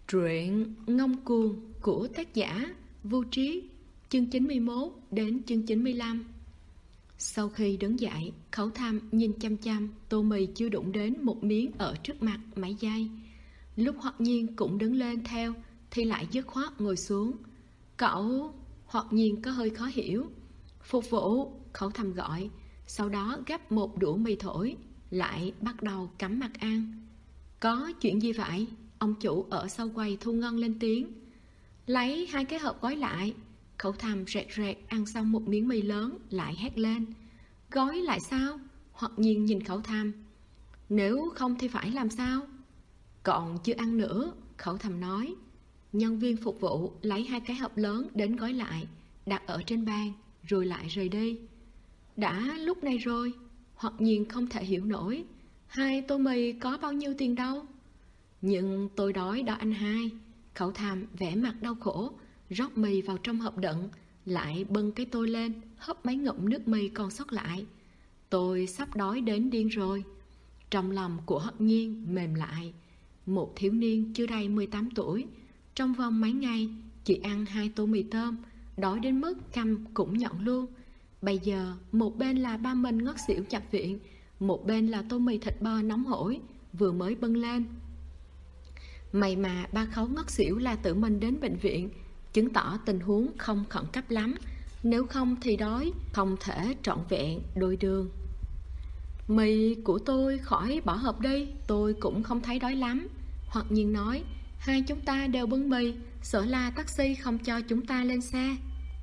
Truyện Ngông Cuồng của tác giả Vô Trí, chương 91 đến chương 95. Sau khi đứng dậy, Khẩu Tham nhìn chăm chăm tô mì chưa đụng đến một miếng ở trước mặt mấy giây. Lúc Hoặc Nhiên cũng đứng lên theo thì lại dứt khoát ngồi xuống. Cậu... Hoặc Nhiên có hơi khó hiểu. Phục vụ, Khẩu Tham gọi. Sau đó gắp một đũa mì thổi, lại bắt đầu cắm mặt ăn. Có chuyện gì vậy? Ông chủ ở sau quầy thu ngân lên tiếng. Lấy 2 cái hộp gói lại. Khẩu Tham rẹt rẹt ăn xong một miếng mì lớn lại hét lên. Gói lại sao? Hoặc Nhiên nhìn Khẩu Tham. Nếu không thì phải làm sao? Còn chưa ăn nữa, Khẩu Tham nói. Nhân viên phục vụ lấy 2 cái hộp lớn đến gói lại, đặt ở trên bàn, rồi lại rời đi. Đã lúc này rồi, Hoặc Nhiên không thể hiểu nổi. 2 tô mì có bao nhiêu tiền đâu? Nhưng tôi đói đó anh hai. Khẩu Tham vẻ mặt đau khổ, rót mì vào trong hộp đựng, lại bưng cái tô lên, hớp mấy ngụm nước mì còn sót lại. Tôi sắp đói đến điên rồi. Trong lòng của Hoặc Nhiên mềm lại. Một thiếu niên chưa đầy 18 tuổi, trong vòng mấy ngày chỉ ăn 2 tô mì tôm, đói đến mức cằm cũng nhọn luôn. Bây giờ một bên là ba mình ngất xỉu nhập viện, một bên là tô mì thịt bò nóng hổi vừa mới bưng lên. May mà ba Khấu ngất xỉu là tự mình đến bệnh viện, chứng tỏ tình huống không khẩn cấp lắm. Nếu không thì đói không thể trọn vẹn đôi đường. Mì của tôi khỏi bỏ hộp đi, tôi cũng không thấy đói lắm. Hoặc Nhiên nói. 2 chúng ta đều bưng mì, sợ là taxi không cho chúng ta lên xe.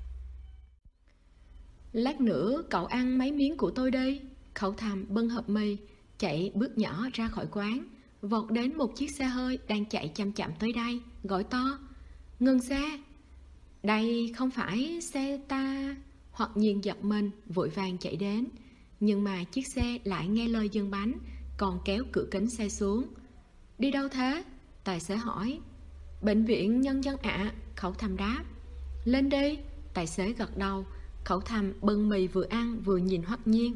Lát nữa cậu ăn mấy miếng của tôi đi. Khẩu Tham bưng hộp mì, chạy bước nhỏ ra khỏi quán, vọt đến một chiếc xe hơi đang chạy chậm chậm tới đây, gọi to. Ngừng xe. Đây không phải xe ta. Hoặc Nhiên giật mình, vội vàng chạy đến. Nhưng mà chiếc xe lại nghe lời dừng bánh, còn kéo cửa kính xe xuống. Đi đâu thế? Tài xế hỏi. Bệnh viện nhân dân ạ. Khẩu Tham đáp. Lên đi. Tài xế gật đầu. Khẩu Tham bưng mì vừa ăn vừa nhìn Hoặc Nhiên.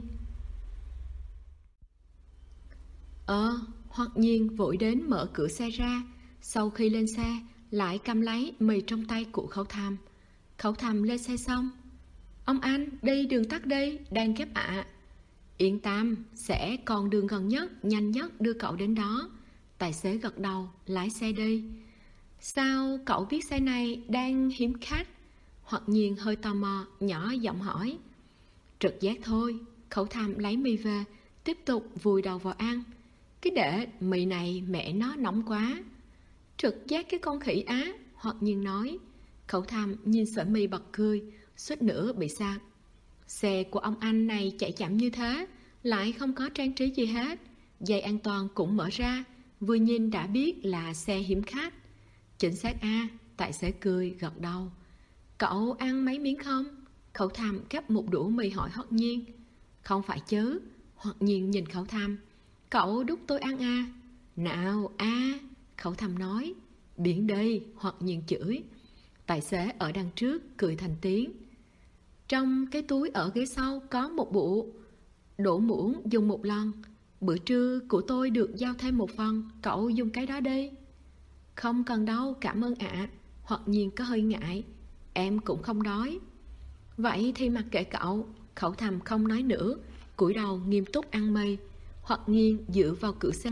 Hoặc Nhiên vội đến mở cửa xe ra. Sau khi lên xe lại cầm lấy mì trong tay của Khẩu Tham. Khẩu Tham lên xe xong. Ông anh đi đường tắt đi, đang ghép ạ. Yên tâm, sẽ còn đường gần nhất, nhanh nhất đưa cậu đến đó. Tài xế gật đầu, lái xe đi. Sao cậu biết xe này đang hiếm khách? Hoặc Nhiên hơi tò mò, nhỏ giọng hỏi. Trực giác thôi. Khẩu Tham lấy mì về, tiếp tục vùi đầu vào ăn. Cái để mì này mẹ nó nóng quá. Trực giác cái con khỉ á. Hoặc Nhiên nói. Khẩu Tham nhìn sợi mì bật cười, suýt nữa bị sặc. Xe của ông anh này chạy chậm như thế, lại không có trang trí gì hết. Dây an toàn cũng mở ra, vừa nhìn đã biết là xe hiểm khách. Chính xác a. Tài xế cười gật đầu. Cậu ăn mấy miếng không? Khẩu Tham gắp một đũa mì hỏi Hoặc Nhiên. Không phải chứ. Hoặc Nhiên nhìn Khẩu Tham. Cậu đút tôi ăn à? Nào a. Khẩu Tham nói. Biển đi. Hoặc Nhiên chửi. Tài xế ở đằng trước cười thành tiếng. Trong cái túi ở ghế sau có một bộ đổ muỗng dùng một lần. Bữa trưa của tôi được giao thêm một phần, cậu dùng cái đó đi. Không cần đâu, cảm ơn ạ. Hoặc Nhiên có hơi ngại. Em cũng không đói. Vậy thì mặc kệ cậu. Khẩu Tham không nói nữa, cúi đầu nghiêm túc ăn mì. Hoặc Nhiên dựa vào cửa xe.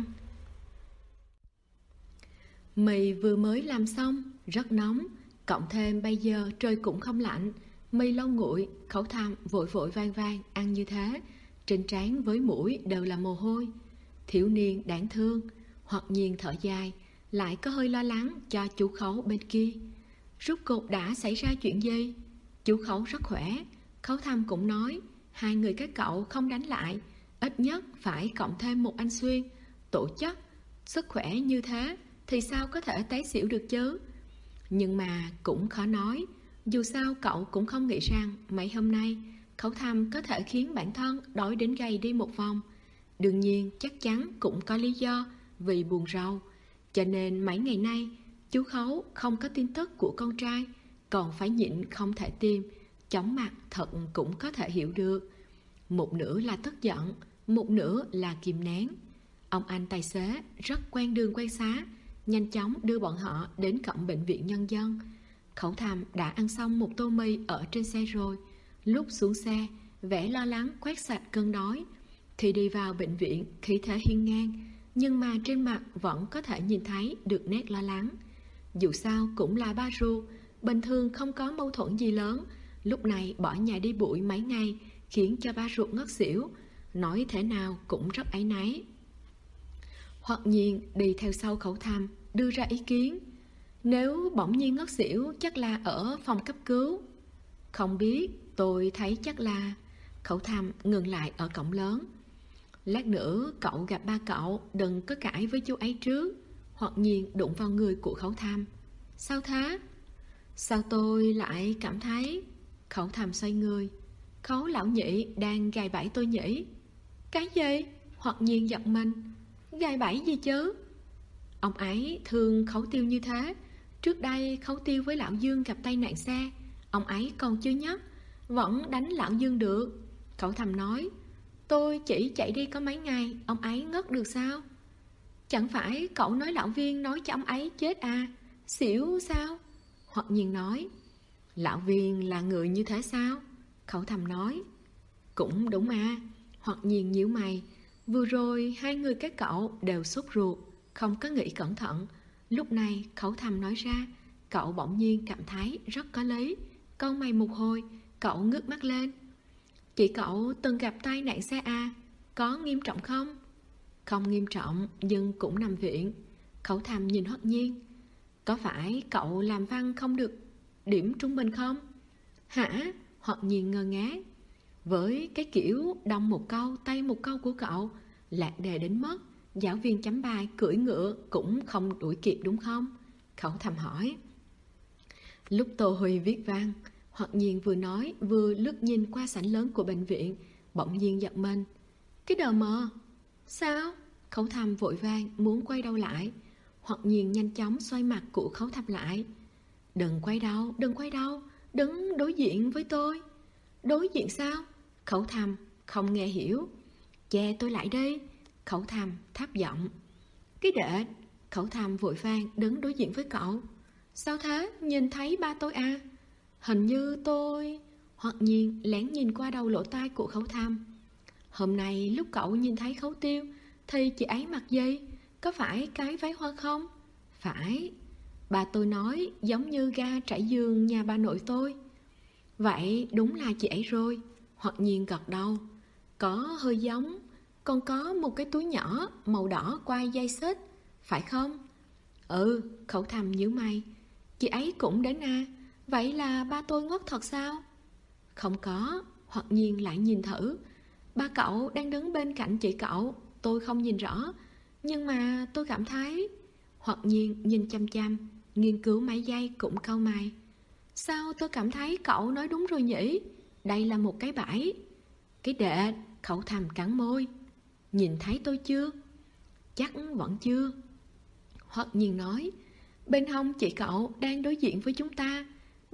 Mì vừa mới làm xong, rất nóng. Cộng thêm bây giờ trời cũng không lạnh, mì lâu nguội. Khẩu Tham vội vội vang vang ăn như thế, trên trán với mũi đều là mồ hôi. Thiếu niên đáng thương. Hoặc Nhiên thở dài, lại có hơi lo lắng cho chú Khấu bên kia. Rốt cuộc đã xảy ra chuyện gì? Chú Khấu rất khỏe. Khẩu Tham cũng nói 2 người các cậu không đánh lại, ít nhất phải cộng thêm một anh Xuyên. Tổ chất sức khỏe như thế thì sao có thể té xỉu được chứ? Nhưng mà cũng khó nói. Dù sao cậu cũng không nghĩ rằng mấy hôm nay Khẩu Tham có thể khiến bản thân đói đến gầy đi một vòng. Đương nhiên chắc chắn cũng có lý do vì buồn rầu. Cho nên mấy ngày nay chú Khấu không có tin tức của con trai, còn phải nhịn không thể tìm. Chóng mặt thật cũng có thể hiểu được. Một nửa là tức giận, một nửa là kìm nén. Ông anh tài xế rất quen đường quen xá, nhanh chóng đưa bọn họ đến cổng bệnh viện nhân dân. Khẩu Tham đã ăn xong một tô mì ở trên xe rồi. Lúc xuống xe, vẻ lo lắng quét sạch cơn đói. Khi đi vào bệnh viện, khí thế hiên ngang, nhưng mà trên mặt vẫn có thể nhìn thấy được nét lo lắng. Dù sao cũng là ba ruột, bình thường không có mâu thuẫn gì lớn, lúc này bỏ nhà đi bụi mấy ngày khiến cho ba ruột ngất xỉu, nói thế nào cũng rất áy náy. Hoặc nhiên đi theo sau Khẩu Tham đưa ra ý kiến, nếu bỗng nhiên ngất xỉu chắc là ở phòng cấp cứu. Không biết, tôi thấy chắc là... Khẩu Tham ngừng lại ở cổng lớn. Lát nữa cậu gặp ba cậu, đừng có cãi với chú ấy trước. Hoặc nhiên đụng vào người của Khẩu Tham. Sao thế? Sao tôi lại cảm thấy... Khẩu Tham xoay người. Khấu lão nhị đang gài bẫy tôi nhỉ? Cái gì? Hoặc nhiên giật mình. Gài bẫy gì chứ? Ông ấy thương Khấu Tiêu như thế. Trước đây Khấu Tiêu với lão Dương gặp tai nạn xe, ông ấy còn chưa nhắc, vẫn đánh lão Dương được. Khẩu Tham nói, tôi chỉ chạy đi có mấy ngày, ông ấy ngất được sao? Chẳng phải cậu nói lão Viên nói cho ông ấy chết à? Xỉu sao? Hoặc nhiên nói, lão Viên là người như thế sao? Khẩu Tham nói, cũng đúng à. Hoặc nhiên nhíu mày, vừa rồi hai người các cậu đều sốt ruột, không có nghĩ cẩn thận. Lúc này Khẩu Tham nói ra, cậu bỗng nhiên cảm thấy rất có lý. Cau mày một hồi, cậu ngước mắt lên. Chị cậu từng gặp tai nạn xe à? Có nghiêm trọng không? Không nghiêm trọng, nhưng cũng nằm viện. Khẩu Tham nhìn Hoặc nhiên. Có phải cậu làm văn không được điểm trung bình không? Hả? Hoặc nhiên ngơ ngác. Với cái kiểu đông một câu tây một câu của cậu, lạc đề đến mất giáo viên chấm bài cưỡi ngựa cũng không đuổi kịp đúng không? Khẩu Tham hỏi. Lúc Tô Huy viết văn, Hoặc nhiên vừa nói vừa lướt nhìn qua sảnh lớn của bệnh viện, bỗng nhiên giật mình. Cái đờ mờ. Sao? Khẩu Tham vội vàng muốn quay đầu lại. Hoặc nhiên nhanh chóng xoay mặt của Khẩu Tham lại. Đừng quay đầu, đừng quay đầu, đứng đối diện với tôi. Đối diện sao? Khẩu Tham không nghe hiểu. Che tôi lại đi. Khẩu Tham thấp giọng. Cái đệ. Khẩu Tham vội vàng đứng đối diện với cậu. Sao thế? Nhìn thấy ba tôi à? Hình như tôi... Hoặc nhiên lén nhìn qua đầu lỗ tai của Khẩu Tham. Hôm nay lúc cậu nhìn thấy Khấu Tiêu thì chị ấy mặc gì? Có phải cái váy hoa không? Phải. Bà tôi nói giống như ga trải giường nhà bà nội tôi. Vậy đúng là chị ấy rồi. Hoặc nhiên gật đầu. Có hơi giống. Còn có một cái túi nhỏ màu đỏ quai dây xích, phải không? Ừ. Khẩu Tham nhíu mày. Chị ấy cũng đến à? Vậy là ba tôi ngất thật sao? Không có. Hoặc nhiên lại nhìn thử. Ba cậu đang đứng bên cạnh chị cậu, tôi không nhìn rõ, nhưng mà tôi cảm thấy... Hoặc nhiên nhìn chăm chăm, nghiên cứu mấy giây cũng cau mày. Sao tôi cảm thấy cậu nói đúng rồi nhỉ? Đây là một cái bẫy. Cái đệ. Khẩu Tham cắn môi. Nhìn thấy tôi chưa? Chắc vẫn chưa. Hoặc nhiên nói, bên hông chị cậu đang đối diện với chúng ta.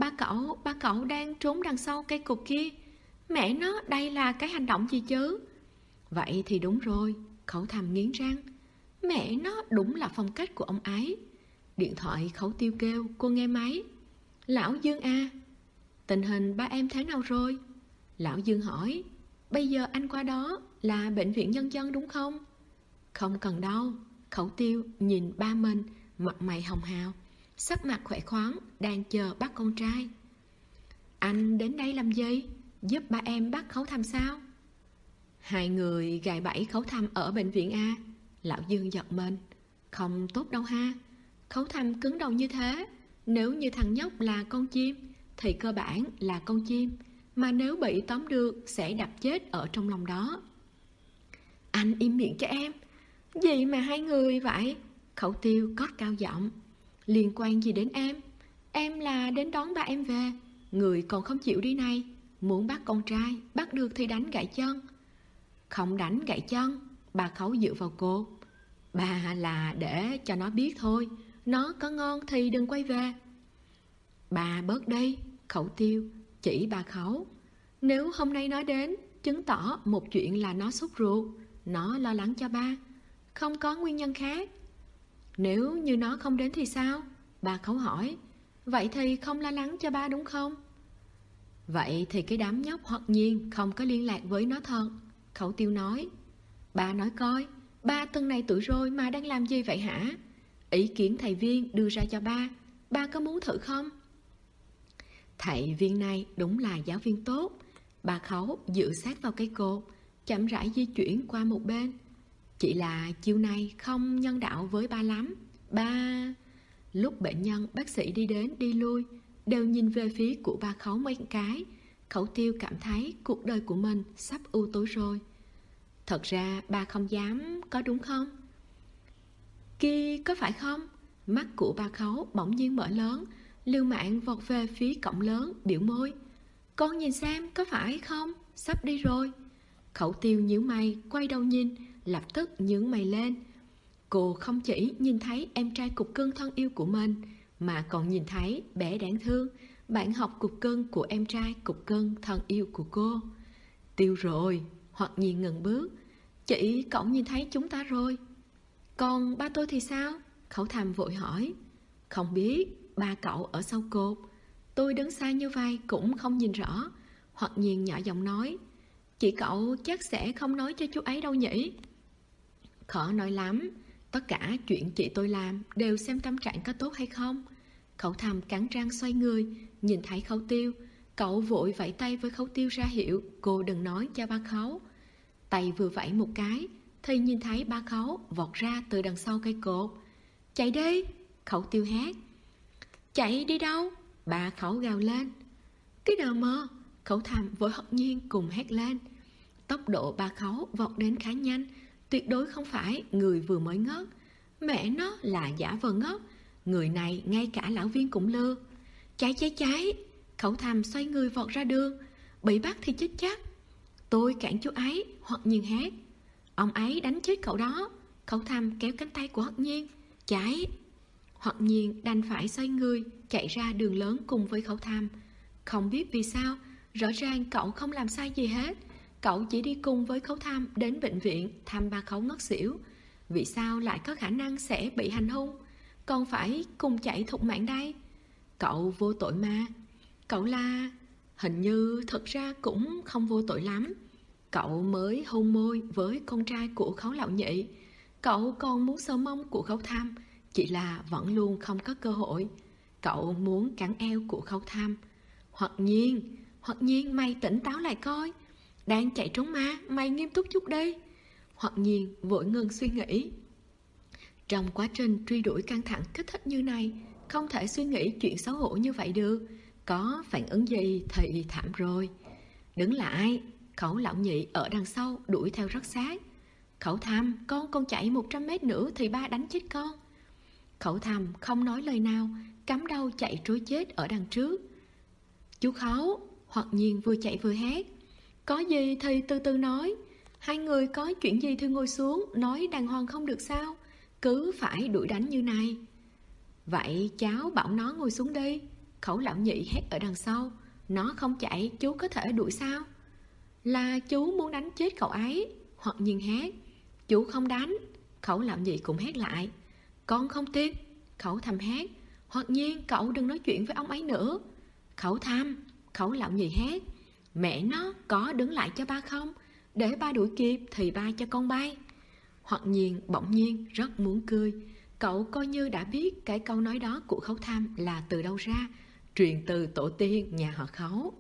Ba cậu đang trốn đằng sau cây cột kia. Mẹ nó, đây là cái hành động gì chứ? Vậy thì đúng rồi. Khẩu Tham nghiến răng. Mẹ nó, đúng là phong cách của ông ấy. Điện thoại Khẩu Tiêu kêu, cô nghe máy. Lão Dương à, tình hình ba em thế nào rồi? Lão Dương hỏi, bây giờ anh qua đó là bệnh viện nhân dân đúng không? Không cần đâu. Khẩu Tiêu nhìn ba mình, mặt mày hồng hào, sắc mặt khỏe khoắn, đang chờ bắt con trai. Anh đến đây làm gì? Giúp ba em bắt Khấu Tham sao? Hai người gài bẫy Khấu Tham ở bệnh viện A. Lão Dương giật mình. Không tốt đâu ha. Khấu Tham cứng đầu như thế. Nếu như thằng nhóc là con chim thì cơ bản là con chim, mà nếu bị tóm được sẽ đập chết ở trong lòng đó. Anh im miệng cho em. Gì mà hai người vậy? Khẩu Tiêu cất cao giọng. Liên quan gì đến em? Em là đến đón ba em về. Người còn không chịu đi này. Muốn bắt con trai, bắt được thì đánh gãy chân. Không đánh gãy chân. Bà Khấu dựa vào cột. Bà là để cho nó biết thôi. Nó có ngon thì đừng quay về. Bà bớt đi. Khẩu Tiêu chỉ bà Khấu. Nếu hôm nay nó đến, chứng tỏ một chuyện là nó sốt ruột. Nó lo lắng cho ba, không có nguyên nhân khác. Nếu như nó không đến thì sao? Bà Khấu hỏi. Vậy thì không lo lắng cho ba đúng không? Vậy thì cái đám nhóc Hoặc Nhiên không có liên lạc với nó thật, Khẩu Tiêu nói. Ba nói coi, ba từng này tuổi rồi mà đang làm gì vậy hả? Ý kiến thầy Viên đưa ra cho ba có muốn thử không? Thầy Viên này đúng là giáo viên tốt. Bà Khấu dựa sát vào cây cột, chậm rãi di chuyển qua một bên. Chỉ là chiều này không nhân đạo với ba lắm. Ba... Lúc bệnh nhân bác sĩ đi đến đi lui đều nhìn về phía của bà Khấu mấy cái. Khẩu Tiêu cảm thấy cuộc đời của mình sắp ưu tối rồi. Thật ra ba không dám, có đúng không? Kia có phải không? Mắt của bà Khấu bỗng nhiên mở lớn, liều mạng vọt về phía cổng lớn, biểu môi. Con nhìn xem có phải không? Sắp đi rồi. Khẩu Tiêu nhíu mày, quay đầu nhìn, lập tức nhướng mày lên. Cô không chỉ nhìn thấy em trai cục cưng thân yêu của mình, mà còn nhìn thấy bé đáng thương, bạn học cục cưng của em trai cục cưng thân yêu của cô. Tiêu rồi, Hoặc Nhiên ngừng bước. Chị, cậu nhìn thấy chúng ta rồi. Còn ba tôi thì sao? Khẩu Tham vội hỏi. Không biết, ba cậu ở sau cột. Tôi đứng xa như vậy cũng không nhìn rõ. Hoặc Nhiên nhỏ giọng nói. Chị cậu chắc sẽ không nói cho chú ấy đâu nhỉ? Khó nói lắm. Tất cả chuyện chị tôi làm đều xem tâm trạng có tốt hay không. Khẩu Tham cắn răng xoay người, nhìn thấy Khẩu Tiêu. Cậu vội vẫy tay với Khẩu Tiêu ra hiệu cô đừng nói cho ba Khấu. Tay vừa vẫy một cái thì nhìn thấy ba Khấu vọt ra từ đằng sau cây cột. Chạy đi! Khẩu Tiêu hét. Chạy đi đâu? Ba Khấu gào lên. Cái đờ mơ! Khẩu Tham với Hoặc Nhiên cùng hét lên. Tốc độ ba Khấu vọt đến khá nhanh, tuyệt đối không phải người vừa mới ngất. Mẹ nó là giả vờ ngất. Người này ngay cả lão Viên cũng lừa. Cháy! Khẩu Tham xoay người vọt ra đường. Bị bắt thì chết chắc. Tôi cản chú ấy, Hoặc Nhiên hét. Ông ấy đánh chết cậu đó. Khẩu Tham kéo cánh tay của Hoặc Nhiên. Chạy! Hoặc Nhiên đành phải xoay người chạy ra đường lớn cùng với Khẩu Tham. Không biết vì sao, rõ ràng cậu không làm sai gì hết. Cậu chỉ đi cùng với Khấu Tham đến bệnh viện thăm ba Khấu ngất xỉu. Vì sao lại có khả năng sẽ bị hành hung, còn phải cùng chạy thục mạng đây? Cậu vô tội mà. Cậu là... Hình như thật ra cũng không vô tội lắm. Cậu mới hôn môi với con trai của Khấu Lão Nhị. Cậu còn muốn sờ mông của Khấu Tham, chỉ là vẫn luôn không có cơ hội. Cậu muốn cắn eo của Khấu Tham. Hoặc Nhiên mày tỉnh táo lại coi. Đang chạy trốn ma, mày nghiêm túc chút đi. Hoặc Nhiên vội ngừng suy nghĩ. Trong quá trình truy đuổi căng thẳng kích thích như này, không thể suy nghĩ chuyện xấu hổ như vậy được. Có phản ứng gì thì thảm rồi. Đứng lại, Khẩu Lão Nhị ở đằng sau đuổi theo rất sát. Khẩu Tham, con còn chạy 100 mét nữa thì ba đánh chết con. Khẩu Tham không nói lời nào, cắm đầu chạy trối chết ở đằng trước. Chú Khấu! Hoặc Nhiên vừa chạy vừa hét. Có gì thì từ từ nói. Hai người có chuyện gì thì ngồi xuống, nói đàng hoàng không được sao? Cứ phải đuổi đánh như này. Vậy cháu bảo nó ngồi xuống đi. Khẩu Lão Nhị hét ở đằng sau. Nó không chạy, chú có thể đuổi sao? Là chú muốn đánh chết cậu ấy. Hoặc Nhiên hét. Chú không đánh. Khẩu Lão Nhị cũng hét lại. Con không tin. Khẩu Tham hét. Hoặc Nhiên, cậu đừng nói chuyện với ông ấy nữa. Khẩu Tham. Khẩu Lão Nhị hét. Mẹ nó, có đứng lại cho ba không? Để ba đuổi kịp thì ba cho con bay. Hoặc Nhiên bỗng nhiên rất muốn cười. Cậu coi như đã biết cái câu nói đó của Khấu Tham là từ đâu ra, truyền từ tổ tiên nhà họ Khấu.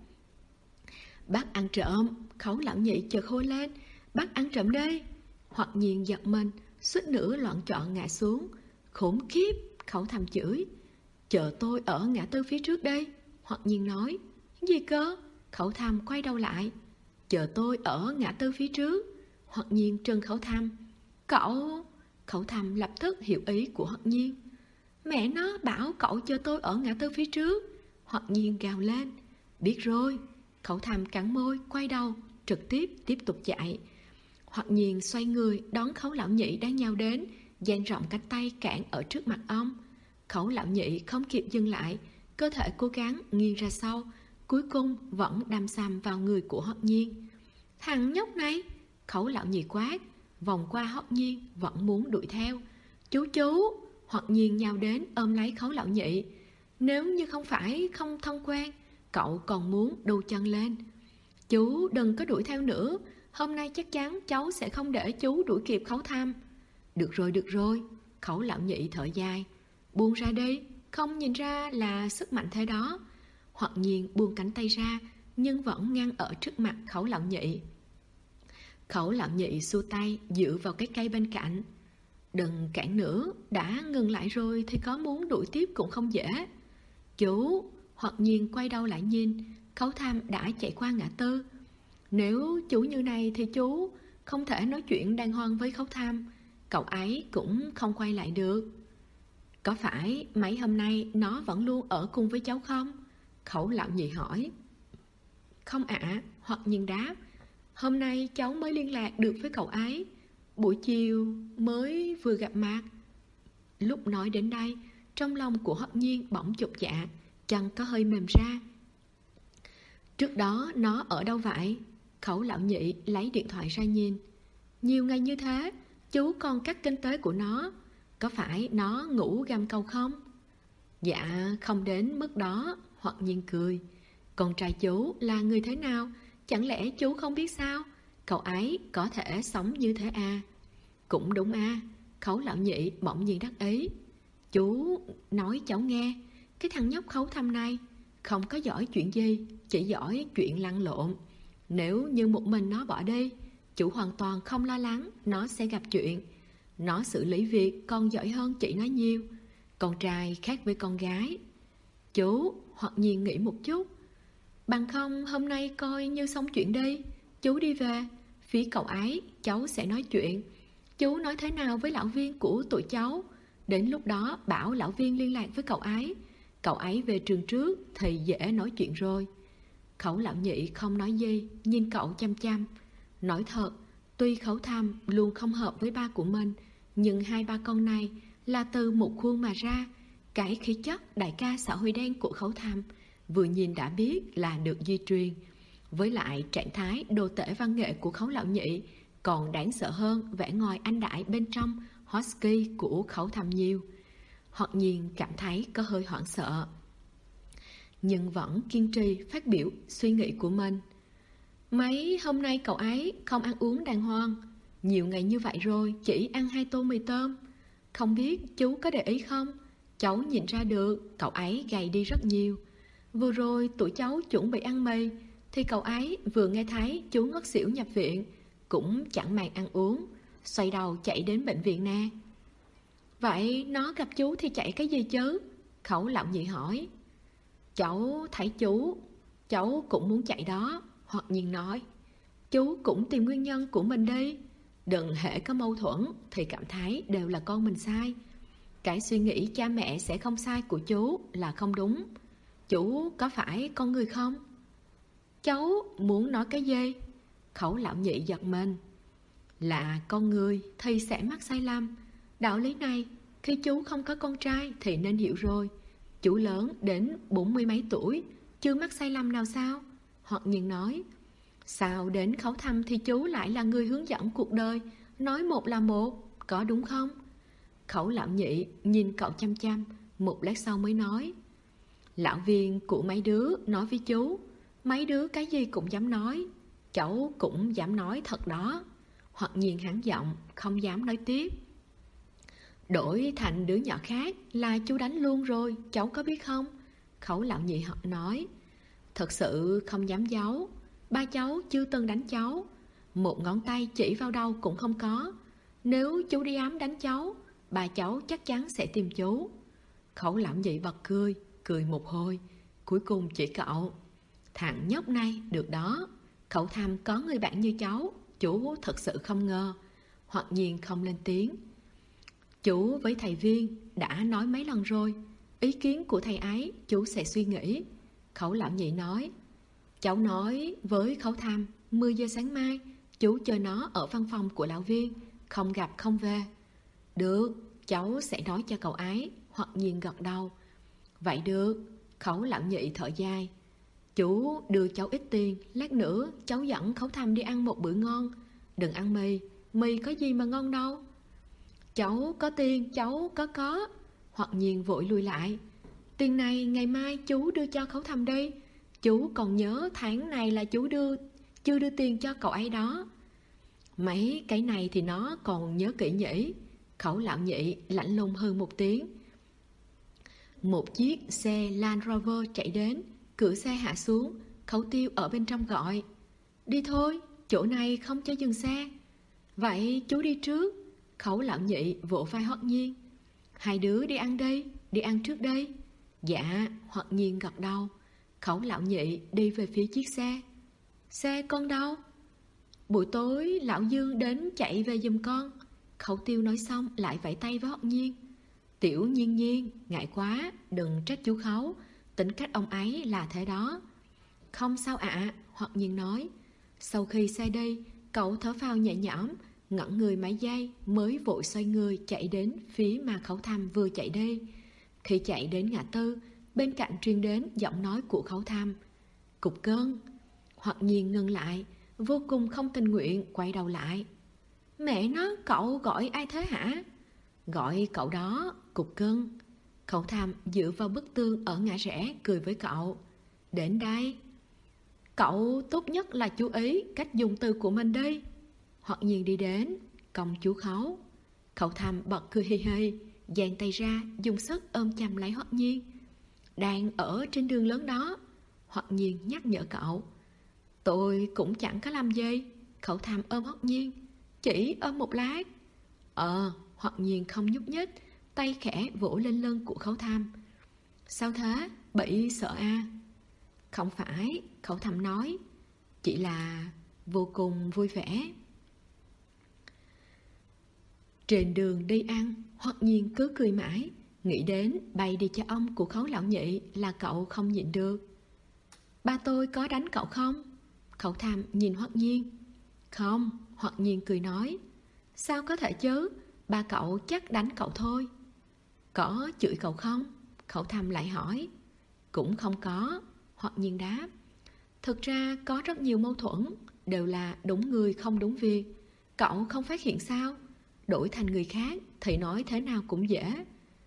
Bác ăn trộm! Khấu Lão Nhị chợt hô lên. Bác ăn trộm đây! Hoặc Nhiên giật mình, suýt nữa loạn trọn ngã xuống. Khốn kiếp! Khấu Tham chửi. Chờ tôi ở ngã tư phía trước đây. Hoặc Nhiên nói. Gì cơ? Khẩu Tham quay đầu lại. Chờ tôi ở ngã tư phía trước. Hoặc Nhiên trừng Khẩu Tham. Cậu... Khẩu Tham lập tức hiểu ý của Hoặc Nhiên. Mẹ nó bảo cậu chờ tôi ở ngã tư phía trước. Hoặc Nhiên gào lên. Biết rồi. Khẩu Tham cắn môi, quay đầu, trực tiếp tục chạy. Hoặc Nhiên xoay người đón Khấu Lão Nhị đang nhào đến, dang rộng cánh tay cản ở trước mặt ông. Khấu Lão Nhị không kịp dừng lại, cơ thể cố gắng nghiêng ra sau, cuối cùng vẫn đâm sầm vào người của Hoặc Nhiên. Thằng nhóc này! Khấu Lão Nhị quát, vòng qua Hoặc Nhiên vẫn muốn đuổi theo. Chú! Hoặc nhiên nhào đến ôm lấy Khấu Lão Nhị. Nếu như không phải không thân quen, cậu còn muốn đu chân lên. Chú đừng có đuổi theo nữa, hôm nay chắc chắn cháu sẽ không để chú đuổi kịp Khấu Tham. Được rồi, Khấu Lão Nhị thở dài. Buông ra đi, không nhìn ra là sức mạnh thế đó. Hoặc nhiên buông cánh tay ra, nhưng vẫn ngăn ở trước mặt Khấu Lão Nhị. Khấu Lão Nhị xua tay dựa vào cái cây bên cạnh. Đừng cản nữa, đã ngừng lại rồi thì có muốn đuổi tiếp cũng không dễ. Chú, hoặc nhiên quay đầu lại nhìn, Khấu Tham đã chạy qua ngã tư. Nếu chú như này thì chú không thể nói chuyện đàng hoàng với Khấu Tham, cậu ấy cũng không quay lại được. Có phải mấy hôm nay nó vẫn luôn ở cùng với cháu không? Khấu Lão Nhị hỏi. Không ạ, hoặc nhiên đáp. Hôm nay cháu mới liên lạc được với cậu ấy, buổi chiều mới vừa gặp mặt. Lúc nói đến đây, trong lòng của Hoặc nhiên bỗng chột dạ, chân có hơi mềm ra. Trước đó nó ở đâu vậy? Khấu Lão Nhị lấy điện thoại ra nhìn. Nhiều ngày như thế, chú còn cắt kinh tế của nó. Có phải nó ngủ găm câu không? Dạ không đến mức đó. Hoặc nhiên cười. Con trai chú là người thế nào? Chẳng lẽ chú không biết sao? Cậu ấy có thể sống như thế à? Cũng đúng à. Khấu Lão Nhị bỗng nhiên đắc ý. Chú nói cháu nghe, cái thằng nhóc Khấu Tham này không có giỏi chuyện gì, chỉ giỏi chuyện lăn lộn. Nếu như một mình nó bỏ đi, chú hoàn toàn không lo lắng nó sẽ gặp chuyện. Nó xử lý việc còn giỏi hơn chị nó nhiều. Con trai khác với con gái. Chú hoặc nhiên nghĩ một chút. Bằng không hôm nay coi như xong chuyện đi. Chú đi về, phía cậu ấy cháu sẽ nói chuyện. Chú nói thế nào với lão Viên của tụi cháu? Đến lúc đó bảo lão Viên liên lạc với cậu ấy. Cậu ấy về trường trước thì dễ nói chuyện rồi. Khấu Lão Nhị không nói gì, nhìn cậu chăm chăm. Nói thật, tuy Khấu Tham luôn không hợp với ba của mình, nhưng hai ba con này là từ một khuôn mà ra. Cái khí chất đại ca xã hội đen của Khấu Tham vừa nhìn đã biết là được di truyền. Với lại trạng thái đồ tể văn nghệ của Khấu Lão Nhị còn đáng sợ hơn vẻ ngoài anh đại bên trong husky của Khấu Tham nhiều. Hoặc nhiên cảm thấy có hơi hoảng sợ, nhưng vẫn kiên trì phát biểu suy nghĩ của mình. Mấy hôm nay cậu ấy không ăn uống đàng hoàng, nhiều ngày như vậy rồi chỉ ăn 2 tô mì tôm. Không biết chú có để ý không? Cháu nhìn ra được cậu ấy gầy đi rất nhiều. Vừa rồi tụi cháu chuẩn bị ăn mì thì cậu ấy vừa nghe thấy chú ngất xỉu nhập viện, cũng chẳng màng ăn uống, xoay đầu chạy đến bệnh viện nè. Vậy nó gặp chú thì chạy cái gì chứ? Khấu Lão Nhị hỏi. Cháu thấy chú, cháu cũng muốn chạy đó. Hoặc nhiên nói. Chú cũng tìm nguyên nhân của mình đi. Đừng hễ có mâu thuẫn thì cảm thấy đều là con mình sai. Cái suy nghĩ cha mẹ sẽ không sai của chú là không đúng. Chú có phải con người không? Cháu muốn nói cái gì? Khấu Lão Nhị giật mình. Là con người thì sẽ mắc sai lầm. Đạo lý này khi chú không có con trai thì nên hiểu rồi. Chú lớn đến 40 mấy tuổi chưa mắc sai lầm nào sao? Hoặc nhiên nói. Sao đến Khấu Tham thì chú lại là người hướng dẫn cuộc đời, nói một là một, có đúng không? Khấu Lão Nhị nhìn cậu chăm chăm, một lát sau mới nói. Lão Viên của mấy đứa nói với chú, mấy đứa cái gì cũng dám nói, cháu cũng dám nói thật đó. Hoặc nhiên hắn giọng, không dám nói tiếp. Đổi thành đứa nhỏ khác là chú đánh luôn rồi, cháu có biết không? Khấu Lão Nhị nói. Thật sự không dám giấu, ba cháu chưa từng đánh cháu, một ngón tay chỉ vào đầu cũng không có. Nếu chú đi ám đánh cháu, ba cháu chắc chắn sẽ tìm chú. Khấu Lão Nhị bật cười, cười một hồi, cuối cùng chỉ cậu. Thằng nhóc này được đó, Khấu Tham có người bạn như cháu, chú thật sự không ngờ. Hoặc nhiên không lên tiếng. Chú với thầy Viên đã nói mấy lần rồi, ý kiến của thầy ấy chú sẽ suy nghĩ. Khấu Lão Nhị nói. Cháu nói với Khấu Tham 10 giờ sáng mai chú chờ nó ở văn phòng của Lão Viên, không gặp không về. Được, cháu sẽ nói cho cậu ấy. Hoặc nhiên gật đầu. Vậy được. Khấu Lão Nhị thở dài. Chú đưa cháu ít tiền, lát nữa cháu dẫn Khấu Tham đi ăn một bữa ngon. Đừng ăn mì, mì có gì mà ngon đâu. Cháu có tiền, cháu có. Hoặc Nhiên vội lùi lại. Tiền này ngày mai chú đưa cho Khấu Thăm đi. Chú còn nhớ tháng này là chú chưa đưa tiền cho cậu ấy đó. Mấy cái này thì nó còn nhớ kỹ nhỉ? Khẩu Lão Nhị lạnh lùng hơn một tiếng. Một chiếc xe Land Rover chạy đến, cửa xe hạ xuống. Khấu Tiêu ở bên trong gọi: đi thôi, chỗ này không cho dừng xe. Vậy chú đi trước. Khấu Lão Nhị vỗ vai Hoắc Nhiên: hai đứa đi ăn đi, đi ăn trước đây. Dạ. Hoắc Nhiên gật đầu. Khấu Lão Nhị đi về phía chiếc xe. Xe con đâu? Buổi tối Lão Dương đến chạy về giùm con. Khấu Tiêu nói xong lại vẫy tay với Hoắc Nhiên: Tiểu Nhiên Nhiên, ngại quá, đừng trách chú Khấu, tính cách ông ấy là thế đó. Không sao ạ. Hoắc Nhiên nói. Sau khi xe đi, cậu thở phào nhẹ nhõm, ngẩn người mấy giây mới vội xoay người chạy đến phía mà Khấu Thăm vừa chạy đi. Khi chạy đến ngã tư, bên cạnh truyền đến giọng nói của Khấu Thăm: Cục Cân. Hoắc Nhiên ngừng lại, vô cùng không tình nguyện quay đầu lại. Mẹ nó, cậu gọi ai thế hả? Gọi cậu đó, Cục Cân. Khấu Thăm dựa vào bức tường ở ngã rẽ cười với cậu. Đến đây. Cậu tốt nhất là chú ý cách dùng từ của mình đi. Hoắc Nhiên đi đến, còng chú Khấu. Khấu Thăm bật cười hi hi, dang tay ra dùng sức ôm chầm lấy Hoắc Nhiên. Đang ở trên đường lớn đó. Hoắc Nhiên nhắc nhở cậu. Tôi cũng chẳng có làm gì. Khấu Thăm ôm Hoắc Nhiên, chỉ ôm một lát. Hoắc Nhiên không nhúc nhích, tay khẽ vỗ lên lưng của Khấu Thăm. Sao thế, bị sợ à? Không phải, Khấu Thăm nói, chỉ là vô cùng vui vẻ. Trên đường đi ăn, Hoắc Nhiên cứ cười mãi, nghĩ đến bày đi cho ông của Khấu Lão Nhị là cậu không nhịn được. Ba tôi có đánh cậu không? Khấu Thăm nhìn Hoắc Nhiên. Không. Hoắc Nhiên cười nói. Sao có thể chứ, ba cậu chắc đánh cậu thôi. Có chửi cậu không? Khấu Thăm lại hỏi. Cũng không có. Hoắc Nhiên đáp. Thực ra có rất nhiều mâu thuẫn, đều là đúng người không đúng việc. Cậu không phát hiện sao? Đổi thành người khác thì nói thế nào cũng dễ.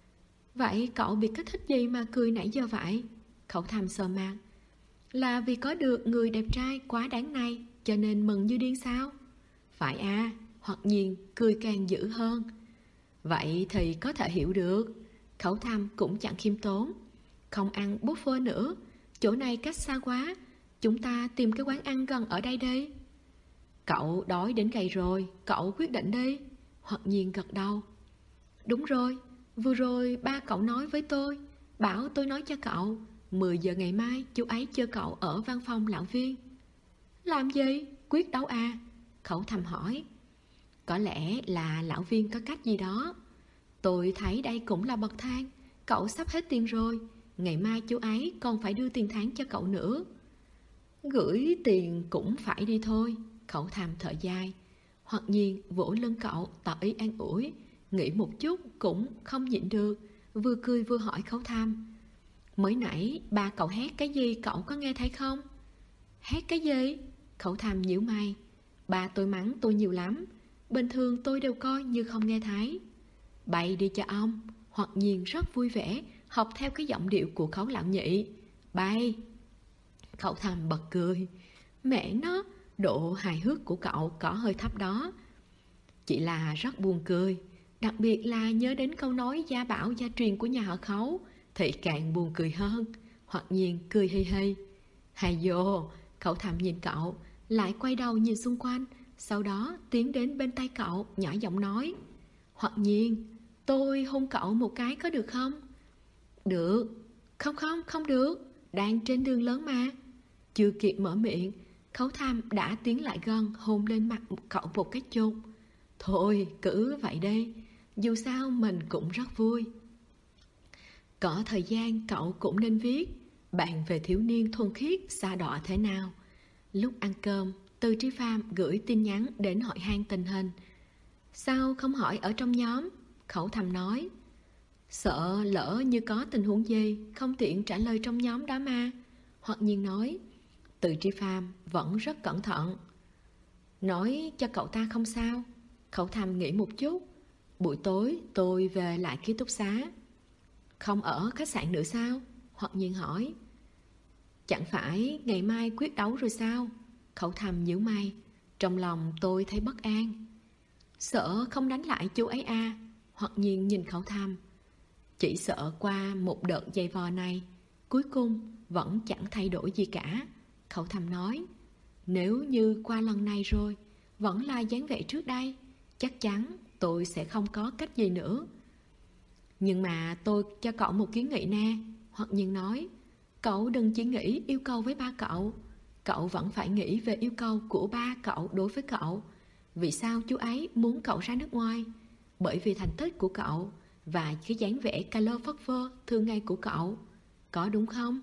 Vậy cậu bị kích thích gì mà cười nãy giờ vậy? Khấu Thăm sờ mặt. Là vì có được người đẹp trai quá đáng này cho nên mừng như điên sao? Phải à. Hoắc Nhiên cười càng dữ hơn. Vậy thì có thể hiểu được. Khấu Thăm cũng chẳng khiêm tốn. Không ăn buffet nữa, chỗ này cách xa quá, chúng ta tìm cái quán ăn gần ở đây đi. Cậu đói đến gầy rồi, cậu quyết định đi. Hoắc Nhiên gật đầu. Đúng rồi, vừa rồi ba cậu nói với tôi, bảo tôi nói cho cậu 10 giờ ngày mai chú ấy chờ cậu ở văn phòng lão viên. Làm gì? Quyết đấu à? Khấu Thăm hỏi. Có lẽ là lão viên có cách gì đó. Tôi thấy đây cũng là bậc thang. Cậu sắp hết tiền rồi, ngày mai chú ấy còn phải đưa tiền tháng cho cậu nữa. Gửi tiền cũng phải đi thôi. Khấu Thăm thở dài. Hoắc Nhiên vỗ lưng cậu tỏ ý an ủi. Nghĩ một chút cũng không nhịn được, vừa cười vừa hỏi Khấu Thăm. Mới nãy ba cậu hét cái gì cậu có nghe thấy không? Hét cái gì? Khấu Thăm nhíu mày. Ba tôi mắng tôi nhiều lắm, bình thường tôi đều coi như không nghe thấy. Bày đi cho ông. Hoắc Nhiên rất vui vẻ, học theo cái giọng điệu của Khấu Lão Nhị. Bày. Khấu Thăm bật cười. Mẹ nó, độ hài hước của cậu có hơi thấp đó. Chỉ là rất buồn cười, đặc biệt là nhớ đến câu nói gia bảo gia truyền của nhà họ Khấu thì càng buồn cười hơn. Hoắc Nhiên cười hi hi. Hay vô. Khấu Thăm nhìn cậu, lại quay đầu nhìn xung quanh, sau đó tiến đến bên tay cậu, nhỏ giọng nói. Hoắc Nhiên, tôi hôn cậu một cái có được không? Được. Không được, đang trên đường lớn mà. Chưa kịp mở miệng, Khấu Thăm đã tiến lại gần hôn lên mặt cậu một cái chôn. Thôi cứ vậy đi, dù sao mình cũng rất vui. Có thời gian cậu cũng nên viết, bạn về thiếu niên thuần khiết xa đọa thế nào. Lúc ăn cơm, Từ Trí Phàm gửi tin nhắn đến hỏi han tình hình. Sao không hỏi ở trong nhóm? Khấu Thăm nói. Sợ lỡ như có tình huống gì không tiện trả lời trong nhóm đó mà. Hoắc Nhiên nói. Từ Trí Phàm vẫn rất cẩn thận. Nói cho cậu ta không sao. Khấu Thăm nghĩ một chút. Buổi tối tôi về lại ký túc xá. Không ở khách sạn nữa sao? Hoặc Nhiên hỏi. Chẳng phải ngày mai quyết đấu rồi sao? Khẩu Thầm nhíu mày. Trong lòng tôi thấy bất an. Sợ không đánh lại chú ấy à? Hoặc Nhiên nhìn Khẩu Thầm. Chỉ sợ qua một đợt giày vò này, cuối cùng vẫn chẳng thay đổi gì cả. Khẩu Thầm nói. Nếu như qua lần này rồi vẫn là dáng vẻ trước đây, chắc chắn tôi sẽ không có cách gì nữa. Nhưng mà tôi cho cậu một kiến nghị nè. Hoặc Nhiên nói. Cậu đừng chỉ nghĩ yêu cầu với ba cậu. Cậu vẫn phải nghĩ về yêu cầu của ba cậu đối với cậu. Vì sao chú ấy muốn cậu ra nước ngoài? Bởi vì thành tích của cậu và cái dáng vẻ cà lơ phất phơ thường ngày của cậu. Có đúng không?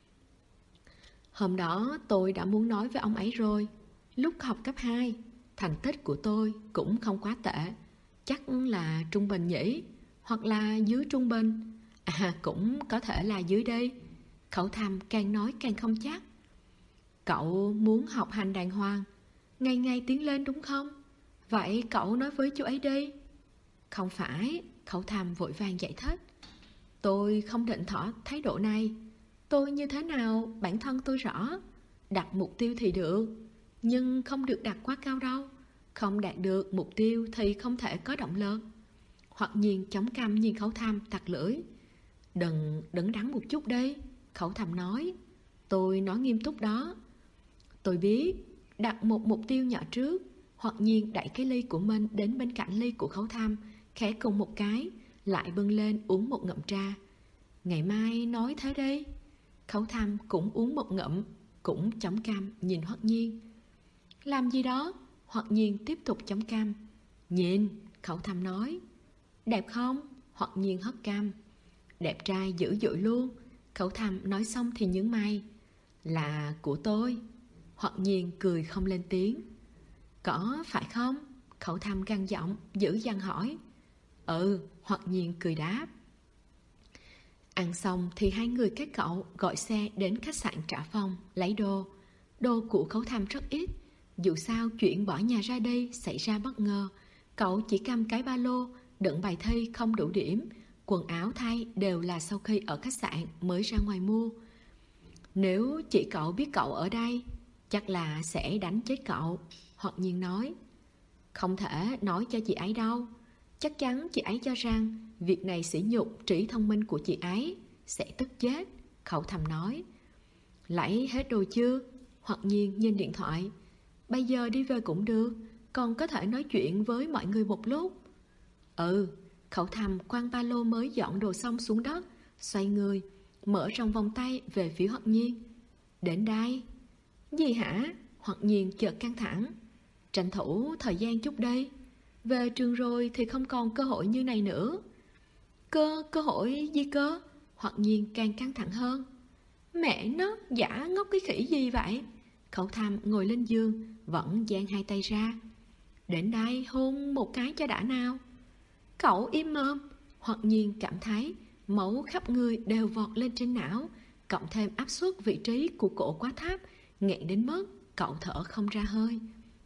Hôm đó tôi đã muốn nói với ông ấy rồi. Lúc học cấp 2, thành tích của tôi cũng không quá tệ. Chắc là trung bình nhỉ? Hoặc là dưới trung bình. À, cũng có thể là dưới đây. Khẩu Thầm càng nói càng không chắc. Cậu muốn học hành đàng hoàng, ngày ngày tiến lên đúng không? Vậy cậu nói với chú ấy đi. Không phải, Khẩu Thầm vội vàng giải thích. Tôi không định tỏ thái độ này. Tôi như thế nào bản thân tôi rõ. Đặt mục tiêu thì được, nhưng không được đặt quá cao đâu. Không đạt được mục tiêu thì không thể có động lực. Hoặc Nhiên chống cằm nhìn Khẩu Thầm tặc lưỡi. Đừng đứng đắn một chút đi, Khẩu Thầm nói. Tôi nói nghiêm túc đó. Tôi biết, đặt một mục tiêu nhỏ trước. Hoặc Nhiên đẩy cái ly của mình đến bên cạnh ly của Khẩu Thầm, khẽ cùng một cái, lại bưng lên uống một ngụm trà. Ngày mai nói thế đi. Khẩu Thầm cũng uống một ngụm, cũng chống cằm nhìn Hoặc Nhiên. Làm gì đó? Hoặc Nhiên tiếp tục chống cằm. Nhìn, Khẩu Thầm nói. Đẹp không? Hoặc Nhiên hất cằm. Đẹp trai dữ dội luôn. Khẩu Thầm nói xong thì nhướng mày. Là của tôi. Hoặc Nhiên cười không lên tiếng. Có phải không? Khẩu Thầm gằn giọng dữ dằn hỏi. Ừ, Hoặc Nhiên cười đáp. Ăn xong thì hai người các cậu gọi xe đến khách sạn trả phòng lấy đồ. Đồ của Khẩu Thầm rất ít. Dù sao chuyện bỏ nhà ra đây xảy ra bất ngờ. Cậu chỉ cầm cái ba lô đựng bài thi không đủ điểm. Quần áo thay đều là sau khi ở khách sạn mới ra ngoài mua. Nếu chị cậu biết cậu ở đây, chắc là sẽ đánh chết cậu. Hoặc Nhiên nói. Không thể nói cho chị ấy đâu. Chắc chắn chị ấy cho rằng việc này sỉ nhục trí thông minh của chị ấy, sẽ tức chết. Khẩu Thầm nói. Lấy hết đồ chưa? Hoặc Nhiên nhìn điện thoại. Bây giờ đi về cũng được, còn có thể nói chuyện với mọi người một lúc. Ừ. Khẩu Thầm quăng ba lô mới dọn đồ xong xuống đất, xoay người, mở rộng vòng tay về phía Hoặc Nhiên. Đến đây. Gì hả? Hoặc Nhiên chợt căng thẳng. Tranh thủ thời gian chút đây. Về trường rồi thì không còn cơ hội như này nữa. Cơ hội gì cơ? Hoặc Nhiên càng căng thẳng hơn. Mẹ nó, giả ngốc cái khỉ gì vậy? Khẩu Thầm ngồi lên giường, vẫn dang hai tay ra. Đến đây hôn một cái cho đã nào. Cậu im mồm. Hoặc Nhiên cảm thấy máu khắp người đều vọt lên trên não, cộng thêm áp suất vị trí của cổ quá thấp, nghẹn đến mức cậu thở không ra hơi.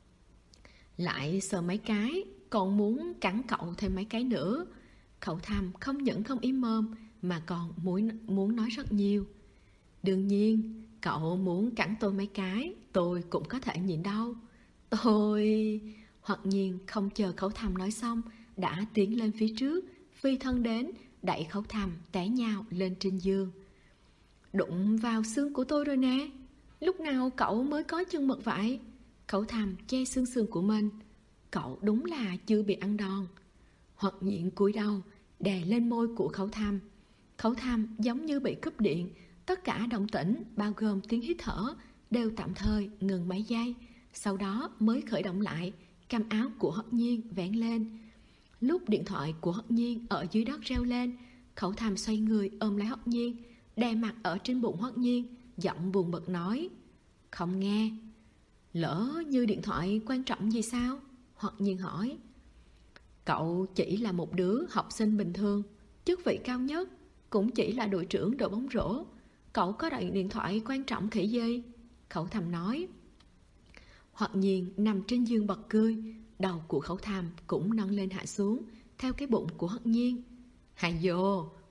Lại sờ mấy cái, còn muốn cắn cậu thêm mấy cái nữa. Khẩu Thầm không những không im mồm mà còn muốn nói rất nhiều. Đương nhiên, cậu muốn cắn tôi mấy cái, tôi cũng có thể nhịn đâu. Tôi... Hoặc Nhiên không chờ Khẩu Thầm nói xong, đã tiến lên phía trước, phi thân đến, đẩy Khẩu Thầm té nhào lên trên giường. Đụng vào xương của tôi rồi nè. Lúc nào cậu mới có chân mật vậy? Khẩu Thầm che xương của mình. Cậu đúng là chưa bị ăn đòn. Hoặc Nhiên cúi đầu đè lên môi của Khẩu Thầm. Khẩu Thầm giống như bị cúp điện. Tất cả động tĩnh bao gồm tiếng hít thở đều tạm thời ngừng mấy giây, sau đó mới khởi động lại. Cằm áo của Hoặc Nhiên vén lên. Lúc điện thoại của Hoặc Nhiên ở dưới đất reo lên, Khẩu Thầm xoay người ôm lấy Hoặc Nhiên, đè mặt ở trên bụng Hoặc Nhiên, giọng buồn bực nói. Không nghe. Lỡ như điện thoại quan trọng gì sao? Hoặc Nhiên hỏi. Cậu chỉ là một đứa học sinh bình thường, chức vị cao nhất cũng chỉ là đội trưởng đội bóng rổ. Cậu có điện thoại quan trọng khỉ gì? Khẩu Thầm nói. Hoặc Nhiên nằm trên giường bật cười. Đầu của Khẩu Thầm cũng nâng lên hạ xuống theo cái bụng của Hoặc Nhiên. Hài dồ,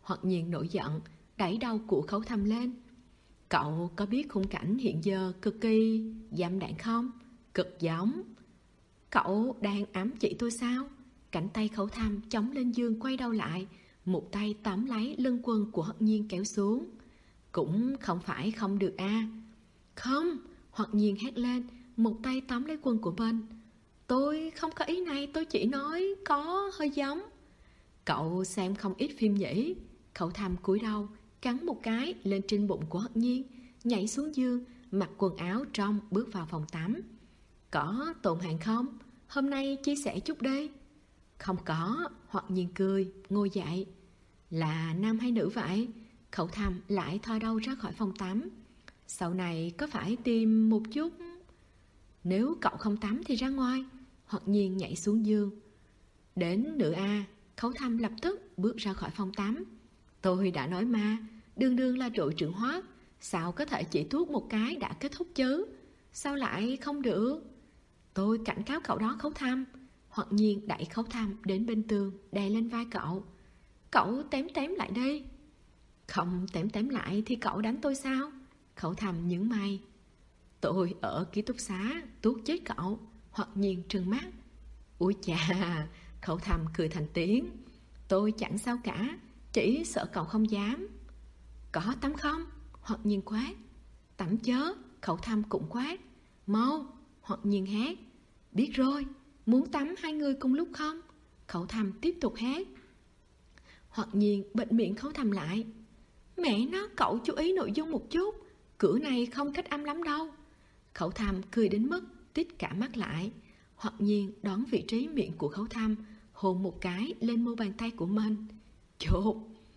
Hoặc Nhiên nổi giận, đẩy đầu của Khấu Thăm lên. Cậu có biết khung cảnh hiện giờ cực kỳ dâm đãng không? Cực giống. Cậu đang ám chỉ tôi sao? Cánh tay Khấu Thăm chống lên giường quay đầu lại, một tay tóm lấy lưng quần của Hoặc Nhiên kéo xuống. Cũng không phải không được a. Không, Hoặc Nhiên hét lên, một tay tóm lấy quần của mình. Tôi không có ý này, tôi chỉ nói có hơi giống. Cậu xem không ít phim nhỉ? Khấu Thăm cúi đầu, cắn một cái lên trên bụng của Hoặc Nhiên, nhảy xuống giường, mặc quần áo trong bước vào phòng tắm. Có tổn hại không? Hôm nay chia sẻ chút đi. Không có, Hoặc Nhiên cười, ngồi dậy. Là nam hay nữ vậy? Khấu Thăm lại thò đầu ra khỏi phòng tắm. Sau này có phải tìm một chút? Nếu cậu không tắm thì ra ngoài. Hoặc Nhiên nhảy xuống giường. Đến nữa a. Khấu Thăm lập tức bước ra khỏi phòng tắm. Tôi đã nói mà, đương đương là đội trưởng Hoác, sao có thể chỉ tuốt một cái đã kết thúc chứ? Sao lại không được? Tôi cảnh cáo cậu đó Khấu Thăm. Hoặc Nhiên đẩy Khấu Thăm đến bên tường, đè lên vai cậu. Cậu tém tém lại đi. Không tém tém lại thì cậu đánh tôi sao? Khấu Thăm nhướng mày. Tôi ở ký túc xá, tuốt chết cậu. Hoặc Nhiên trừng mắt. Úi chà, Khấu Thăm cười thành tiếng. Tôi chẳng sao cả, chỉ sợ cậu không dám. Có tắm không? Hoặc Nhiên quát. Tắm chớ, Khấu Thăm cũng quát. Mau, Hoặc Nhiên hét. Biết rồi, muốn tắm hai người cùng lúc không? Khấu Thăm tiếp tục hét. Hoặc Nhiên bịt miệng Khấu Thăm lại. Mẹ nó, cậu chú ý nội dung một chút, cửa này không cách âm lắm đâu. Khấu Thăm cười đến mức tít cả mắt lại. Hoặc Nhiên đón vị trí miệng của Khấu Thăm, hôn một cái lên mu bàn tay của mình. Chột.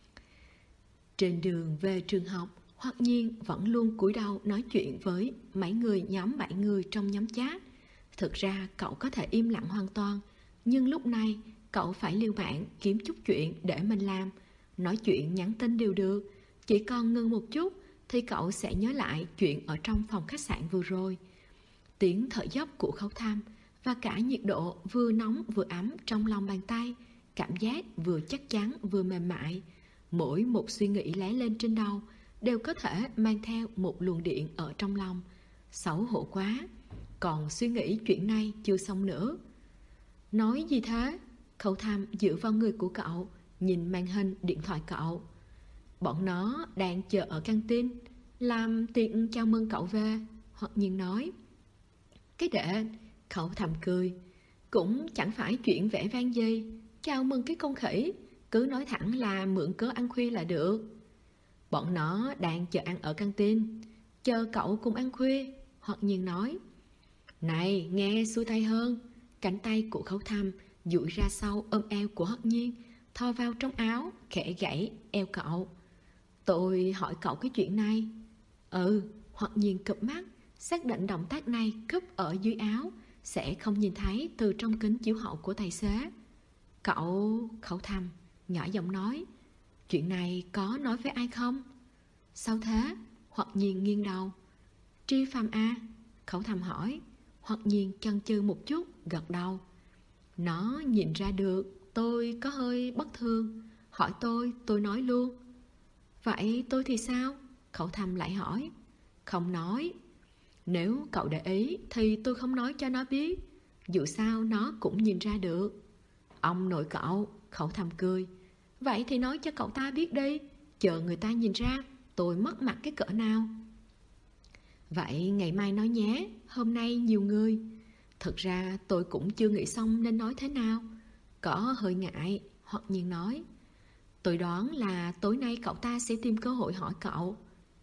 Trên đường về trường học, Hoặc Nhiên vẫn luôn cúi đầu nói chuyện với mấy người nhóm 7 người trong nhóm chat. Thực ra cậu có thể im lặng hoàn toàn, nhưng lúc này cậu phải liều mạng kiếm chút chuyện để mình làm. Nói chuyện nhắn tin đều được, chỉ còn ngừng một chút thì cậu sẽ nhớ lại chuyện ở trong phòng khách sạn vừa rồi. Tiếng thở dốc của Khấu Thăm và cả nhiệt độ vừa nóng vừa ấm trong lòng bàn tay, cảm giác vừa chắc chắn vừa mềm mại. Mỗi một suy nghĩ lóe lên trên đầu đều có thể mang theo một luồng điện ở trong lòng. Xấu hổ quá, còn suy nghĩ chuyện này chưa xong nữa. Nói gì thế? Khấu Thăm dựa vào người của cậu, nhìn màn hình điện thoại cậu. Bọn nó đang chờ ở căng tin, làm tiệc chào mừng cậu về. Hoặc Nhiên nói. Cái đệ. Khấu Thăm cười. Cũng chẳng phải chuyện vẻ vang gì, chào mừng cái con khỉ, cứ nói thẳng là mượn cớ ăn khuya là được. Bọn nó đang chờ ăn ở căng tin, chờ cậu cùng ăn khuya. Hoặc Nhiên nói. Này, nghe xuôi tay hơn. Cánh tay của Khấu Thăm duỗi ra sau ôm eo của Hoặc Nhiên, thò vào trong áo, khẽ gãy eo cậu. Tôi hỏi cậu cái chuyện này. Hoặc Nhiên cụp mắt, xác định động tác này cúp ở dưới áo sẽ không nhìn thấy từ trong kính chiếu hậu của tài xế. Cậu... Khấu Thăm nhỏ giọng nói. Chuyện này có nói với ai không? Sao thế? Hoặc Nhiên nghiêng đầu. Tri Phạm à? Khấu Thăm hỏi. Hoặc Nhiên chần chừ một chút, gật đầu. Nó nhìn ra được tôi có hơi bất thường, hỏi tôi nói luôn. Vậy tôi thì sao? Khấu Thăm lại hỏi. Không nói. Nếu cậu để ý thì tôi không nói cho nó biết, dù sao nó cũng nhìn ra được. Ông nội cậu. Khấu Thăm cười. Vậy thì nói cho cậu ta biết đi, chờ người ta nhìn ra tôi mất mặt cái cỡ nào. Vậy ngày mai nói nhé, hôm nay nhiều người. Thật ra tôi cũng chưa nghĩ xong nên nói thế nào, có hơi ngại. Hoặc Nhiên nói. Tôi đoán là tối nay cậu ta sẽ tìm cơ hội hỏi cậu.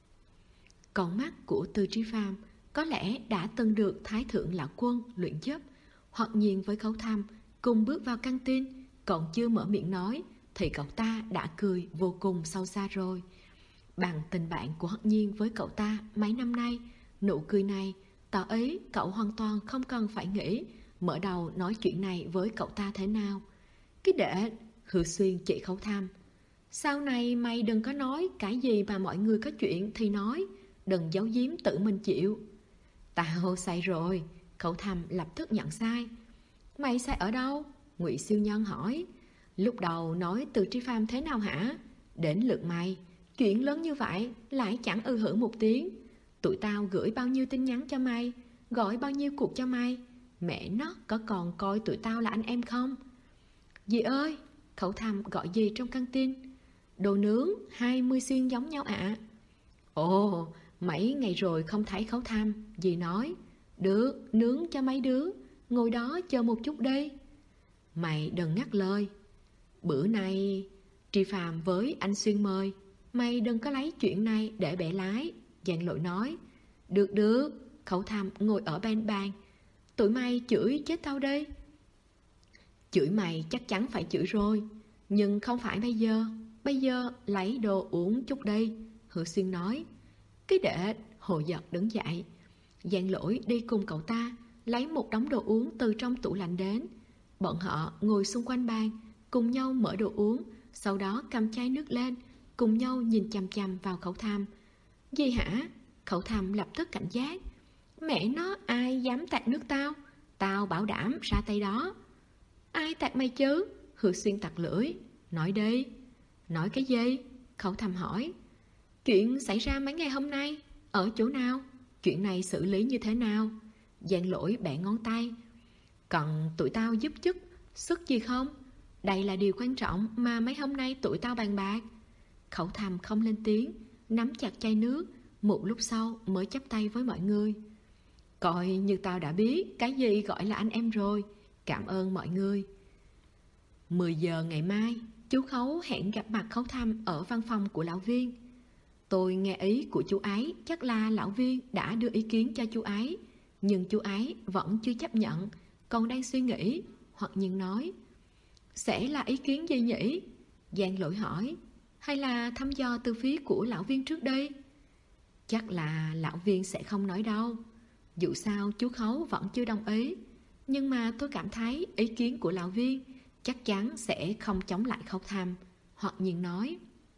Con mắt của Từ Tri Phạm có lẽ đã từng được Thái Thượng Lão Quân luyện giúp. Hoặc Nhiên với Khấu Thăm cùng bước vào căng tin, còn chưa mở miệng nói thì cậu ta đã cười vô cùng sâu xa rồi. Bằng tình bạn của Hoặc Nhiên với cậu ta mấy năm nay, nụ cười này tỏ ý cậu hoàn toàn không cần phải nghĩ mở đầu nói chuyện này với cậu ta thế nào. Cái đệ. Hư Xuyên chỉ Khấu Thăm. Sau này mày đừng có nói cái gì mà mọi người có chuyện thì nói, đừng giấu giếm tự mình chịu. Tao sai rồi. Khấu Thăm lập tức nhận sai. Mày sai ở đâu? Ngụy Siêu Nhân hỏi. Lúc đầu nói Từ Tri Phạm thế nào hả? Đến lượt mày, chuyện lớn như vậy lại chẳng hử một tiếng. Tụi tao gửi bao nhiêu tin nhắn cho mày, gọi bao nhiêu cuộc cho mày, mẹ nó có còn coi tụi tao là anh em không? Dì ơi, Khẩu Tham gọi dì trong căng tin. Đồ nướng 20 xiên giống nhau ạ. Ồ, mấy ngày rồi không thấy Khẩu Tham, dì nói. Được, nướng cho mấy đứa, ngồi đó chờ một chút đi. Mày đừng ngắt lời. Bữa nay Tri Phàm với anh Xuyên mời, mày đừng có lấy chuyện này để bẻ lái. Giang Lỗi nói. Được được, Khẩu Tham ngồi ở bên bàn. Tụi mày chửi chết tao đi. Chửi mày chắc chắn phải chửi rồi, nhưng không phải bây giờ. Bây giờ lấy đồ uống chút đi, Hứa Xuyên nói. Cái đệ, Hồ Giật đứng dậy. Giang Lỗi đi cùng cậu ta, lấy một đống đồ uống từ trong tủ lạnh đến. Bọn họ ngồi xung quanh bàn, cùng nhau mở đồ uống, sau đó cầm chai nước lên, cùng nhau nhìn chằm chằm vào Khẩu Tham. Gì hả? Khẩu Tham lập tức cảnh giác. Mẹ nó, ai dám tạt nước tao? Tao bảo đảm ra tay đó. Ai tạt mày chứ? Hứa Xuyên tặc lưỡi. Nói đi. Nói cái gì? Khẩu Tham hỏi. Chuyện xảy ra mấy ngày hôm nay, ở chỗ nào? Chuyện này xử lý như thế nào? Giang Lỗi bẻ ngón tay. Cần tụi tao giúp sức gì không? Đây là điều quan trọng mà mấy hôm nay tụi tao bàn bạc. Khẩu Tham không lên tiếng, nắm chặt chai nước, một lúc sau mới chắp tay với mọi người. Coi như tao đã biết cái gì gọi là anh em rồi. Cảm ơn mọi người. 10 giờ ngày mai, chú Khấu hẹn gặp mặt Khấu Tham ở văn phòng của lão Viên. Tôi nghe ý của chú ấy, chắc là lão Viên đã đưa ý kiến cho chú ấy, nhưng chú ấy vẫn chưa chấp nhận, còn đang suy nghĩ. Hoặc nhiên nói. Sẽ là ý kiến gì nhỉ? Giang Lỗi hỏi. Hay là thăm dò từ phía của lão Viên trước đây? Chắc là lão Viên sẽ không nói đâu. Dù sao chú Khấu vẫn chưa đồng ý, nhưng mà tôi cảm thấy ý kiến của lão Viên chắc chắn sẽ không chống lại Khấu Tham. Hoặc nhiên nói.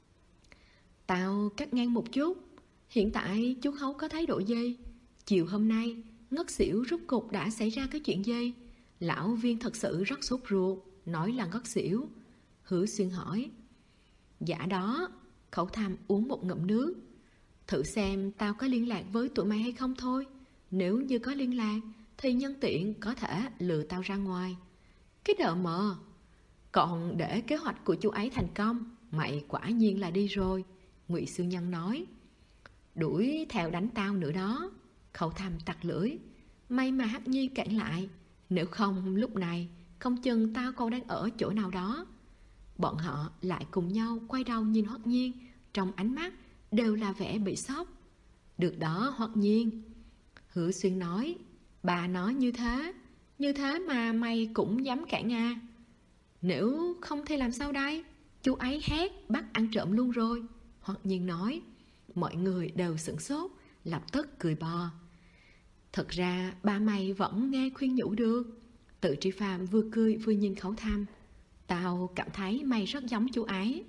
Tao cắt ngang một chút. Hiện tại chú Khấu có thái độ gì? Chiều hôm nay ngất xỉu rốt cục đã xảy ra cái chuyện gì? Lão Viên thật sự rất sốt ruột, nói là ngất xỉu. Hứa Xuyên hỏi. Dạ đó. Khẩu Tham uống một ngụm nước. Thử xem tao có liên lạc với tụi mày hay không thôi. Nếu như có liên lạc thì nhân tiện có thể lừa tao ra ngoài. Cái đợ mờ. Còn để kế hoạch của chú ấy thành công, mày quả nhiên là đi rồi, Ngụy Sư Nhân nói. Đuổi theo đánh tao nữa đó. Khẩu Tham tặc lưỡi. May mà Hắc Nhi cản lại, nếu không lúc này không chừng tao còn đang ở chỗ nào đó. Bọn họ lại cùng nhau quay đầu nhìn Hoắc Nhiên, trong ánh mắt đều là vẻ bị sốc. Được đó Hoắc Nhiên, Hứa Xuyên nói. Bà nói như thế mà mày cũng dám cản à? Nếu không thì làm sao đây? Chú ấy hét bắt ăn trộm luôn rồi, Hoắc Nhiên nói. Mọi người đều sửng sốt, lập tức cười bò. Thật ra ba mày vẫn nghe khuyên nhủ được. Tự Tri Phàm vừa cười vừa nhìn Khẩu Tham. Tao cảm thấy mày rất giống chú ấy.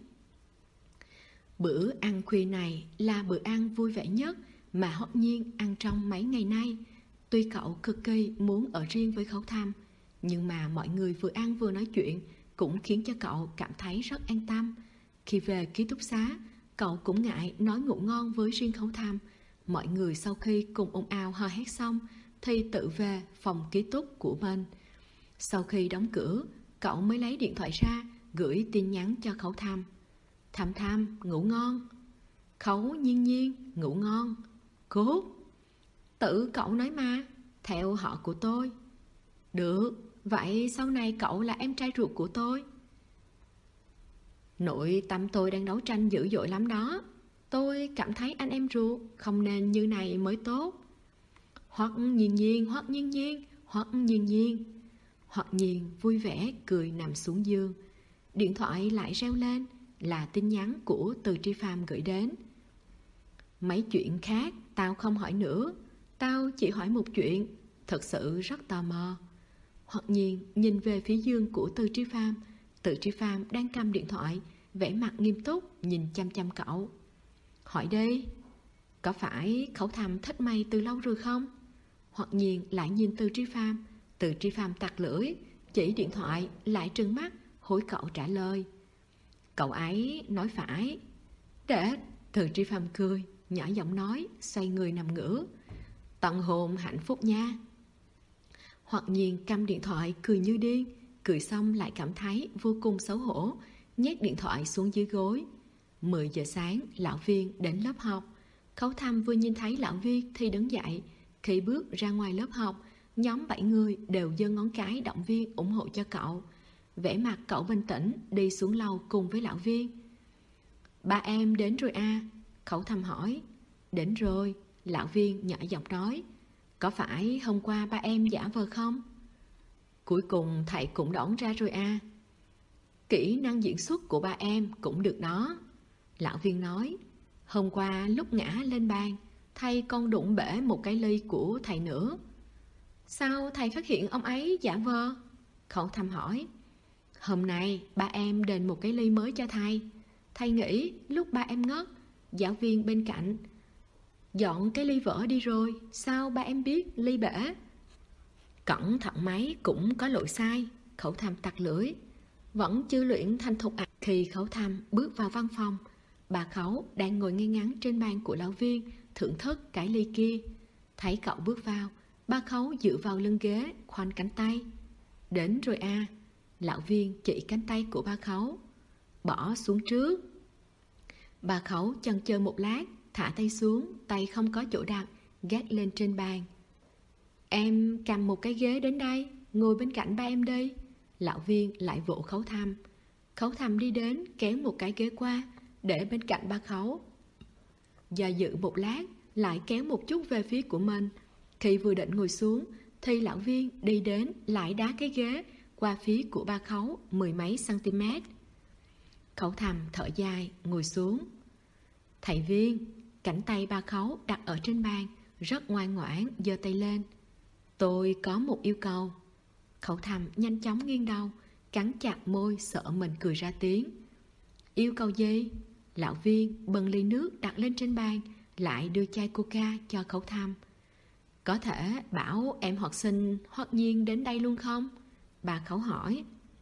Bữa ăn khuya này là bữa ăn vui vẻ nhất mà Hoắc Nhiên ăn trong mấy ngày nay. Tuy cậu cực kỳ muốn ở riêng với Khẩu Tham, nhưng mà mọi người vừa ăn vừa nói chuyện cũng khiến cho cậu cảm thấy rất an tâm. Khi về ký túc xá, cậu cũng ngại nói ngủ ngon với riêng Khẩu Tham. Mọi người sau khi cùng ồn ào hò hét xong thì tự về phòng ký túc của mình. Sau khi đóng cửa, cậu mới lấy điện thoại ra gửi tin nhắn cho Khẩu Tham. Tham Tham ngủ ngon. Khấu Nhiên Nhiên ngủ ngon. Cốt. Tự cậu nói mà, theo họ của tôi. Được, vậy sau này cậu là em trai ruột của tôi. Nội tâm tôi đang đấu tranh dữ dội lắm đó. Tôi cảm thấy anh em ruột không nên như này mới tốt. Hoặc Nhiên Nhiên, hoặc Nhiên Nhiên, hoặc Nhiên Nhiên. Hoặc Nhiên vui vẻ cười nằm xuống giường. Điện thoại lại reo lên, là tin nhắn của Từ Tri Phàm gửi đến. Mấy chuyện khác tao không hỏi nữa, tao chỉ hỏi một chuyện, thật sự rất tò mò. Hoặc Nhiên nhìn về phía giường của Từ Tri Phàm. Từ Tri Phàm đang cầm điện thoại, vẻ mặt nghiêm túc nhìn chăm chăm cậu. Hỏi đi, có phải Khẩu Tham thích mày từ lâu rồi không? Hoặc Nhiên lại nhìn Từ Tri Phàm. Từ Tri Phàm tặc lưỡi, chỉ điện thoại lại trừng mắt hối cậu trả lời. Cậu ấy nói phải. Để Từ Tri Phạm cười, nhỏ giọng nói, xoay người nằm ngửa. Tận hồn hạnh phúc nha. Hoặc Nhiên cắm điện thoại cười như điên. Cười xong lại cảm thấy vô cùng xấu hổ, nhét điện thoại xuống dưới gối. 10 giờ sáng, lão Viên đến lớp học. Khấu Thăm vừa nhìn thấy lão Viên thì đứng dậy. Khi bước ra ngoài lớp học, nhóm 7 người đều giơ ngón cái động viên ủng hộ cho cậu. Vẻ mặt cậu bình tĩnh đi xuống lầu cùng với lão Viên. Ba em đến rồi à? Khấu Thăm hỏi. Đến rồi, lão Viên nhỏ giọng nói. Có phải hôm qua ba em giả vờ không? Cuối cùng thầy cũng đoán ra rồi à? Kỹ năng diễn xuất của ba em cũng được đó. Lão Viên nói. Hôm qua lúc ngã lên bàn, thầy còn đụng bể một cái ly của thầy nữa. Sao thầy phát hiện ông ấy giả vờ? Khấu Thăm hỏi. Hôm nay ba em đền một cái ly mới cho thầy. Thầy nghĩ lúc ba em ngất, giáo viên bên cạnh dọn cái ly vỡ đi rồi, sao ba em biết ly bể? Cẩn thận máy cũng có lỗi sai. Khấu Thăm tặc lưỡi. Vẫn chưa luyện thành thục à? Khi Khấu Thăm bước vào văn phòng, bà Khấu đang ngồi ngay ngắn trên bàn của lão Viên, thưởng thức cái ly kia. Thấy cậu bước vào, bà Khấu dựa vào lưng ghế, khoanh cánh tay. Đến rồi à? Lão Viên chỉ cánh tay của bà Khấu. Bỏ xuống trước. Bà Khấu chần chờ một lát, thả tay xuống, tay không có chỗ đặt, gác lên trên bàn. Em cầm một cái ghế đến đây, ngồi bên cạnh ba em đi. Lão Viên lại vỗ Khấu Thăm. Khấu Thăm đi đến, kéo một cái ghế qua, để bên cạnh ba Khấu. Do dự một lát, lại kéo một chút về phía của mình. Khi vừa định ngồi xuống, thì lão Viên đi đến, lại đá cái ghế qua phía của ba Khấu 10 mấy cm. Khấu Thăm thở dài, ngồi xuống. Thầy Viên, cánh tay ba Khấu đặt ở trên bàn, rất ngoan ngoãn, giơ tay lên. Tôi có một yêu cầu. Khấu Thăm nhanh chóng nghiêng đầu, cắn chặt môi sợ mình cười ra tiếng. Yêu cầu gì? Lão Viên bưng ly nước đặt lên trên bàn, lại đưa chai coca cho Khấu Thăm. Có thể bảo em học sinh Hoặc Nhiên đến đây luôn không? Bà Khấu hỏi.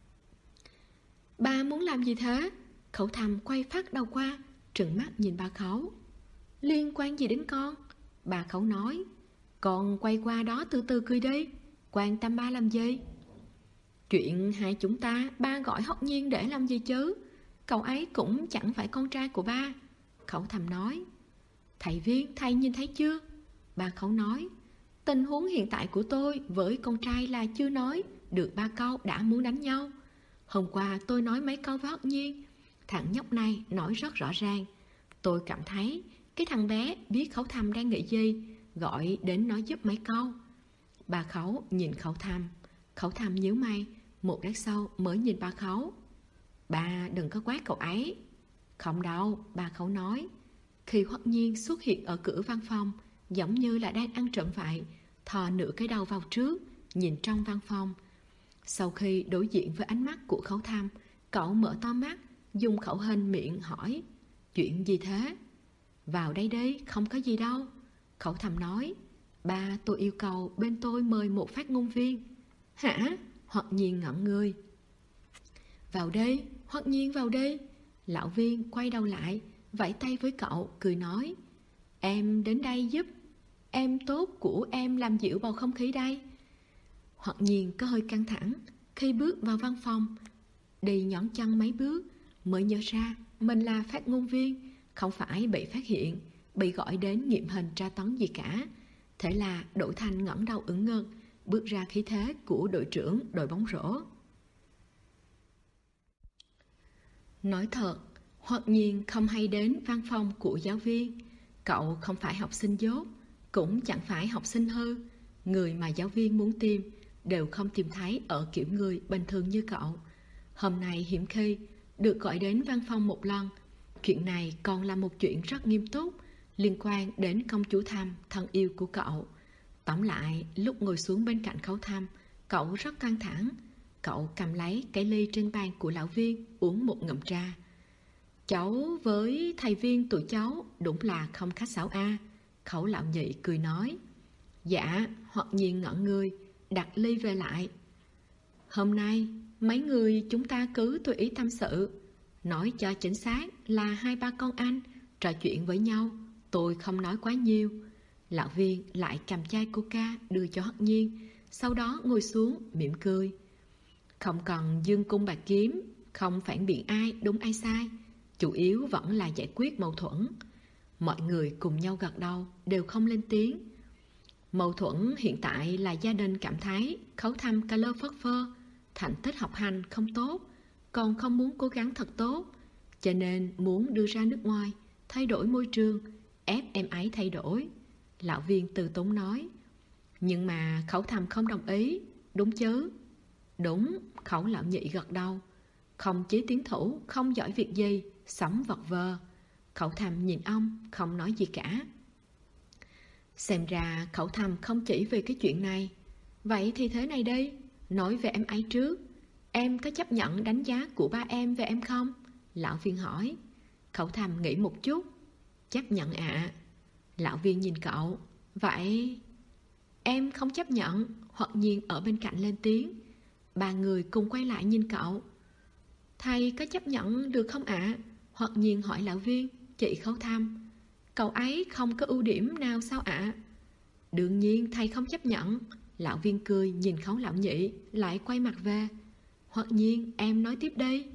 Ba muốn làm gì thế? Khấu Thăm quay phát đầu qua, trừng mắt nhìn bà Khấu. Liên quan gì đến con? Bà Khấu nói. Con quay qua đó từ từ cười đi. Quan tâm ba làm gì? Chuyện hai chúng ta, ba gọi Hoặc Nhiên để làm gì chứ? Cậu ấy cũng chẳng phải con trai của ba. Khấu Thăm nói. Thầy Viên, thầy nhìn thấy chưa? Bà Khấu nói. Tình huống hiện tại của tôi với con trai là chưa nói được 3 câu đã muốn đánh nhau. Hôm qua tôi nói mấy câu với Hoặc Nhiên, thằng nhóc này nói rất rõ ràng. Tôi cảm thấy cái thằng bé biết Khấu Thăm đang nghĩ gì, gọi đến nói giúp mấy câu. Bà Khấu nhìn Khấu Thăm. Khấu Thăm nhíu mày, một lát sau mới nhìn bà Khấu. Bà đừng có quát cậu ấy. Không đâu, bà Khấu nói. Khi Hoặc Nhiên xuất hiện ở cửa văn phòng, giống như là đang ăn trộm vậy, thò nửa cái đầu vào trước, nhìn trong văn phòng. Sau khi đối diện với ánh mắt của Khấu Thăm, cậu mở to mắt, dùng khẩu hình miệng hỏi. Chuyện gì thế? Vào đây đi, không có gì đâu. Khấu Thăm nói. Ba, tôi yêu cầu bên tôi mời một phát ngôn viên. Hả? Hoặc Nhiên ngẩn người. Vào đây, Hoặc Nhiên vào đây. Lão Viên quay đầu lại, vẫy tay với cậu, cười nói. Em đến đây giúp em tốt của em làm dịu bầu không khí đây. Hoặc Nhiên có hơi căng thẳng khi bước vào văn phòng. Đi nhón chân mấy bước mới nhớ ra mình là phát ngôn viên, không phải bị phát hiện, bị gọi đến nghiệm hình tra tấn gì cả. Thế là đổi thành ngẩng đầu ưỡn ngực, bước ra khí thế của đội trưởng đội bóng rổ. Nói thật, Hoặc Nhiên không hay đến văn phòng của giáo viên. Cậu không phải học sinh dốt, cũng chẳng phải học sinh hư. Người mà giáo viên muốn tìm đều không tìm thấy ở kiểu người bình thường như cậu. Hôm nay hiếm khi được gọi đến văn phòng một lần. Chuyện này còn là một chuyện rất nghiêm túc, liên quan đến công chúa Thăm, thân yêu của cậu. Tóm lại, lúc ngồi xuống bên cạnh Khấu Thăm, cậu rất căng thẳng. Cậu cầm lấy cái ly trên bàn của lão Viên, uống một ngụm trà. Cháu với thầy Viên tụi cháu đúng là không khách sáo a. Khấu lão nhị cười nói. Dạ. Hoặc Nhiên ngẩn người, đặt ly về lại. Hôm nay mấy người chúng ta cứ tùy ý tâm sự. Nói cho chính xác là hai ba con anh trò chuyện với nhau, tôi không nói quá nhiều. Lão Viên lại cầm chai coca đưa cho Hất Nhiên, sau đó ngồi xuống mỉm cười. Không cần dương cung bạc kiếm, không phản biện ai đúng ai sai, chủ yếu vẫn là giải quyết mâu thuẫn. Mọi người cùng nhau gật đầu, đều không lên tiếng. Mâu thuẫn hiện tại là gia đình cảm thấy Khấu Thăm cà lơ phất phơ, thành tích học hành không tốt, còn không muốn cố gắng thật tốt, cho nên muốn đưa ra nước ngoài, thay đổi môi trường, ép em ấy thay đổi. Lão Viên từ tốn nói. Nhưng mà Khấu Thăm không đồng ý, đúng chứ? Đúng, Khấu Lão Nhị gật đầu. Không chí tiến thủ, không giỏi việc gì, sống vật vờ. Khấu Thăm nhìn ông, không nói gì cả. Xem ra Khấu Thăm không chỉ về cái chuyện này. Vậy thì thế này đi, nói về em ấy trước. Em có chấp nhận đánh giá của ba em về em không? Lão Viên hỏi. Khấu Thăm nghĩ một chút. Chấp nhận ạ. Lão Viên nhìn cậu. Vậy em không chấp nhận. Hoặc Nhiên ở bên cạnh lên tiếng. Ba người cùng quay lại nhìn cậu. Thầy có chấp nhận được không ạ? Hoặc Nhiên hỏi Lão Viên. Chị Khấu Thăm, cậu ấy không có ưu điểm nào sao ạ? Đương nhiên thầy không chấp nhận. Lão Viên cười nhìn Khấu Lão Nhị, lại quay mặt về. Hoặc Nhiên, em nói tiếp đi.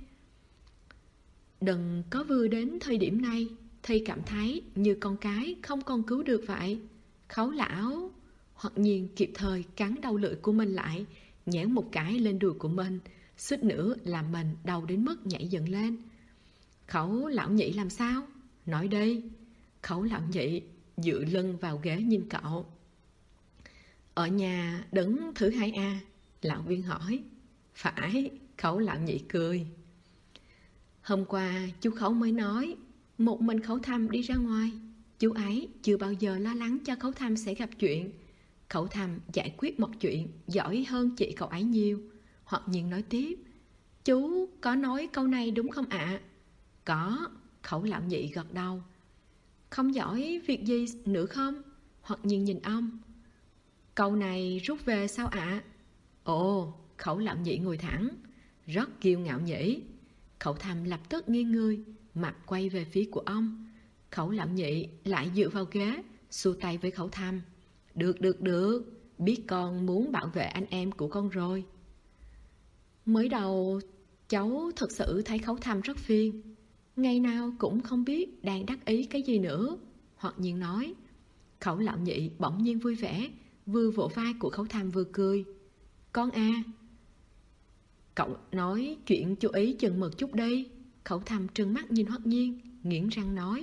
Đừng có vừa đến thời điểm này thì cảm thấy như con cái không còn cứu được vậy. Khấu lão. Hoặc Nhiên kịp thời cắn đầu lưỡi của mình lại, nhéo một cái lên đùi của mình, suýt nữa làm mình đau đến mức nhảy dựng lên. Khấu Lão Nhị làm sao? Nói đi. Khấu Lão Nhị dựa lưng vào ghế nhìn cậu. Ở nhà đứng thứ hai à? Lão Viên hỏi. Phải. Khấu Lão Nhị cười. Hôm qua chú Khấu mới nói một mình Khấu Thăm đi ra ngoài. Chú ấy chưa bao giờ lo lắng cho Khấu Thăm sẽ gặp chuyện. Khấu Thăm giải quyết một chuyện giỏi hơn chị cậu ấy nhiều. Hoặc Nhiên nói tiếp. Chú có nói câu này đúng không ạ? Có. Khấu Lão Nhị gật đầu. Không giỏi việc gì nữa không? Hoặc Nhiên nhìn ông. Câu này rút về sao ạ? Ồ. Khấu Lão Nhị ngồi thẳng. Rất kiêu ngạo nhỉ. Khấu Thăm lập tức nghiêng người, mặt quay về phía của ông. Khấu Lão Nhị lại dựa vào ghế, xua tay với Khấu Thăm. Được, biết con muốn bảo vệ anh em của con rồi. Mới đầu cháu thật sự thấy Khấu Thăm rất phiền, ngày nào cũng không biết đang đắc ý cái gì nữa. Hoặc Nhiên nói. Khấu Lão Nhị bỗng nhiên vui vẻ, vừa vỗ vai của Khấu Thăm vừa cười. Con à, cậu nói chuyện chú ý chừng mực chút đi. Khấu Thăm trừng mắt nhìn Hoặc Nhiên, nghiến răng nói.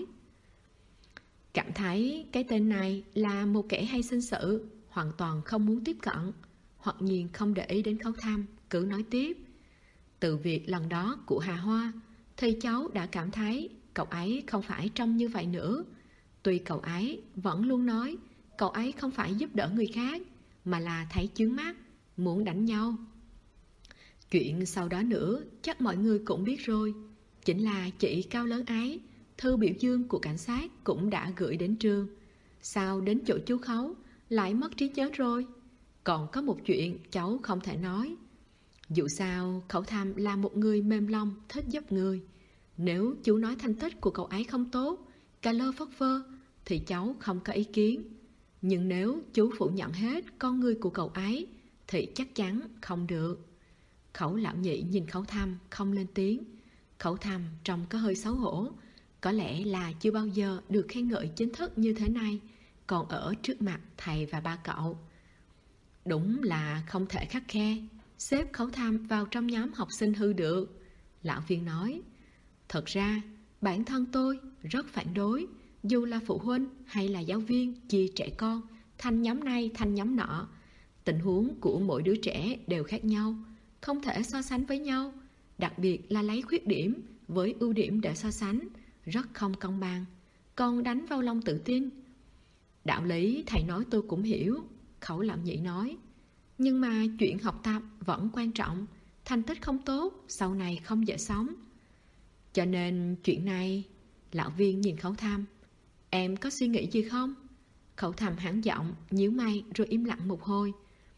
Cảm thấy cái tên này là một kẻ hay sinh sự, hoàn toàn không muốn tiếp cận. Hoặc Nhiên không để ý đến Khấu Thăm, cứ nói tiếp. Từ việc lần đó của Hà Hoa thì cháu đã cảm thấy cậu ấy không phải trông như vậy nữa. Tuy cậu ấy vẫn luôn nói cậu ấy không phải giúp đỡ người khác, mà là thấy chướng mắt, muốn đánh nhau. Chuyện sau đó nữa chắc mọi người cũng biết rồi. Chính là chị cao lớn ấy, thư biểu dương của cảnh sát cũng đã gửi đến trường. Sao đến chỗ chú Khấu lại mất trí nhớ rồi? Còn có một chuyện cháu không thể nói. Dù sao Khấu Thăm là một người mềm lòng, thích giúp người. Nếu chú nói thành tích của cậu ấy không tốt, cà lơ phất phơ, thì cháu không có ý kiến. Nhưng nếu chú phủ nhận hết con người của cậu ấy thì chắc chắn không được. Khấu Lão Nhị nhìn Khấu Thăm không lên tiếng. Khấu Thăm trông có hơi xấu hổ. Có lẽ là chưa bao giờ được khen ngợi chính thức như thế này, còn ở trước mặt thầy và ba cậu. Đúng là không thể khắt khe, xếp Khấu Thăm vào trong nhóm học sinh hư được. Lão Viên nói. Thật ra bản thân tôi rất phản đối, dù là phụ huynh hay là giáo viên chia trẻ con thành nhóm này thành nhóm nọ. Tình huống của mỗi đứa trẻ đều khác nhau, không thể so sánh với nhau. Đặc biệt là lấy khuyết điểm với ưu điểm để so sánh, rất không công bằng, còn đánh vào lòng tự tin. Đạo lý thầy nói tôi cũng hiểu, Khấu Lão Nhị nói. Nhưng mà chuyện học tập vẫn quan trọng, thành tích không tốt sau này không dễ sống. Cho nên chuyện này. Lão Viên nhìn Khấu Thăm. Em có suy nghĩ gì không? Khấu Thăm hãng giọng, nhíu mày rồi im lặng một hồi.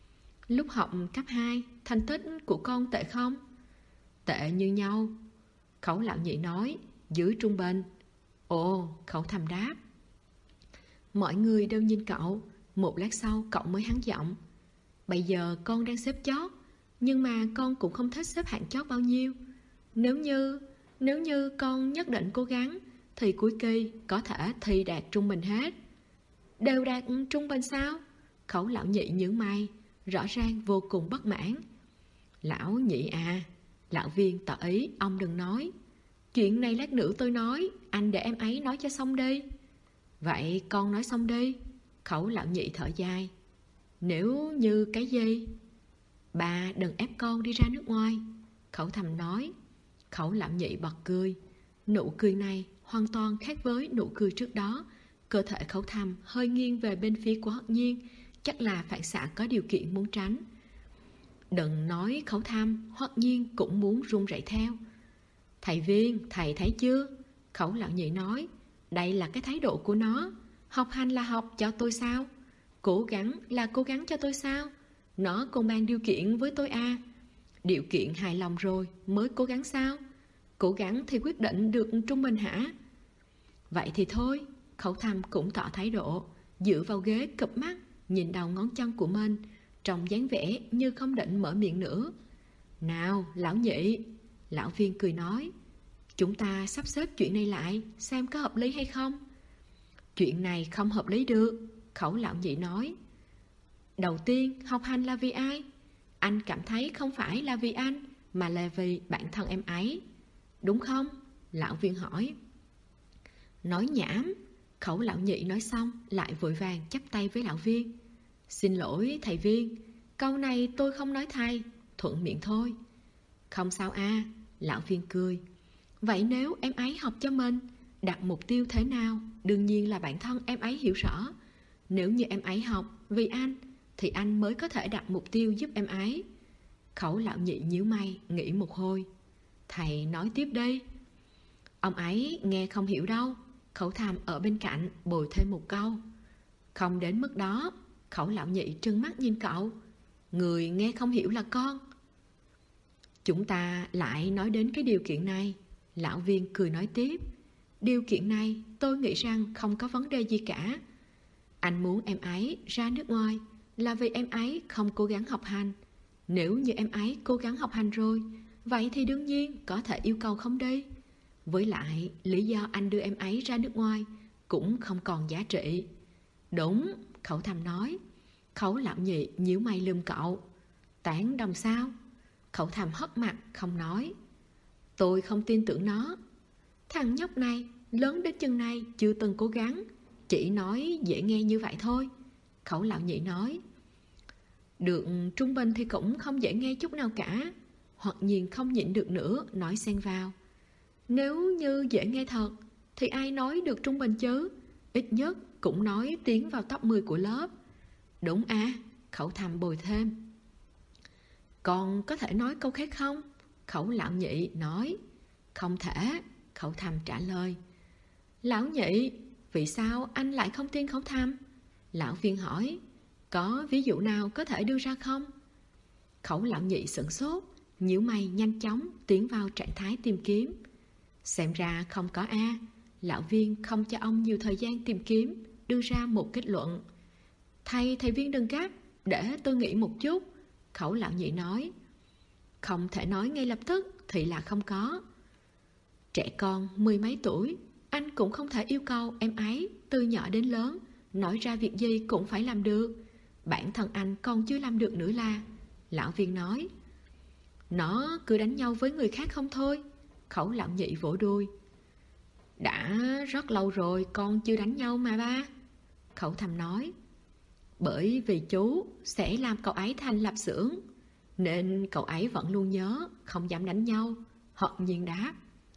Lúc học cấp 2, thành tích của con tệ không? Tệ như nhau. Khẩu lão nhị nói, dưới trung bình. Ồ, Khẩu thầm đáp. Mọi người đều nhìn cậu. Một lát sau cậu mới hắn giọng, bây giờ con đang xếp chót, nhưng mà con cũng không thích xếp hạng chót bao nhiêu. Nếu như con nhất định cố gắng thì cuối kỳ có thể thi đạt trung bình hết. Đều đạt trung bình sao? Khẩu lão nhị nhướng mày, rõ ràng vô cùng bất mãn. Lão nhị à, lão Viên tỏ ý ông đừng nói. Chuyện này lát nữa tôi nói, anh để em ấy nói cho xong đi. Vậy con nói xong đi. Khẩu lão nhị thở dài. Nếu như cái gì? Bà đừng ép con đi ra nước ngoài, Khẩu thầm nói. Khẩu lão nhị bật cười. Nụ cười này hoàn toàn khác với nụ cười trước đó. Cơ thể Khẩu thầm hơi nghiêng về bên phía của Hất Nhiên, chắc là phản xạ có điều kiện muốn tránh. Đừng nói Khẩu thầm, Hất Nhiên cũng muốn run rẩy theo. Thầy Viên, thầy thấy chưa? Khẩu lão nhị nói. Đây là cái thái độ của nó. Học hành là học cho tôi sao? Cố gắng là cố gắng cho tôi sao? Nó còn bàn điều kiện với tôi à? Điều kiện hài lòng rồi mới cố gắng sao? Cố gắng thì quyết định được trung bình hả? Vậy thì thôi. Khẩu thầm cũng tỏ thái độ, dựa vào ghế cụp mắt, nhìn đầu ngón chân của mình, trông dáng vẻ như không định mở miệng nữa. Nào, lão nhị, lão Viên cười nói, chúng ta sắp xếp chuyện này lại, xem có hợp lý hay không. Chuyện này không hợp lý được, Khẩu lão nhị nói. Đầu tiên, học hành là vì ai? Anh cảm thấy không phải là vì anh, mà là vì bản thân em ấy, đúng không? Lão Viên hỏi. Nói nhảm. Khẩu lão nhị nói xong lại vội vàng chắp tay với lão Viên. Xin lỗi thầy Viên, câu này tôi không nói thầy, thuận miệng thôi. Không sao à, lão Viên cười. Vậy nếu em ấy học cho mình, đặt mục tiêu thế nào, đương nhiên là bản thân em ấy hiểu rõ. Nếu như em ấy học vì anh, thì anh mới có thể đặt mục tiêu giúp em ấy. Khẩu lão nhị nhíu mày, nghĩ một hồi. Thầy nói tiếp đi. Ông ấy nghe không hiểu đâu. Khẩu thầm ở bên cạnh bồi thêm một câu. Không đến mức đó. Khẩu lão nhị trừng mắt nhìn cậu. Người nghe không hiểu là con. Chúng ta lại nói đến cái điều kiện này. Lão Viên cười nói tiếp. Điều kiện này tôi nghĩ rằng không có vấn đề gì cả. Anh muốn em ấy ra nước ngoài là vì em ấy không cố gắng học hành. Nếu như em ấy cố gắng học hành rồi, vậy thì đương nhiên có thể yêu cầu không đi. Với lại, lý do anh đưa em ấy ra nước ngoài cũng không còn giá trị. Đúng, Khẩu thầm nói. Khẩu lão nhị nhíu mày lườm cậu. Tán đồng sao? Khẩu thầm hất mặt không nói. Tôi không tin tưởng nó. Thằng nhóc này lớn đến chừng này chưa từng cố gắng, chỉ nói dễ nghe như vậy thôi, Khẩu lão nhị nói. Được trung bình thì cũng không dễ nghe chút nào cả. Hoặc nhiên không nhịn được nữa, nói xen vào. Nếu như dễ nghe thật thì ai nói được trung bình chứ? Ít nhất cũng nói tiến vào top 10 của lớp. Đúng à, Khẩu thầm bồi thêm. Còn có thể nói câu khác không? Khẩu lão nhị nói. Không thể, Khẩu thầm trả lời. Lão nhị, vì sao anh lại không tin Khẩu thầm? Lão Viên hỏi. Có ví dụ nào có thể đưa ra không? Khẩu lão nhị sửng sốt, nhíu mày nhanh chóng tiến vào trạng thái tìm kiếm. Xem ra không có a. Lão Viên không cho ông nhiều thời gian tìm kiếm, đưa ra một kết luận. Thầy Viên đừng gấp, để tôi nghĩ một chút, Khẩu lão nhị nói. Không thể nói ngay lập tức thì là không có. Trẻ con mười mấy tuổi, anh cũng không thể yêu cầu em ấy từ nhỏ đến lớn nói ra việc gì cũng phải làm được. Bản thân anh còn chưa làm được nữa là, lão Viên nói. Nó cứ đánh nhau với người khác không thôi, Khẩu lão nhị vỗ đùi. Đã rất lâu rồi con chưa đánh nhau mà ba, Khẩu thầm nói. Bởi vì chú sẽ làm cậu ấy thành lập xưởng, nên cậu ấy vẫn luôn nhớ, không dám đánh nhau, Hất Nhiên đáp.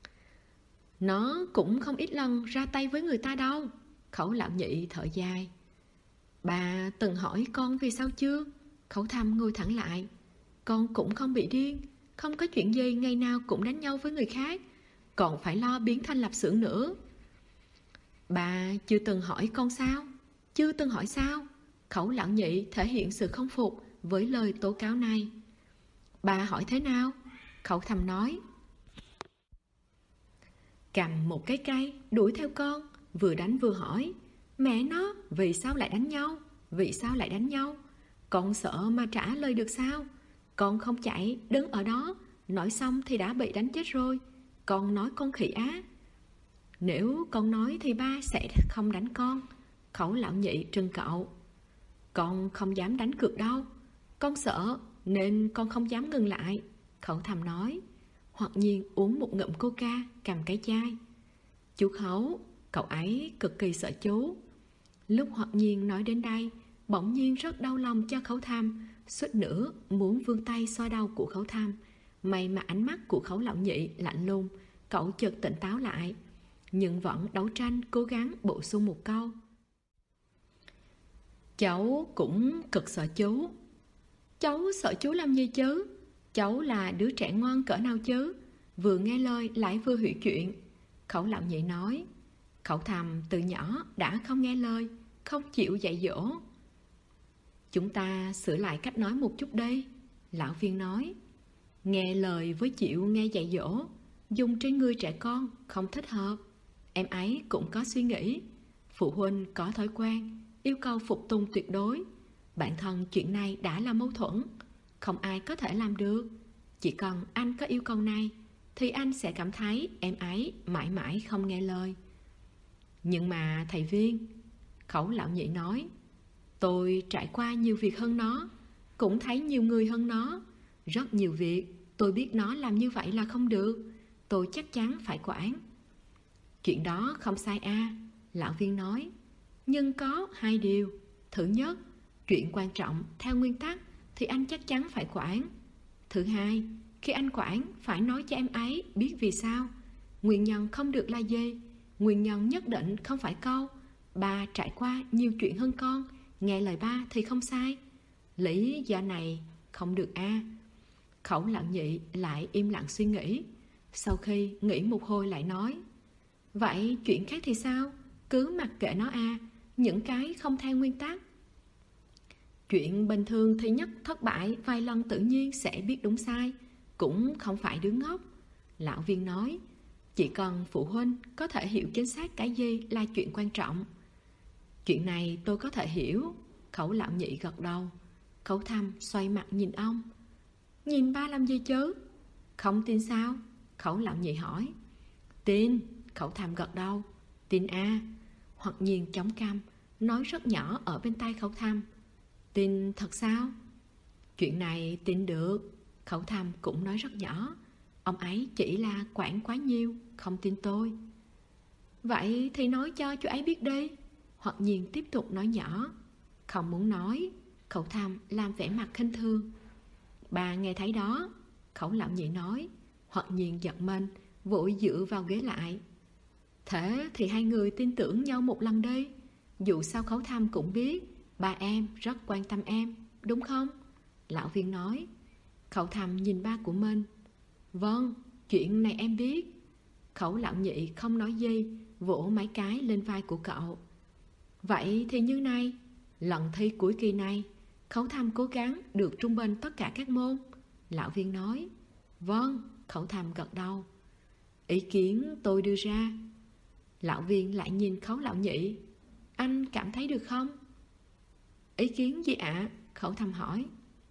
Nó cũng không ít lần ra tay với người ta đâu, Khẩu lão nhị thở dài. Bà từng hỏi con vì sao chưa? Khẩu thầm ngồi thẳng lại. Con cũng không bị điên, không có chuyện gì ngày nào cũng đánh nhau với người khác, còn phải lo biến thành lập xưởng nữa. Bà chưa từng hỏi con sao? Chưa từng hỏi sao? Khẩu lão nhị thể hiện sự không phục với lời tố cáo này. Bà hỏi thế nào? Khẩu thầm nói. cầm một cái cây đuổi theo con, vừa đánh vừa hỏi: mẹ nó, vì sao lại đánh nhau? Vì sao lại đánh nhau? Con sợ mà trả lời được sao? Con không chạy, đứng ở đó, nói xong thì đã bị đánh chết rồi. Con nói con khỉ á. Nếu con nói thì ba sẽ không đánh con. Khẩu lão nhị trừng cậu. Con không dám đánh cược đâu. Con sợ nên con không dám ngừng lại, Khẩu thầm nói. Hoặc nhiên uống một ngụm coca, cầm cái chai. Chú Khẩu, cậu ấy cực kỳ sợ chú. Lúc Hoặc nhiên nói đến đây, bỗng nhiên rất đau lòng cho Khẩu Tham, suýt nữa muốn vươn tay xoa đau của Khẩu Tham. May mà ánh mắt của Khẩu lão nhị lạnh lùng, cậu chợt tỉnh táo lại, nhưng vẫn đấu tranh cố gắng bổ sung một câu. Cháu cũng cực sợ chú. Cháu sợ chú làm gì chứ? Cháu là đứa trẻ ngoan cỡ nào chứ? Vừa nghe lời lại vừa hiểu chuyện, Khẩu lão nhị nói. Khẩu Tham từ nhỏ đã không nghe lời, không chịu dạy dỗ. Chúng ta sửa lại cách nói một chút đi, lão viên nói. Nghe lời với chịu nghe dạy dỗ dùng trên người trẻ con không thích hợp. Em ấy cũng có suy nghĩ. Phụ huynh có thói quen yêu cầu phục tùng tuyệt đối. Bản thân chuyện này đã là mâu thuẫn, không ai có thể làm được. Chỉ cần anh có yêu cầu này thì anh sẽ cảm thấy em ấy mãi mãi không nghe lời. Nhưng mà thầy Viên, Khẩu lão nhị nói, tôi trải qua nhiều việc hơn nó, cũng thấy nhiều người hơn nó. Rất nhiều việc tôi biết nó làm như vậy là không được, tôi chắc chắn phải quản. Chuyện đó không sai à, lão Viên nói. Nhưng có hai điều. Thứ nhất, chuyện quan trọng theo nguyên tắc thì anh chắc chắn phải quản. Thứ hai, khi anh quản phải nói cho em ấy biết vì sao. Nguyên nhân không được là gì. Nguyên nhân nhất định không phải câu ba trải qua nhiều chuyện hơn con, nghe lời ba thì không sai. Lý do này không được a. Khẩu lão nhị lại im lặng suy nghĩ. Sau khi nghĩ một hồi lại nói, vậy chuyện khác thì sao? Cứ mặc kệ nó a, những cái không theo nguyên tắc. Chuyện bình thường thì nhất thất bại vài lần tự nhiên sẽ biết đúng sai, cũng không phải đứa ngốc, lão Viên nói. Chỉ cần phụ huynh có thể hiểu chính xác cái gì là chuyện quan trọng. Chuyện này tôi có thể hiểu, Khẩu lão nhị gật đầu. Khẩu Tham xoay mặt nhìn ông. Nhìn ba làm gì chứ? Không tin sao? Khẩu lão nhị hỏi. Tin, Khẩu Tham gật đầu. Tin a. Hoặc nhiên chống cằm, nói rất nhỏ ở bên tai Khẩu Tham. Tin thật sao? Chuyện này tin được, Khẩu Tham cũng nói rất nhỏ. Ông ấy chỉ là quản quá nhiều, không tin tôi. Vậy thì nói cho chú ấy biết đi, Hoặc nhiên tiếp tục nói nhỏ. Không muốn nói, Khẩu Tham làm vẻ mặt khinh thường. Bà nghe thấy đó, Khẩu lão nhị nói. Hoặc nhiên giật mình, vội dựa vào ghế lại. Thế thì hai người tin tưởng nhau một lần đi. Dù sao Khẩu Tham cũng biết ba em rất quan tâm em, đúng không? Lão Viên nói. Khẩu Tham nhìn ba của mình. Vâng, chuyện này em biết. Khẩu lão nhị không nói gì, vỗ mấy cái lên vai của cậu. Vậy thì như này, lần thi cuối kỳ này Khẩu Tham cố gắng được trung bình tất cả các môn, lão Viên nói. Vâng, Khẩu Tham gật đầu. Ý kiến tôi đưa ra. Lão Viên lại nhìn Khẩu lão nhị. Anh cảm thấy được không? Ý kiến gì ạ? Khẩu Tham hỏi.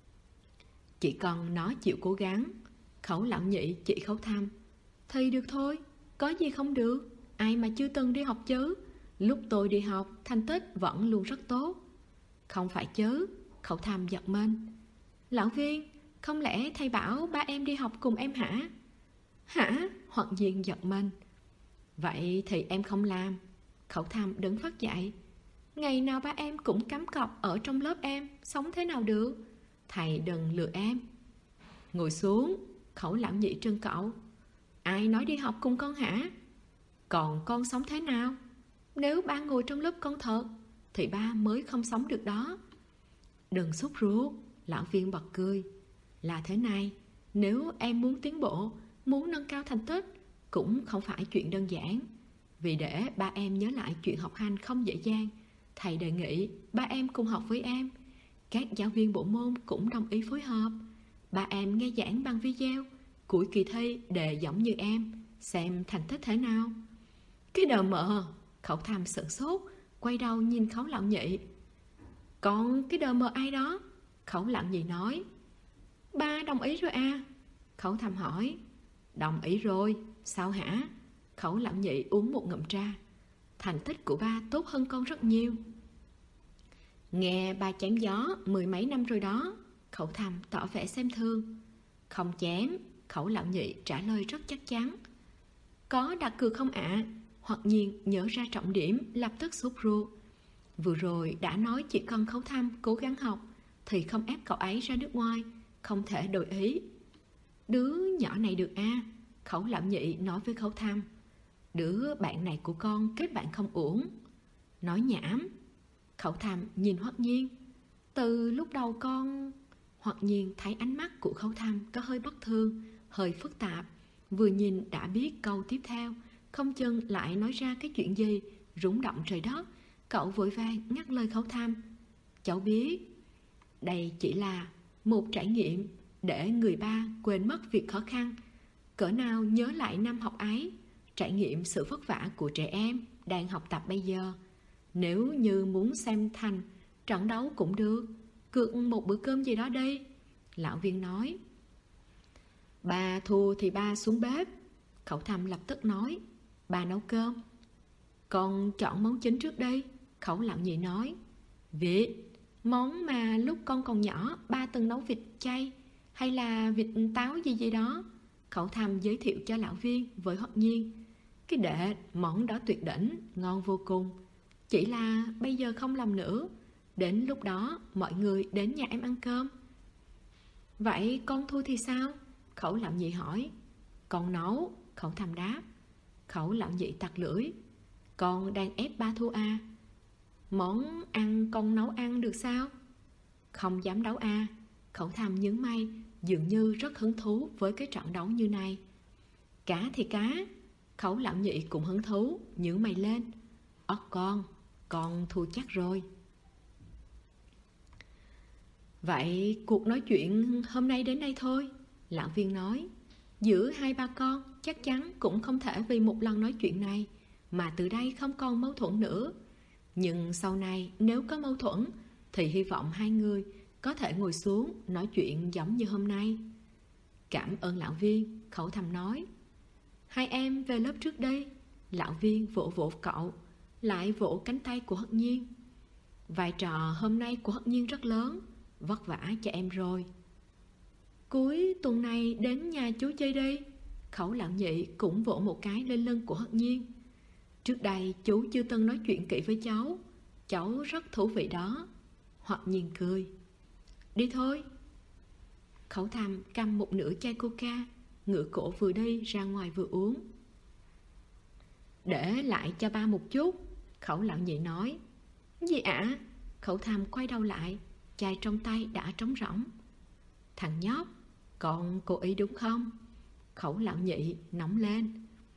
Chỉ cần nó chịu cố gắng, Khẩu lão nhị chỉ Khẩu Tham. Thì được thôi, có gì không được, ai mà chưa từng đi học chứ. Lúc tôi đi học thành tích vẫn luôn rất tốt. Không phải chứ, Khẩu Tham giật mình. Lão Viên, không lẽ thầy bảo ba em đi học cùng em hả? Hả? Hoặc nhiên giật mình. Vậy thì em không làm. Khẩu Tham đứng phát dậy. Ngày nào ba em cũng cắm cọc ở trong lớp em, sống thế nào được? Thầy đừng lừa em. Ngồi xuống, Khẩu lão nhị trân cậu. Ai nói đi học cùng con hả? Còn con sống thế nào? Nếu ba ngồi trong lớp con thật thì ba mới không sống được đó. Đừng sốt ruột, lão Viên bật cười. Là thế này, nếu em muốn tiến bộ, muốn nâng cao thành tích, cũng không phải chuyện đơn giản. Vì để ba em nhớ lại chuyện học hành không dễ dàng, thầy đề nghị ba em cùng học với em. Các giáo viên bộ môn cũng đồng ý phối hợp. Ba em nghe giảng bằng video, cuối kỳ thi đề giống như em, xem thành tích thế nào. Cái đờ mờ. Khẩu Tham sửng sốt, quay đầu nhìn Khấu Lão Nhị. Còn cái đờ mờ ai đó? Khấu Lão Nhị nói. Ba đồng ý rồi à? Khấu Tham hỏi. Đồng ý rồi, sao hả? Khấu Lão Nhị uống một ngụm trà. Thành tích của ba tốt hơn con rất nhiều. Nghe ba chém gió 10 mấy năm rồi đó. Khẩu Tham tỏ vẻ xem thương. Không chém, Khấu Lão Nhị trả lời rất chắc chắn. Có đặt cược không ạ? Hoặc nhiên nhớ ra trọng điểm, lập tức sốt ruột. Vừa rồi đã nói chỉ cần Khấu Tham cố gắng học thì không ép cậu ấy ra nước ngoài, không thể đổi ý. Đứa nhỏ này được à? Khấu Lão Nhị nói với Khấu Tham. Đứa bạn này của con kết bạn không uổng. Nói nhảm. Khấu Tham nhìn Hoắc Nhiên. Từ lúc đầu con... Hoắc Nhiên thấy ánh mắt của Khấu Tham có hơi bất thường, hơi phức tạp. Vừa nhìn đã biết câu tiếp theo không chừng lại nói ra cái chuyện gì rúng động trời đất. Cậu vội vàng ngắt lời Khấu Tham. Cháu biết đây chỉ là một trải nghiệm để người ba quên mất việc khó khăn, cỡ nào nhớ lại năm học ấy, trải nghiệm sự vất vả của trẻ em đang học tập bây giờ. Nếu như muốn xem thành trận đấu cũng được, cược một bữa cơm gì đó đi. Lão Viên nói. Ba thua thì ba xuống bếp. Khẩu Tham lập tức nói. Ba nấu cơm. Con chọn món chính trước đây. Khẩu Lão Nhị nói. Vịt, món mà lúc con còn nhỏ ba từng nấu vịt chay hay là vịt táo gì gì đó. Khẩu Tham giới thiệu cho Lão Viên với Hoắc Nhiên. Cái đệ, món đó tuyệt đỉnh, ngon vô cùng. Chỉ là bây giờ không làm nữa, đến lúc đó mọi người đến nhà em ăn cơm. Vậy con thua thì sao? Khẩu Lão Nhị hỏi. Con nấu. Khẩu Tham đáp. Khẩu Lão Nhị tặc lưỡi. Con đang ép ba thua à? Món ăn con nấu ăn được sao? Không dám đấu à? Khẩu Tham nhướng mày, dường như rất hứng thú với cái trận đấu như này. Cá thì cá. Khẩu Lão Nhị cũng hứng thú, nhướng mày lên. Con thua chắc rồi. Vậy cuộc nói chuyện hôm nay đến đây thôi. Lão Viên nói. Giữa hai ba con chắc chắn cũng không thể vì một lần nói chuyện này mà từ đây không còn mâu thuẫn nữa. Nhưng sau này nếu có mâu thuẫn thì hy vọng hai người có thể ngồi xuống nói chuyện giống như hôm nay. Cảm ơn Lão Viên. Khẩu Tham nói. Hai em về lớp trước đây. Lão Viên vỗ vỗ cậu, lại vỗ cánh tay của Hoắc Nhiên. Vai trò hôm nay của Hoắc Nhiên rất lớn, vất vả cho em rồi. Cuối tuần này đến nhà chú chơi đi. Khẩu Lão Nhị cũng vỗ một cái lên lưng của Hoắc Nhiên. Trước đây chú chưa từng nói chuyện kỹ với cháu rất thú vị đó. Hoắc Nhiên cười. Đi thôi. Khẩu Tham cầm một nửa chai coca, ngửa cổ vừa đi ra ngoài vừa uống. Để lại cho ba một chút. Khẩu Lão Nhị nói. Gì ạ? Khẩu Tham quay đầu lại, chai trong tay đã trống rỗng. Thằng nhóc, con cố ý đúng không? Khẩu Lão Nhị nóng lên.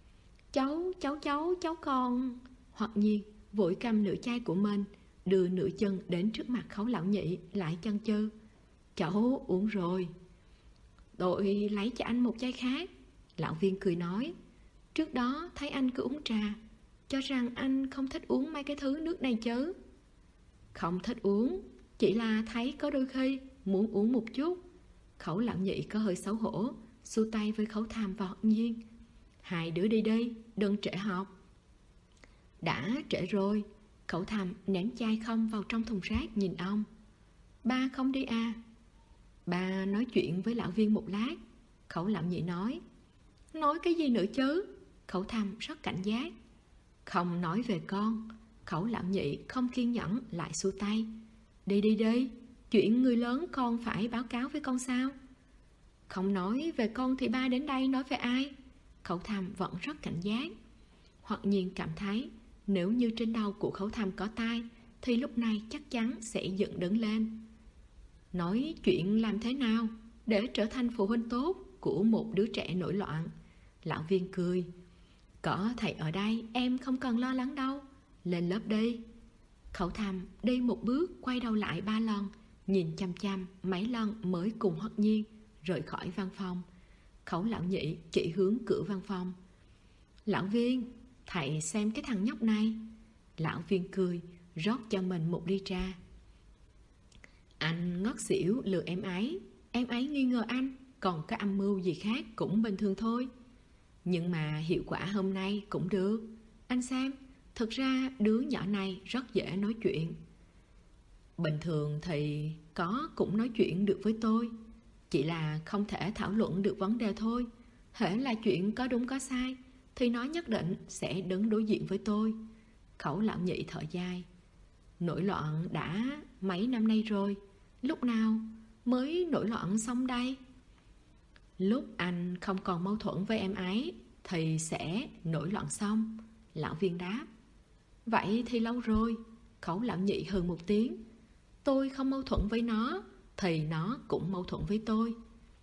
Cháu con. Hoắc Nhiên vội cầm nửa chai của mình, đưa nửa chân đến trước mặt Khẩu Lão Nhị, lại chần chừ. Cháu uống rồi. Tôi lấy cho anh một chai khác. Lão Viên cười nói. Trước đó thấy anh cứ uống trà, cho rằng anh không thích uống mấy cái thứ nước này chứ. Không thích uống, chỉ là thấy có đôi khi muốn uống một chút. Khẩu Lão Nhị có hơi xấu hổ, xua tay với Khẩu Tham và Hoắc Nhiên. Hai đứa đi đi, đừng trễ học. Đã trễ rồi. Khẩu Tham ném chai không vào trong thùng rác nhìn ông. Ba không đi à? Ba nói chuyện với Lão Viên một lát. Khẩu Lão Nhị nói. Nói cái gì nữa chứ? Khẩu Tham rất cảnh giác. Không nói về con. Khẩu Lão Nhị không kiên nhẫn lại xua tay. Đi, chuyện người lớn con phải báo cáo với con sao? Không nói về con thì ba đến đây nói về ai? Khẩu Tham vẫn rất cảnh giác. Hoặc nhiên cảm thấy nếu như trên đầu của Khẩu Tham có tai thì lúc này chắc chắn sẽ dựng đứng lên. Nói chuyện làm thế nào để trở thành phụ huynh tốt của một đứa trẻ nổi loạn? Lão Viên cười. Có thầy ở đây em không cần lo lắng đâu. Lên lớp đi. Khẩu Tham đi một bước quay đầu lại 3 lần, nhìn chăm chăm mấy lần mới cùng Hoắc Nhiên rời khỏi văn phòng. Khẩu Lão Nhị chỉ hướng cửa văn phòng. Lão Viên, thầy xem cái thằng nhóc này. Lão Viên cười, rót cho mình một ly trà. Anh ngất xỉu lừa em ấy nghi ngờ anh, còn có âm mưu gì khác cũng bình thường thôi. Nhưng mà hiệu quả hôm nay cũng được. Anh xem, thực ra đứa nhỏ này rất dễ nói chuyện. Bình thường thì cũng nói chuyện được với tôi, chỉ là không thể thảo luận được vấn đề thôi. Hễ là chuyện có đúng có sai thì nó nhất định sẽ đứng đối diện với tôi. Khẩu lão nhị thở dài. Nổi loạn đã mấy năm nay rồi, lúc nào mới nổi loạn xong đây? Lúc anh không còn mâu thuẫn với em ấy thì sẽ nổi loạn xong, Lão Viên đáp. Vậy thì lâu rồi, khẩu lão nhị hừ một tiếng. Tôi không mâu thuẫn với nó thì nó cũng mâu thuẫn với tôi.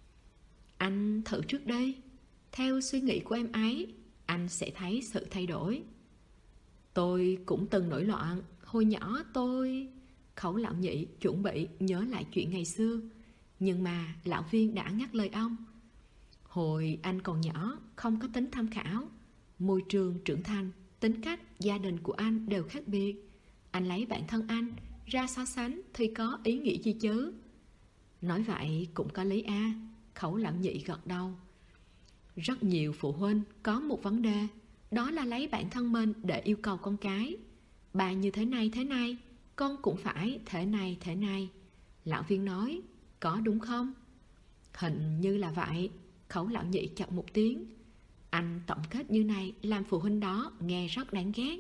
Anh thử trước đây, theo suy nghĩ của em ấy, anh sẽ thấy sự thay đổi. Tôi cũng từng nổi loạn. Hồi nhỏ tôi... Khẩu lão nhị chuẩn bị nhớ lại chuyện ngày xưa, nhưng mà Lão Viên đã ngắt lời ông. Hồi anh còn nhỏ, không có tính tham khảo. Môi trường trưởng thành, tính cách, gia đình của anh đều khác biệt. Anh lấy bản thân anh ra so sánh thì có ý nghĩa gì chứ? Nói vậy cũng có lý a. Khẩu lão nhị gật đầu. Rất nhiều phụ huynh có một vấn đề, đó là lấy bản thân mình để yêu cầu con cái. Bà như thế này, con cũng phải thế này. Lão Viên nói, có đúng không? Hình như là vậy. Khẩu lão nhị chậm một tiếng. Anh tổng kết như này làm phụ huynh đó nghe rất đáng ghét.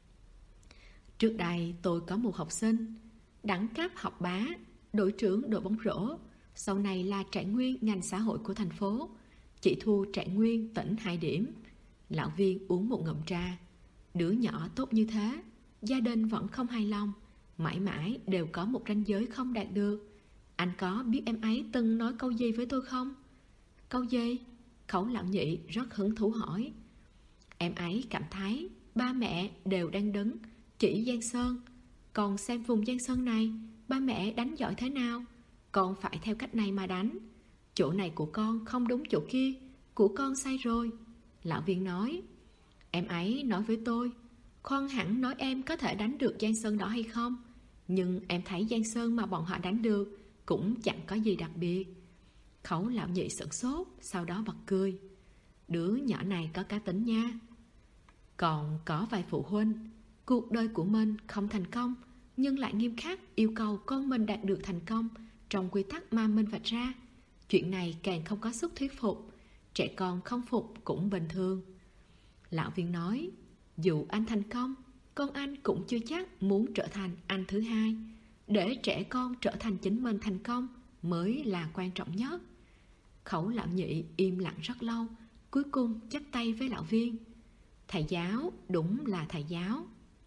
Trước đây tôi có một học sinh, đẳng cấp học bá, đội trưởng đội bóng rổ, sau này là trạng nguyên ngành xã hội của thành phố, chỉ thua trạng nguyên tỉnh 2 điểm. Lão Viên uống một ngụm trà. Đứa nhỏ tốt như thế, gia đình vẫn không hài lòng, mãi mãi đều có một ranh giới không đạt được. Anh có biết em ấy từng nói câu gì với tôi không? Câu gì? Khẩu lão nhị rất hứng thú hỏi. Em ấy cảm thấy ba mẹ đều đang đứng chỉ Giang Sơn, còn xem vùng Giang Sơn này ba mẹ đánh giỏi thế nào, con phải theo cách này mà đánh. Chỗ này của con không đúng chỗ kia, của con sai rồi. Lão Viên nói. Em ấy nói với tôi, con hẳn nói em có thể đánh được Giang Sơn đó hay không, nhưng em thấy Giang Sơn mà bọn họ đánh được cũng chẳng có gì đặc biệt. Khẩu lão nhị sửng sốt, sau đó bật cười. Đứa nhỏ này có cá tính nha. Còn có vài phụ huynh, cuộc đời của mình không thành công, nhưng lại nghiêm khắc yêu cầu con mình đạt được thành công trong quy tắc mà mình vạch ra. Chuyện này càng không có sức thuyết phục. Trẻ con không phục cũng bình thường. Lão Viên nói, dù anh thành công, con anh cũng chưa chắc muốn trở thành anh thứ hai. Để trẻ con trở thành chính mình thành công mới là quan trọng nhất. Khẩu lão nhị im lặng rất lâu, cuối cùng chắp tay với Lão Viên. Thầy giáo, đúng là thầy giáo.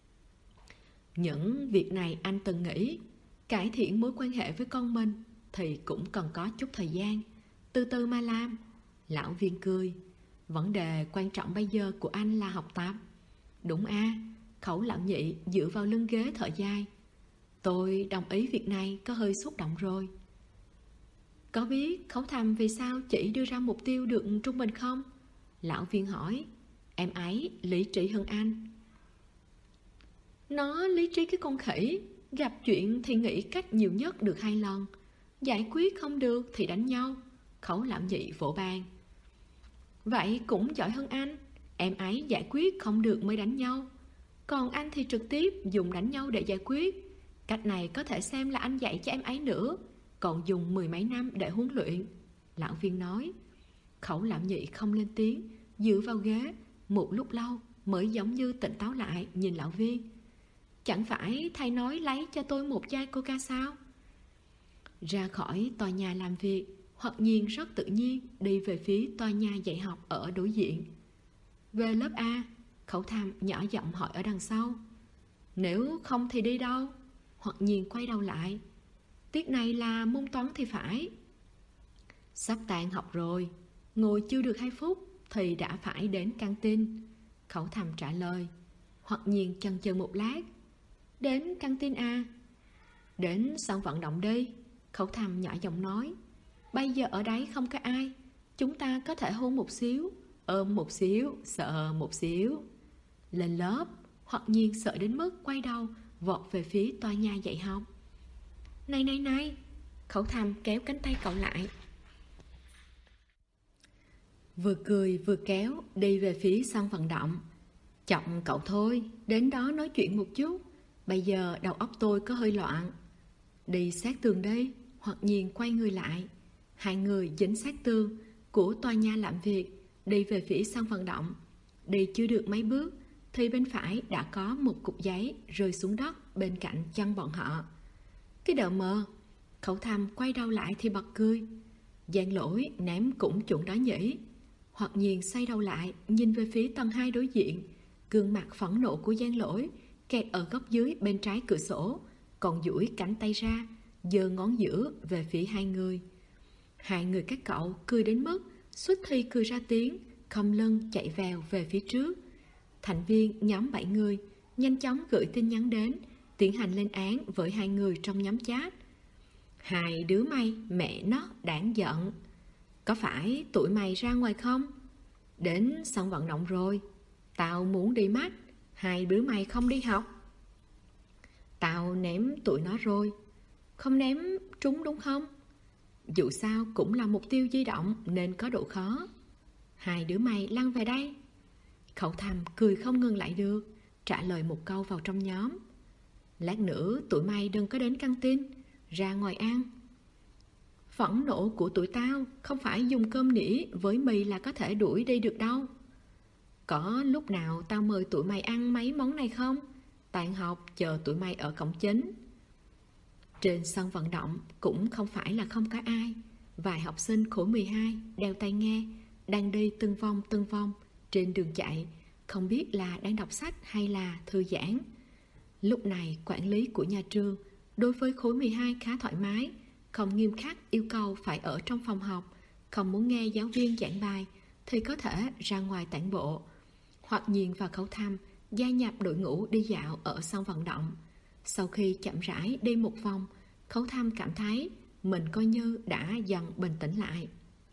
Những việc này anh từng nghĩ. Cải thiện mối quan hệ với con mình thì cũng cần có chút thời gian, từ từ mà làm. Lão Viên cười. Vấn đề quan trọng bây giờ của anh là học tập. Đúng a. Khẩu lão nhị dựa vào lưng ghế thở dài. Tôi đồng ý việc này có hơi xúc động rồi. Có biết Khấu Thầm vì sao chỉ đưa ra mục tiêu được trung bình không? Lão Viên hỏi. Em ấy lý trí hơn anh. Nó lý trí cái con khỉ. Gặp chuyện thì nghĩ cách nhiều nhất được 2 lần, giải quyết không được thì đánh nhau. Khẩu lão nhị vỗ bàn. Vậy cũng giỏi hơn anh. Em ấy giải quyết không được mới đánh nhau, còn anh thì trực tiếp dùng đánh nhau để giải quyết. Cách này có thể xem là anh dạy cho em ấy nữa, còn dùng 10 mấy năm để huấn luyện. Lão Viên nói. Khẩu lão nhị không lên tiếng, dựa vào ghế một lúc lâu mới giống như tỉnh táo lại nhìn Lão Viên. Chẳng phải thầy nói lấy cho tôi một chai coca sao? Ra khỏi tòa nhà làm việc, Hoặc Nhiên rất tự nhiên đi về phía tòa nhà dạy học ở đối diện. Về lớp A, Khẩu Tham nhỏ giọng hỏi ở đằng sau. Nếu không thì đi đâu? Hoặc Nhiên quay đầu lại. Tiết này là môn toán thì phải. Sắp tan học rồi, ngồi chưa được 2 phút thì đã phải đến căng tin. Khẩu Tham trả lời. Hoặc Nhiên chần chừ một lát. Đến căng tin à? Đến sân vận động đi. Khẩu Tham nhỏ giọng nói. Bây giờ ở đấy không có ai, chúng ta có thể hôn một xíu. ôm một xíu, sợ một xíu. Lên lớp, Hoặc Nhiên sợ đến mức quay đầu, vọt về phía tòa nhà dạy học. Này này này, Khẩu Thầm kéo cánh tay cậu lại. Vừa cười vừa kéo, đi về phía sân vận động. Chọc cậu thôi, đến đó nói chuyện một chút. Bây giờ đầu óc tôi có hơi loạn. Đi sát tường đây. Hoặc Nhiên quay người lại. Hai người dính sát tường của tòa nhà làm việc, đi về phía sân vận động. Đi chưa được mấy bước thì bên phải đã có một cục giấy rơi xuống đất bên cạnh chân bọn họ. Cái đợ mờ. Khẩu Thầm quay đầu lại thì bật cười. Giang Lỗi ném cũng chuẩn đó nhỉ. Hoặc Nhiên xoay đầu lại, nhìn về phía tầng 2 đối diện. Gương mặt phẫn nộ của Giang Lỗi kẹt ở góc dưới bên trái cửa sổ, còn duỗi cánh tay ra, giơ ngón giữa về phía hai người. Hai người các cậu cười đến mức suýt thì cười ra tiếng, khom lưng chạy vèo về phía trước. Thành viên nhóm 7 người nhanh chóng gửi tin nhắn đến, tiến hành lên án với hai người trong nhóm chat. Hai đứa mày, mẹ nó đáng giận. Có phải tụi mày ra ngoài không? Đến sân vận động rồi. Tao muốn đi match, hai đứa mày không đi học. Tao ném tụi nó rồi. Không ném trúng đúng không? Dù sao cũng là mục tiêu di động nên có độ khó. Hai đứa mày lăn về đây. Khẩu Thầm cười không ngừng lại được, trả lời một câu vào trong nhóm. Lát nữa tụi mày đừng có đến căng tin, ra ngoài ăn. Phẫn nộ của tụi tao không phải dùng cơm nĩa với mì là có thể đuổi đi được đâu. Có lúc nào tao mời tụi mày ăn mấy món này không? Tàn học chờ tụi mày ở cổng chính. Trên sân vận động cũng không phải là không có ai. Vài học sinh khối 12 đeo tai nghe, đang đi từng vòng trên đường chạy, không biết là đang đọc sách hay là thư giãn. Lúc này quản lý của nhà trường đối với khối 12 khá thoải mái, không nghiêm khắc yêu cầu phải ở trong phòng học. Không muốn nghe giáo viên giảng bài thì có thể ra ngoài tản bộ. Hoặc Nhiên và Khẩu Thầm gia nhập đội ngũ đi dạo ở sân vận động. Sau khi chậm rãi đi một vòng, Khẩu Thầm cảm thấy mình coi như đã dần bình tĩnh lại.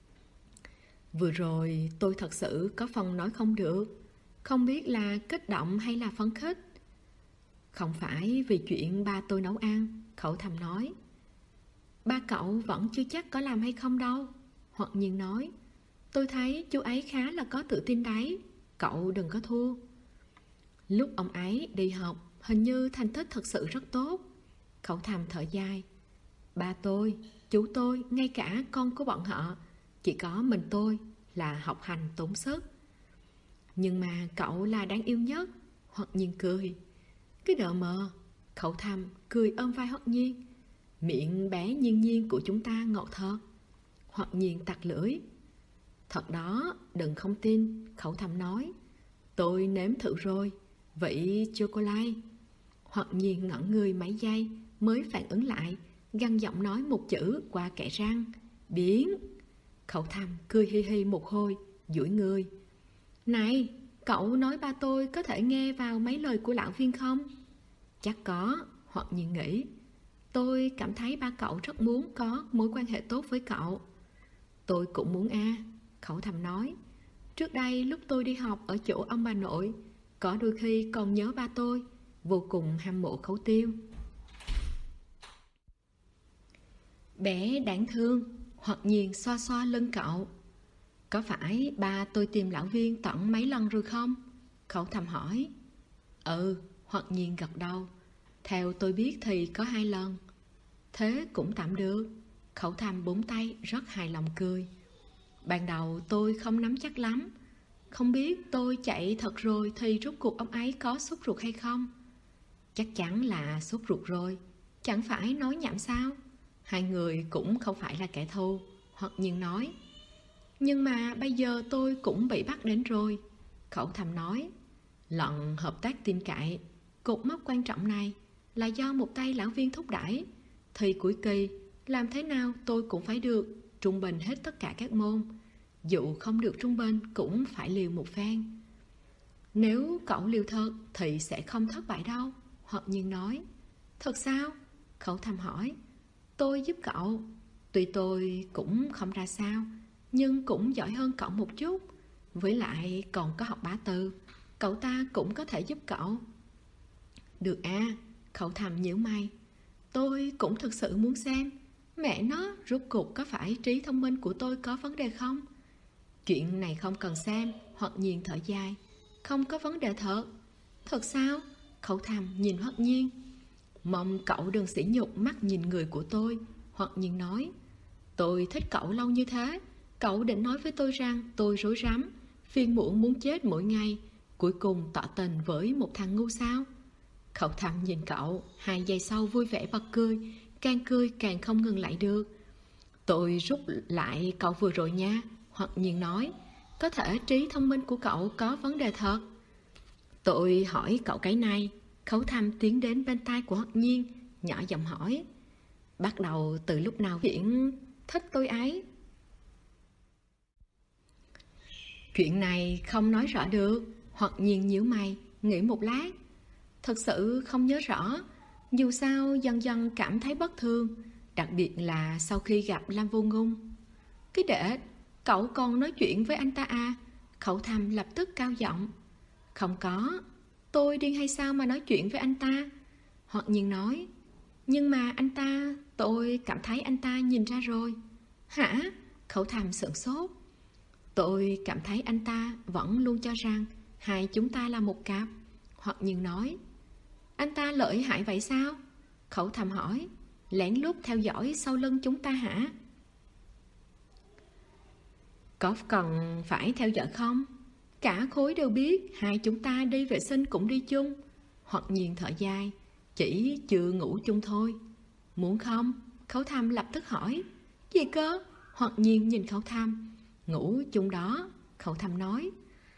Vừa rồi tôi thật sự có phần nói không được, không biết là kích động hay là phấn khích. Không phải vì chuyện ba tôi nấu ăn, Khẩu Thầm nói. Ba cậu vẫn chưa chắc có làm hay không đâu. Hoặc Nhiên nói. Tôi thấy chú ấy khá là có tự tin đấy, cậu đừng có thua. Lúc ông ấy đi học, hình như thành tích thật sự rất tốt. Khẩu Thầm thở dài. Ba tôi, chú tôi, ngay cả con của bọn họ, chỉ có mình tôi là học hành tốn sức. Nhưng mà cậu là đáng yêu nhất. Hoặc Nhiên cười. Cái đợ mờ. Khẩu Thầm cười ôm vai Hoặc Nhiên. Miệng bé Nhiên Nhiên của chúng ta ngọt thật. Hoặc Nhiên tặc lưỡi. Thật đó, đừng không tin. Khẩu Thầm nói. Tôi nếm thử rồi, vị chocolate. Hoặc Nhiên ngẩn người mấy giây mới phản ứng lại, gằn giọng nói một chữ qua kẽ răng. Biến. Khẩu Thầm cười hi hi một hồi, duỗi người. Này, cậu nói ba tôi có thể nghe vào mấy lời của lão viên không? Chắc có. Hoặc Nhiên nghĩ. Tôi cảm thấy ba cậu rất muốn có mối quan hệ tốt với cậu. Tôi cũng muốn a. Khẩu Thầm nói. Trước đây lúc tôi đi học ở chỗ ông bà nội, có đôi khi còn nhớ ba tôi, vô cùng hâm mộ Khấu Tiêu. Bé đáng thương. Hoặc Nhiên xoa xoa lưng cậu. Có phải ba tôi tìm lão viên tận mấy lần rồi không? Khẩu Thầm hỏi. Hoặc Nhiên gật đầu. Theo tôi biết thì có 2 lần. Thế cũng tạm được. Khẩu Thầm búng tay rất hài lòng cười. Ban đầu tôi không nắm chắc lắm. Không biết tôi chạy thật rồi thì rốt cuộc ông ấy có sốt ruột hay không? Chắc chắn là sốt ruột rồi. Chẳng phải nói nhảm sao? Hai người cũng không phải là kẻ thù. Hoặc Nhiên nói. Nhưng mà bây giờ tôi cũng bị bắt đến rồi. Khẩu Thầm nói. Lần hợp tác tin cậy, cột mốc quan trọng này là do một tay lão viên thúc đẩy. Thì cuối kỳ, làm thế nào tôi cũng phải được trung bình hết tất cả các môn. Dù không được trung bình cũng phải liều một phen. Nếu cậu liều thật thì sẽ không thất bại đâu. Hoặc Nhiên nói. Thật sao? Khẩu Thầm hỏi. Tôi giúp cậu. Tuy tôi cũng không ra sao, nhưng cũng giỏi hơn cậu một chút. Với lại còn có học bá từ, cậu ta cũng có thể giúp cậu. Được à, Khẩu Thầm nhíu mày. Tôi cũng thực sự muốn xem, mẹ nó, rốt cuộc có phải trí thông minh của tôi có vấn đề không? Chuyện này không cần xem. Hoặc Nhiên thở dài. Không có vấn đề thật. Thật sao? Khẩu Thầm nhìn Hoặc Nhiên. Mong cậu đừng sỉ nhục mắt nhìn người của tôi. Hoặc Nhiên nói. Tôi thích cậu lâu như thế, cậu định nói với tôi rằng tôi rối rắm, phiền muộn muốn chết mỗi ngày, cuối cùng tỏ tình với một thằng ngu sao? Khẩu Thầm nhìn cậu, 2 giây sau vui vẻ bật cười càng không ngừng lại được. Tôi rút lại cậu vừa rồi nha. Hoặc Nhiên nói. Có thể trí thông minh của cậu có vấn đề thật. Tôi hỏi cậu cái này. Khẩu Thầm tiến đến bên tai của Hoặc Nhiên, nhỏ giọng hỏi. Bắt đầu từ lúc nào chuyện thích tôi ấy? Chuyện này không nói rõ được. Hoặc Nhiên nhíu mày, nghĩ một lát. Thật sự không nhớ rõ. Dù sao dần dần cảm thấy bất thường, đặc biệt là sau khi gặp Lam Vô Ngôn. Cái đệ, cậu còn nói chuyện với anh ta à? Khẩu Thầm lập tức cao giọng. Không có, tôi điên hay sao mà nói chuyện với anh ta? Hoặc Nhiên nói. Nhưng mà anh ta, tôi cảm thấy anh ta nhìn ra rồi. Hả? Khẩu Thầm sửng sốt. Tôi cảm thấy anh ta vẫn luôn cho rằng hai chúng ta là một cặp. Hoặc Nhiên nói. Anh ta lợi hại vậy sao? Khẩu Thầm hỏi. Lén lút theo dõi sau lưng chúng ta hả? Có cần phải theo dõi không? Cả khối đều biết hai chúng ta đi vệ sinh cũng đi chung. Hoặc Nhiên thở dài. Chỉ chưa ngủ chung thôi. Muốn không? Khẩu Thầm lập tức hỏi. Gì cơ? Hoặc Nhiên nhìn Khẩu Thầm. Ngủ chung đó. Khẩu Thầm nói.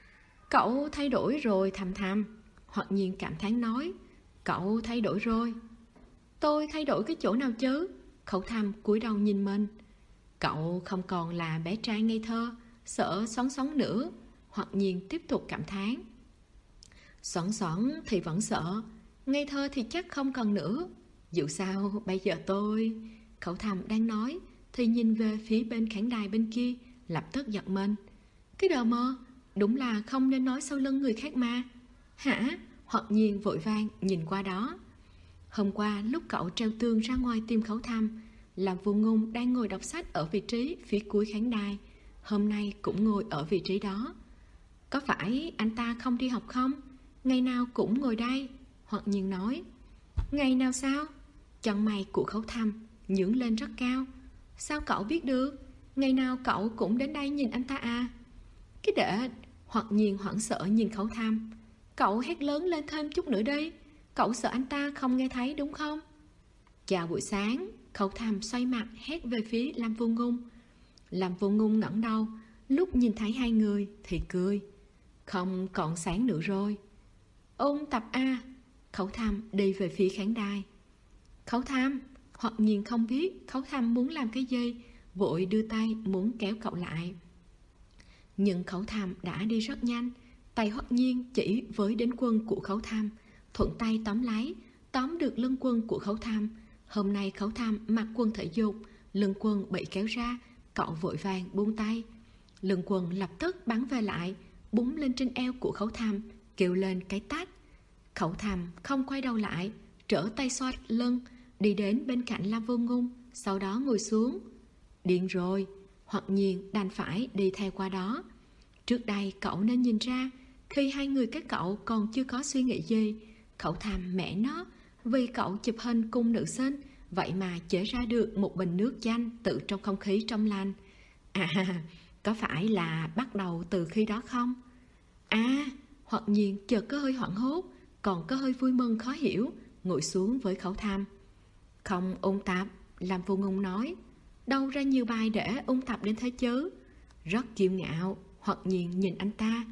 Cậu thay đổi rồi Thầm Thầm. Hoặc Nhiên cảm thán nói. Cậu thay đổi rồi. Tôi thay đổi cái chỗ nào chứ? Khẩu Thầm cúi đầu nhìn mình. Cậu không còn là bé trai ngây thơ, sợ xoắn xoắn nữa. Hoặc Nhiên tiếp tục cảm thán. Xoắn xoắn thì vẫn sợ, ngây thơ thì chắc không cần nữa. Dù sao bây giờ tôi... Khẩu Thầm đang nói thì nhìn về phía bên khán đài bên kia, lập tức giật mình. Cái đờ mơ, đúng là không nên nói sau lưng người khác mà. Hả? Hoặc Nhiên vội vàng nhìn qua đó. Hôm qua lúc cậu treo tường ra ngoài tìm Khẩu Thầm, Lam Vô Ngôn đang ngồi đọc sách ở vị trí phía cuối khán đài. Hôm nay cũng ngồi ở vị trí đó. Có phải anh ta không đi học không? Ngày nào cũng ngồi đây. Hoặc Nhiên nói. Ngày nào sao? Chân mày của Khẩu Thầm nhướng lên rất cao. Sao cậu biết được? Ngày nào cậu cũng đến đây nhìn anh ta à? Cái đệ. Hoặc Nhiên hoảng sợ nhìn Khẩu Thầm. Cậu hét lớn lên thêm chút nữa đi. Cậu sợ anh ta không nghe thấy đúng không? Chào buổi sáng. Khẩu Thầm xoay mặt hét về phía Lam Vô Ngôn. Lam Vô Ngôn ngẩng đầu, lúc nhìn thấy hai người thì cười. Không còn sáng nữa rồi. Ôn tập A. Khẩu Thầm đi về phía khán đài. Khẩu Thầm. Hoặc Nhiên không biết Khẩu Thầm muốn làm cái gì, vội đưa tay muốn kéo cậu lại. Nhưng Khẩu Thầm đã đi rất nhanh. Tay Hoặc Nhiên chỉ với đến quân của Khẩu Thầm, thuận tay tóm lấy, tóm được lưng quần của Khẩu Thầm. Hôm nay Khẩu Thầm mặc quần thể dục, lưng quần bị kéo ra, cậu vội vàng buông tay. Lưng quần lập tức bắn về lại, búng lên trên eo của Khẩu Thầm, kêu lên cái tách. Khẩu Thầm không quay đầu lại, trở tay xoa lưng, đi đến bên cạnh Lam Vô Ngôn, sau đó ngồi xuống. Điên rồi. Hoặc Nhiên đành phải đi theo qua đó. Trước đây cậu nên nhìn ra, khi hai người các cậu còn chưa có suy nghĩ gì, Khẩu Thầm mẹ nó, vì cậu chụp hình cùng nữ sinh, vậy mà chế ra được một bình nước chanh tự trong không khí trong lành. À, có phải là bắt đầu từ khi đó không? À, Hoặc Nhiên chợt có hơi hoảng hốt, còn có hơi vui mừng khó hiểu, ngồi xuống với Khẩu Thầm. Không ôn tập, Lam Vô Ngôn nói. Đâu ra nhiều bài để ôn tập đến thế chứ? Rất kiêu ngạo. Hoặc Nhiên nhìn anh ta.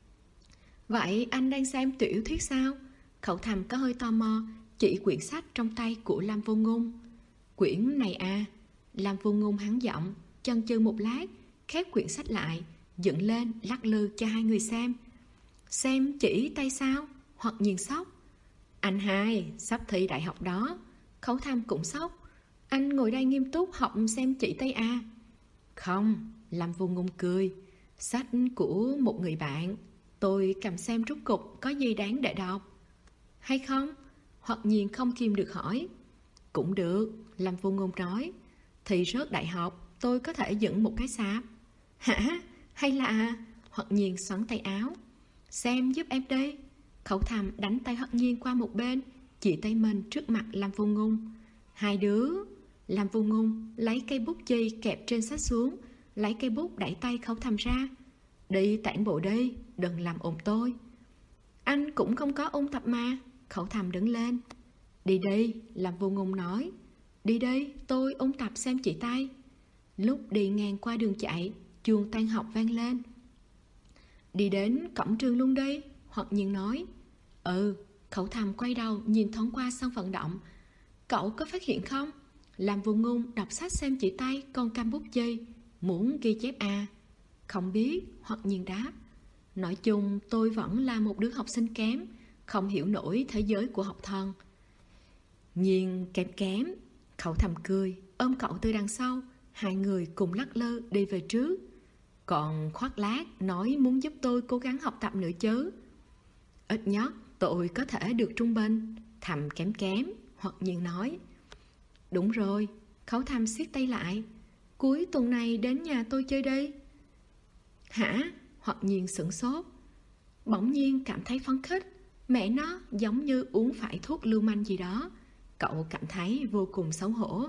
Vậy anh đang xem tiểu thuyết sao? Khẩu Thầm có hơi tò mò, chỉ quyển sách trong tay của Lam Vô Ngôn. Quyển này à? Lam Vô Ngôn hắn giọng, chần chừ một lát, khép quyển sách lại, dựng lên lắc lư cho hai người xem. Xem chỉ tay sao? Hoặc Nhiên sốc. Anh hai, sắp thi đại học đó. Khẩu Thầm cũng sốc. Anh ngồi đây nghiêm túc học xem chỉ tay à? Không, Lam Vô Ngôn cười. Sách của một người bạn. Tôi cầm xem rốt cục có gì đáng để đọc hay không? Hoặc nhiên không kìm được hỏi. Cũng được, Lâm Vô Ngôn nói. Thì rớt đại học, tôi có thể dựng một cái sạp. Hả? Hay là... Hoặc nhiên xoắn tay áo. Xem giúp em đi. Khẩu Thầm đánh tay Hoặc nhiên qua một bên, chỉ tay mình trước mặt Lâm Vô Ngôn. Hai đứa. Lâm Vô Ngôn lấy cây bút chì kẹp trên sách xuống, lấy cây bút đẩy tay Khẩu Thầm ra. Đi tản bộ đi, đừng làm ồn tôi. Anh cũng không có ôn tập mà. Khẩu Thầm đứng lên. Đi đi, Lâm Vô Ngôn nói. Đi đi, tôi ôn tập xem chỉ tay. Lúc đi ngang qua đường chạy, chuông tan học vang lên. Đi đến cổng trường luôn đi, Hoặc nhiên nói. Khẩu Thầm quay đầu nhìn thoáng qua sân vận động. Cậu có phát hiện không? Lâm Vô Ngôn đọc sách xem chỉ tay, còn cầm bút chì. Muốn ghi chép à? Không biết, Hoặc nhiên đáp. Nói chung tôi vẫn là một đứa học sinh kém, không hiểu nổi thế giới của học thần. Nhiên kém. Khẩu Thầm cười, ôm cậu từ đằng sau. Hai người cùng lắc lơ đi về trước. Còn khoác lác nói muốn giúp tôi cố gắng học tập nữa chứ. Ít nhất tôi có thể được trung bình. Thầm kém, Hoặc nhiên nói. Đúng rồi, Khẩu Thầm siết tay lại. Cuối tuần này đến nhà tôi chơi đi. Hả? Hoặc nhiên sửng sốt. Bỗng nhiên cảm thấy phấn khích. Mẹ nó giống như uống phải thuốc lưu manh gì đó. Cậu cảm thấy vô cùng xấu hổ.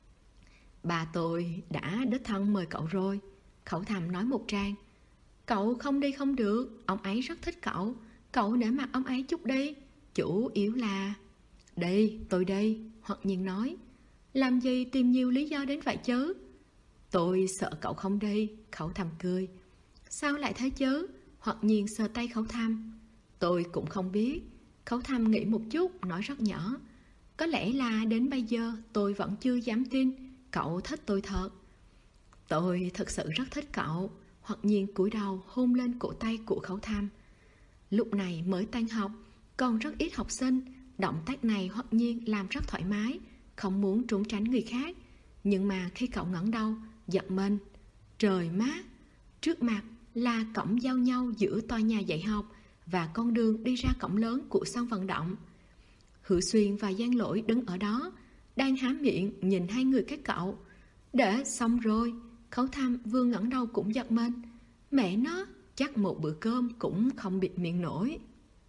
Bà tôi đã đích thân mời cậu rồi, Khẩu Thầm nói một tràng. Cậu không đi không được, ông ấy rất thích cậu. Cậu nể mặt ông ấy chút đi. Chủ yếu là... Đi, tôi đi, Hoặc nhiên nói. Làm gì tìm nhiều lý do đến vậy chứ? Tôi sợ cậu không đi, Khẩu Thầm cười. Sao lại thế chứ? Hoặc nhiên sờ tay Khẩu Thầm. Tôi cũng không biết. Khẩu Thầm nghĩ một chút, nói rất nhỏ. Có lẽ là đến bây giờ tôi vẫn chưa dám tin cậu thích tôi thật. Tôi thật sự rất thích cậu. Hoặc nhiên cúi đầu hôn lên cổ tay của Khẩu Thầm. Lúc này mới tan học, còn rất ít học sinh. Động tác này Hoặc nhiên làm rất thoải mái, không muốn trốn tránh người khác. Nhưng mà khi cậu ngẩng đầu, giật mình. Trời mát! Trước mặt là cổng giao nhau giữa tòa nhà dạy học và con đường đi ra cổng lớn của sân vận động. Hữu Xuyên và Giang Lỗi đứng ở đó, đang há miệng nhìn hai người các cậu. Để xong rồi, Khẩu Thầm vừa ngẩng đầu cũng giật mình. Mẹ nó, chắc một bữa cơm cũng không bịt miệng nổi.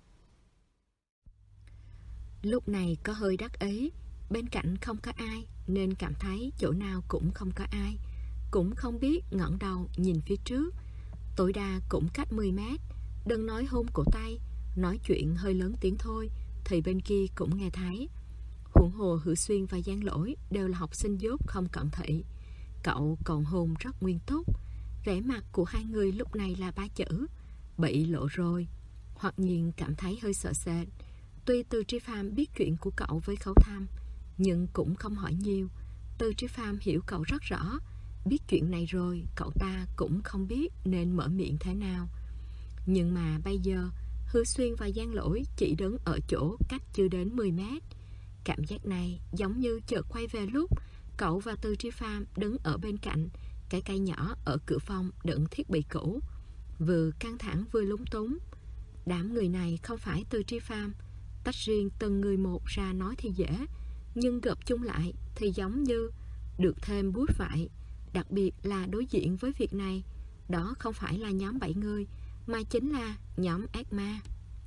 Lúc này có hơi đắc ý, bên cạnh không có ai nên cảm thấy chỗ nào cũng không có ai. Cũng không biết ngẩng đầu nhìn phía trước. Tối đa cũng cách 10 mét. Đừng nói hôn cổ tay, nói chuyện hơi lớn tiếng thôi thì bên kia cũng nghe thấy. Huống hồ Hữu Xuyên và Giang Lỗi đều là học sinh dốt không cận thị. Cậu còn hôn rất nguyên túc. Vẻ mặt của hai người lúc này là 3 chữ: bị lộ rồi. Hoặc nhiên cảm thấy hơi sợ sệt. Tuy Từ Tri Phàm biết chuyện của cậu với Khẩu Thầm, nhưng cũng không hỏi nhiều. Từ Tri Phàm hiểu cậu rất rõ. Biết chuyện này rồi, cậu ta cũng không biết nên mở miệng thế nào. Nhưng mà bây giờ Hữu Xuyên và Giang Lỗi chỉ đứng ở chỗ cách chưa đến 10 mét. Cảm giác này giống như chợt quay về lúc cậu và Từ Tri Phàm đứng ở bên cạnh cái cây nhỏ ở cửa phòng đựng thiết bị cũ. Vừa căng thẳng vừa lúng túng. Đám người này không phải Từ Tri Phàm, tách riêng từng người một ra nói thì dễ, nhưng gộp chung lại thì giống như được thêm bút vậy. Đặc biệt là đối diện với việc này, đó không phải là nhóm 7 người mà chính là nhóm ác ma.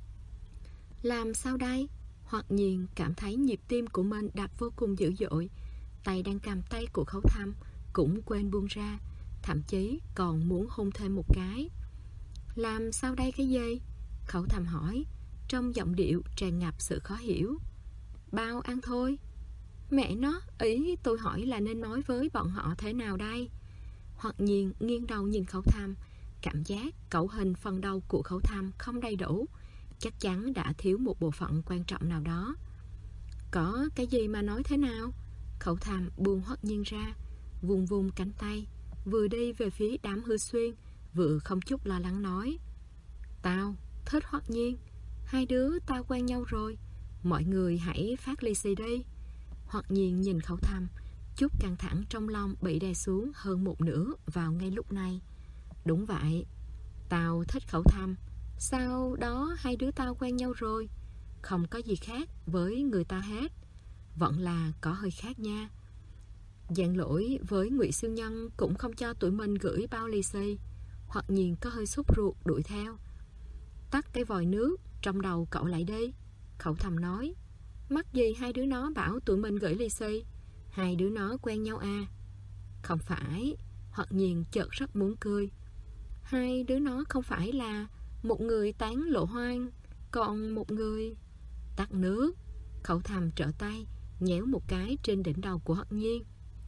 Làm sao đây? Hoặc nhiên cảm thấy nhịp tim của mình đập vô cùng dữ dội. Tay đang cầm tay của Khẩu Thầm cũng quên buông ra, thậm chí còn muốn hôn thêm một cái. Làm sao đây cái gì? Khẩu Thầm hỏi, trong giọng điệu tràn ngập sự khó hiểu. Bao ăn thôi. Mẹ nó, ý tôi hỏi là nên nói với bọn họ thế nào đây? Hoặc nhiên nghiêng đầu nhìn Khẩu Thầm, cảm giác cấu hình phần đầu của Khẩu Thầm không đầy đủ, chắc chắn đã thiếu một bộ phận quan trọng nào đó. Có cái gì mà nói thế nào? Khẩu Thầm buông Hoặc nhiên ra, vùng vùng cánh tay, vừa đi về phía đám Hư Xuyên, vừa không chút lo lắng nói. Tao thích Hoặc nhiên, hai đứa tao quen nhau rồi, mọi người hãy phát lì xì đi. Hoặc nhiên nhìn Khẩu Thầm, chút căng thẳng trong lòng bị đè xuống hơn một nửa vào ngay lúc này. Đúng vậy, tao thích Khẩu Thăm. Sau đó hai đứa tao quen nhau rồi. Không có gì khác với người ta hết. Vẫn là có hơi khác nha. Giảng Lỗi với Ngụy Siêu Nhân cũng không cho tụi mình gửi bao lì xì. Hoặc Nhiên có hơi sốt ruột đuổi theo. Tắt cái vòi nước trong đầu cậu lại đi, Khẩu Thăm nói. Mắc gì hai đứa nó bảo tụi mình gửi lì xì? Hai đứa nó quen nhau à? Không phải. Hoặc Nhiên chợt rất muốn cười. Hai đứa nó không phải là một người tán lộ hoang, còn một người... Tắt nước. Khẩu Thăm trở tay nhéo một cái trên đỉnh đầu của Hoặc Nhiên.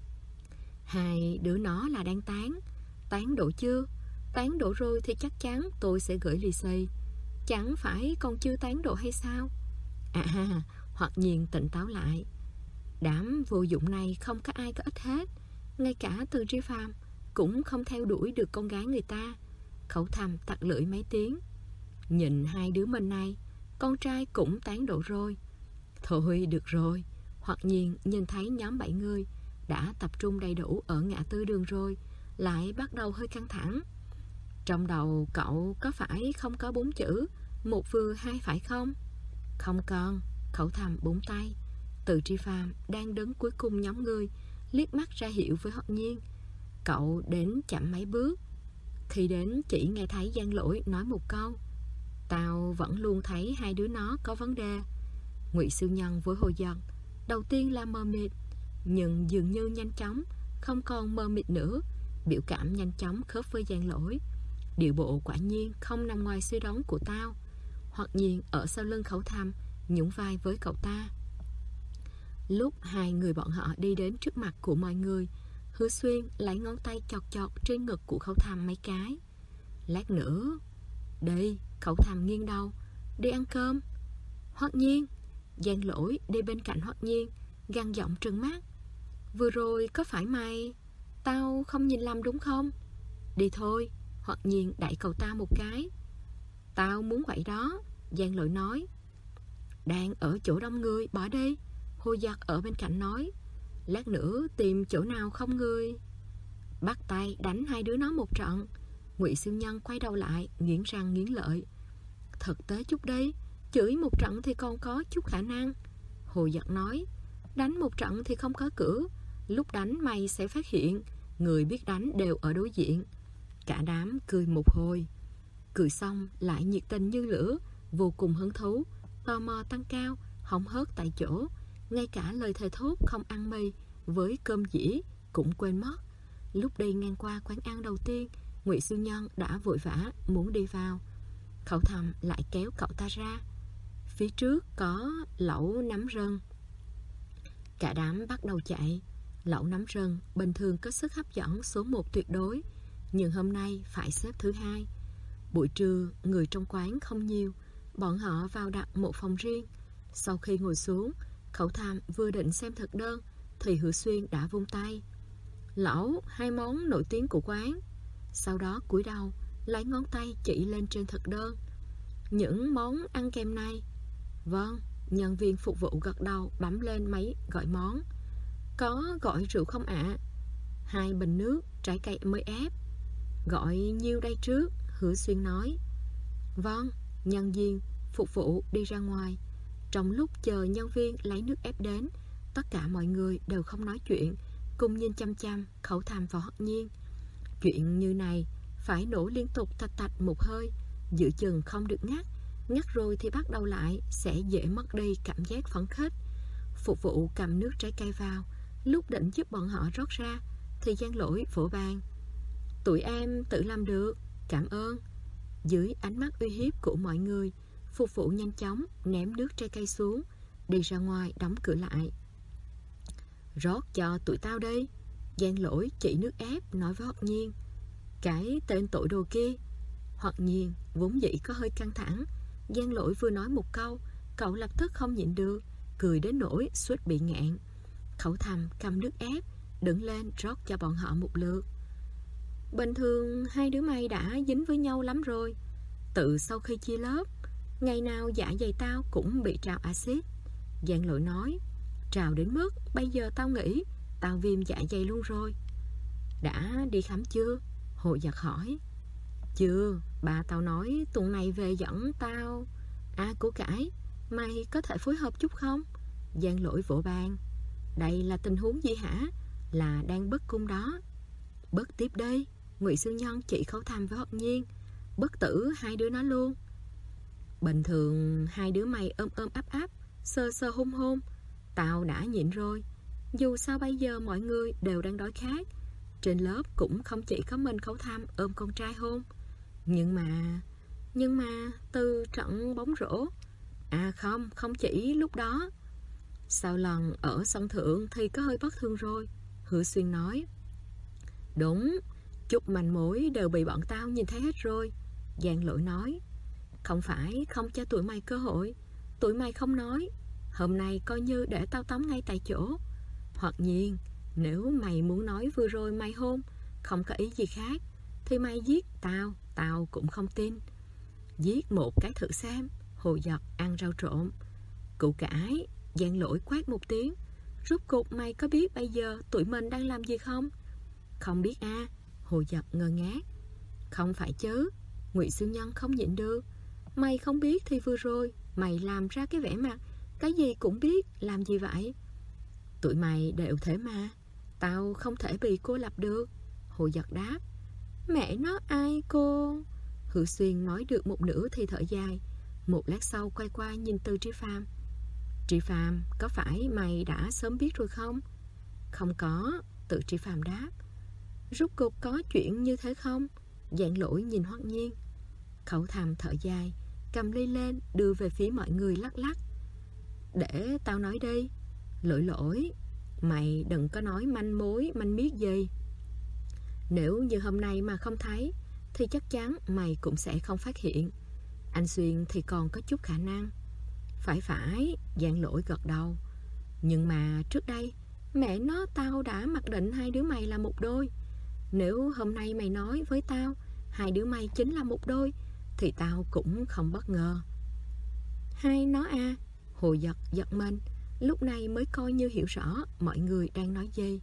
Hai đứa nó là đang tán. Tán độ chưa? Tán độ rồi thì chắc chắn tôi sẽ gửi lì xì. Chẳng phải còn chưa tán độ hay sao? À, Hoặc Nhiên tỉnh táo lại. Đám vô dụng này không có ai có ích hết. Ngay cả Từ Tri Phàm cũng không theo đuổi được con gái người ta. Khẩu Thăm tặc lưỡi mấy tiếng. Nhìn hai đứa mình này, con trai cũng tán độ rồi. Thôi được rồi. Hoặc Nhiên nhìn thấy nhóm 7 người đã tập trung đầy đủ ở ngã tư đường rồi, lại bắt đầu hơi căng thẳng. Trong đầu cậu có phải không có 4 chữ một vừa hai phải không? Không còn. Khẩu Thăm búng tay. Từ Tri Phàm đang đứng cuối cùng nhóm người liếc mắt ra hiệu với Hoặc Nhiên. Cậu đến chậm mấy bước. Khi đến chỉ nghe thấy Giang Lỗi nói một câu: tao vẫn luôn thấy hai đứa nó có vấn đề. Ngụy Siêu Nhân với Hồ Giật đầu tiên là mờ mịt, nhưng dường như nhanh chóng không còn mờ mịt nữa. Biểu cảm nhanh chóng khớp với Giang Lỗi. Điệu bộ quả nhiên không nằm ngoài suy đoán của tao. Hoặc Nhiên ở sau lưng Khẩu Thăm nhún vai với cậu ta. Lúc hai người bọn họ đi đến trước mặt của mọi người, Hứa Xuyên lấy ngón tay chọt chọt trên ngực của Khẩu Thăm mấy cái. Lát nữa đi. Khẩu Thăm nghiêng đầu. Đi ăn cơm. Hoặc Nhiên. Giang Lỗi đi bên cạnh Hoặc Nhiên, gằn giọng trừng mắt. Vừa rồi có phải mày? Tao không nhìn lầm đúng không? Đi thôi. Hoặc Nhiên đẩy cậu ta một cái. Tao muốn vậy đó, Giang Lỗi nói. Đang ở chỗ đông người, bỏ đi, Hồ Giật ở bên cạnh nói. Lát nữa tìm chỗ nào không người. Bắt tay đánh hai đứa nó một trận. Ngụy Siêu Nhân quay đầu lại, nghiến răng nghiến lợi. Thực tế chút đi, chửi một trận thì còn có chút khả năng, Hồ Giật nói. Đánh một trận thì không có cửa. Lúc đánh mày sẽ phát hiện người biết đánh đều ở đối diện. Cả đám cười một hồi. Cười xong lại nhiệt tình như lửa, vô cùng hứng thú, tò mò tăng cao, hóng hớt tại chỗ. Ngay cả lời thề thốt không ăn mì với cơm dĩa cũng quên mất. Lúc đi ngang qua quán ăn đầu tiên, Ngụy Siêu Nhân đã vội vã muốn đi vào. Khẩu Thăm lại kéo cậu ta ra. Phía trước có lẩu nấm rân. Cả đám bắt đầu chạy. Lẩu nấm rân bình thường có sức hấp dẫn số 1 tuyệt đối, nhưng hôm nay phải xếp thứ 2. Buổi trưa người trong quán không nhiều, bọn họ vào đặt một phòng riêng. Sau khi ngồi xuống, Khẩu Thăm vừa định xem thực đơn thì Hứa Xuyên đã vung tay. Lẩu, 2 món nổi tiếng của quán. Sau đó cúi đầu lấy ngón tay chỉ lên trên thực đơn. Những món ăn kèm này. Vâng. Nhân viên phục vụ gật đầu bấm lên máy gọi món. Có gọi rượu không ạ? 2 bình nước, trái cây mới ép. Gọi nhiêu đây trước? Hứa Xuyên nói. Vâng. Nhân viên phục vụ đi ra ngoài. Trong lúc chờ nhân viên lấy nước ép đến, tất cả mọi người đều không nói chuyện, cùng nhìn chăm chăm Khẩu Thăm vào Hoặc Nhiên. Chuyện như này phải nổ liên tục tạch tạch một hơi, dự chừng không được ngắt. Ngắt rồi thì bắt đầu lại sẽ dễ mất đi cảm giác phấn khích. Phục vụ cầm nước trái cây vào, lúc định giúp bọn họ rót ra thì Giang Lỗi vỗ bàn. Tụi em tự làm được, cảm ơn. Dưới ánh mắt uy hiếp của mọi người, phục vụ nhanh chóng ném nước trái cây xuống, đi ra ngoài đóng cửa lại. Rót cho tụi tao đi. Giang Lỗi chỉ nước ép nói với Hoặc Nhiên. Cái tên tội đồ kia. Hoặc Nhiên vốn dĩ có hơi căng thẳng. Giang Lỗi vừa nói một câu, cậu lập tức không nhịn được, cười đến nỗi suýt bị ngạn. Khẩu Thăm cầm nước ép, đứng lên rót cho bọn họ một lượt. Bình thường hai đứa mày đã dính với nhau lắm rồi. Từ sau khi chia lớp, ngày nào dạ dày tao cũng bị trào axit. Giang Lỗi nói. Trào đến mức bây giờ tao nghĩ tao viêm dạ dày luôn rồi. Đã đi khám chưa? Hồ Giật hỏi. Chưa, bà tao nói tuần này về dẫn tao. À, củ cải, mày có thể phối hợp chút không? Giang Lỗi vỗ bàn. Đây là tình huống gì hả? Là đang bất cung đó. Bất tiếp đây. Ngụy Siêu Nhân chỉ Khấu Tham với Hoắc Nhiên. Bất tử hai đứa nó luôn. Bình thường hai đứa mày ôm ôm áp áp, sơ sơ hôn hôn. Tao đã nhịn rồi. Dù sao bây giờ mọi người đều đang đói khát. Trên lớp cũng không chỉ có mình Khấu Tham ôm con trai hôn. Nhưng mà từ trận bóng rổ. À không chỉ lúc đó. Sau lần ở sân thượng thì có hơi bất thường rồi, Hứa Xuyên nói. Đúng, chút manh mối đều bị bọn tao nhìn thấy hết rồi, Giang Lỗi nói. Không phải không cho tụi mày cơ hội, tụi mày không nói. Hôm nay coi như để tao tóm ngay tại chỗ. Hoặc nhiên, nếu mày muốn nói vừa rồi mày hôn, không có ý gì khác, thì mày giết tao cũng không tin. Giết một cái thử xem, Hồ Giật ăn rau trộn. Củ cải, Giang Lỗi quát một tiếng. Rốt cuộc mày có biết bây giờ tụi mình đang làm gì không? Không biết à, Hồ Giật ngơ ngác. Không phải chứ, Ngụy Siêu Nhân không nhịn được. Mày không biết thì vừa rồi mày làm ra cái vẻ mặt cái gì cũng biết, làm gì vậy? Tụi mày đều thế mà, tao không thể bị cô lập được, Hồ Giật đáp. Mẹ nó ai cô? Hứa Xuyên nói được một nửa thì thở dài. Một lát sau quay qua nhìn Từ Trí Phàm. Trí Phàm, có phải mày đã sớm biết rồi không? Không có, Từ Trí Phàm đáp. Rốt cuộc có chuyện như thế không? Giảng Lỗi nhìn Hoắc Nhiên. Khẩu Tham thở dài, cầm ly lên đưa về phía mọi người lắc lắc. Để tao nói đi. Lỗi, mày đừng có nói manh mối manh miết gì. Nếu như hôm nay mà không thấy thì chắc chắn mày cũng sẽ không phát hiện. Anh Xuyên thì còn có chút khả năng. Phải, Giang Lỗi gật đầu. Nhưng mà trước đây mẹ nó tao đã mặc định hai đứa mày là một đôi. Nếu hôm nay mày nói với tao hai đứa mày chính là một đôi thì tao cũng không bất ngờ. Hai nó à? Hồ Giật giật mình, lúc này mới coi như hiểu rõ mọi người đang nói gì.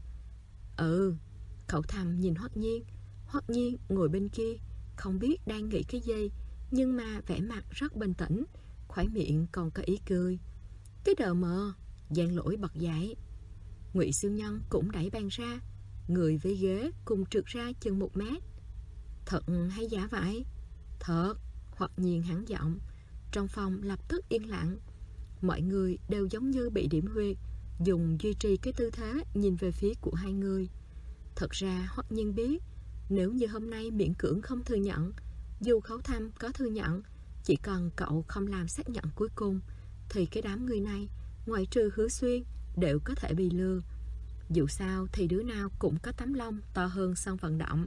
Ừ, Khẩu Tham nhìn Hoắc Nhiên. Hoắc Nhiên ngồi bên kia, không biết đang nghĩ cái gì, nhưng mà vẻ mặt rất bình tĩnh, khóe miệng còn có ý cười. Cái đờ mờ, Giang Lỗi bật dậy. Ngụy Siêu Nhân cũng đẩy bàn ra, người với ghế cùng trượt ra chừng 1 mét. Thật hay giả vậy? Thật, Hoắc Nhiên hắn giọng. Trong phòng lập tức yên lặng. Mọi người đều giống như bị điểm huyệt, dùng duy trì cái tư thế nhìn về phía của hai người. Thật ra Hoắc Nhiên biết, nếu như hôm nay miễn cưỡng không thừa nhận, dù Khấu Tham có thừa nhận, chỉ cần cậu không làm xác nhận cuối cùng, thì cái đám người này, ngoại trừ Hứa Xuyên, đều có thể bị lừa. Dù sao thì đứa nào cũng có tấm lông to hơn sân vận động.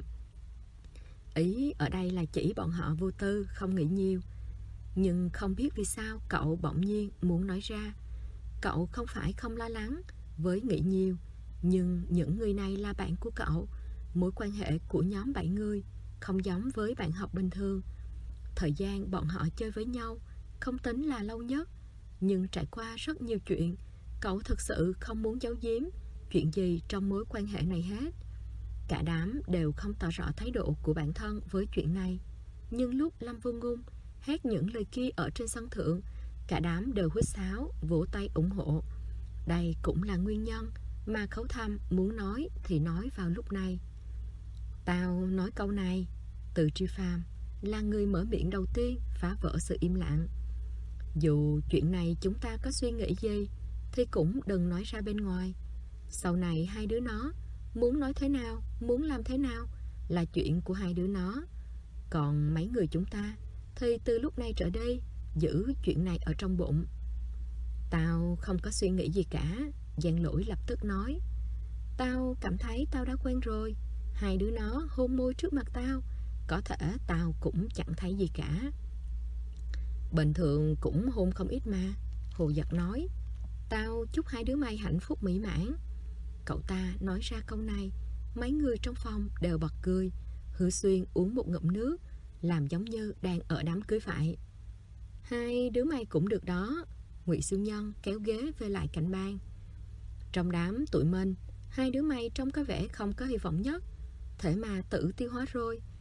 Ý ở đây là chỉ bọn họ vô tư, không nghĩ nhiều. Nhưng không biết vì sao cậu bỗng nhiên muốn nói ra. Cậu không phải không lo lắng với nghĩ nhiều, nhưng những người này là bạn của cậu. Mối quan hệ của nhóm 7 người không giống với bạn học bình thường. Thời gian bọn họ chơi với nhau không tính là lâu nhất, nhưng trải qua rất nhiều chuyện, cậu thực sự không muốn giấu giếm chuyện gì trong mối quan hệ này hết. Cả đám đều không tỏ rõ thái độ của bản thân với chuyện này. Nhưng lúc Lâm Vô Ngôn hét những lời kia ở trên sân thượng, cả đám đều huýt sáo, vỗ tay ủng hộ. Đây cũng là nguyên nhân mà Khấu Tham muốn nói thì nói vào lúc này. Tao nói câu này. Từ Tri Phàm là người mở miệng đầu tiên phá vỡ sự im lặng. Dù chuyện này chúng ta có suy nghĩ gì thì cũng đừng nói ra bên ngoài. Sau này hai đứa nó muốn nói thế nào, muốn làm thế nào là chuyện của hai đứa nó. Còn mấy người chúng ta thì từ lúc này trở đi giữ chuyện này ở trong bụng. Tao không có suy nghĩ gì cả, Giang Lỗi lập tức nói. Tao cảm thấy tao đã quen rồi. Hai đứa nó hôn môi trước mặt tao, có thể tao cũng chẳng thấy gì cả. Bình thường cũng hôn không ít mà, Hồ Giật nói. Tao chúc hai đứa mày hạnh phúc mỹ mãn. Cậu ta nói ra câu này, mấy người trong phòng đều bật cười. Hứa Xuyên uống một ngụm nước, làm giống như đang ở đám cưới vậy. Hai đứa mày cũng được đó, Ngụy Siêu Nhân kéo ghế về lại cạnh bàn. Trong đám tụi mình, hai đứa mày trông có vẻ không có hy vọng nhất, thế mà tự tiêu hóa rồi.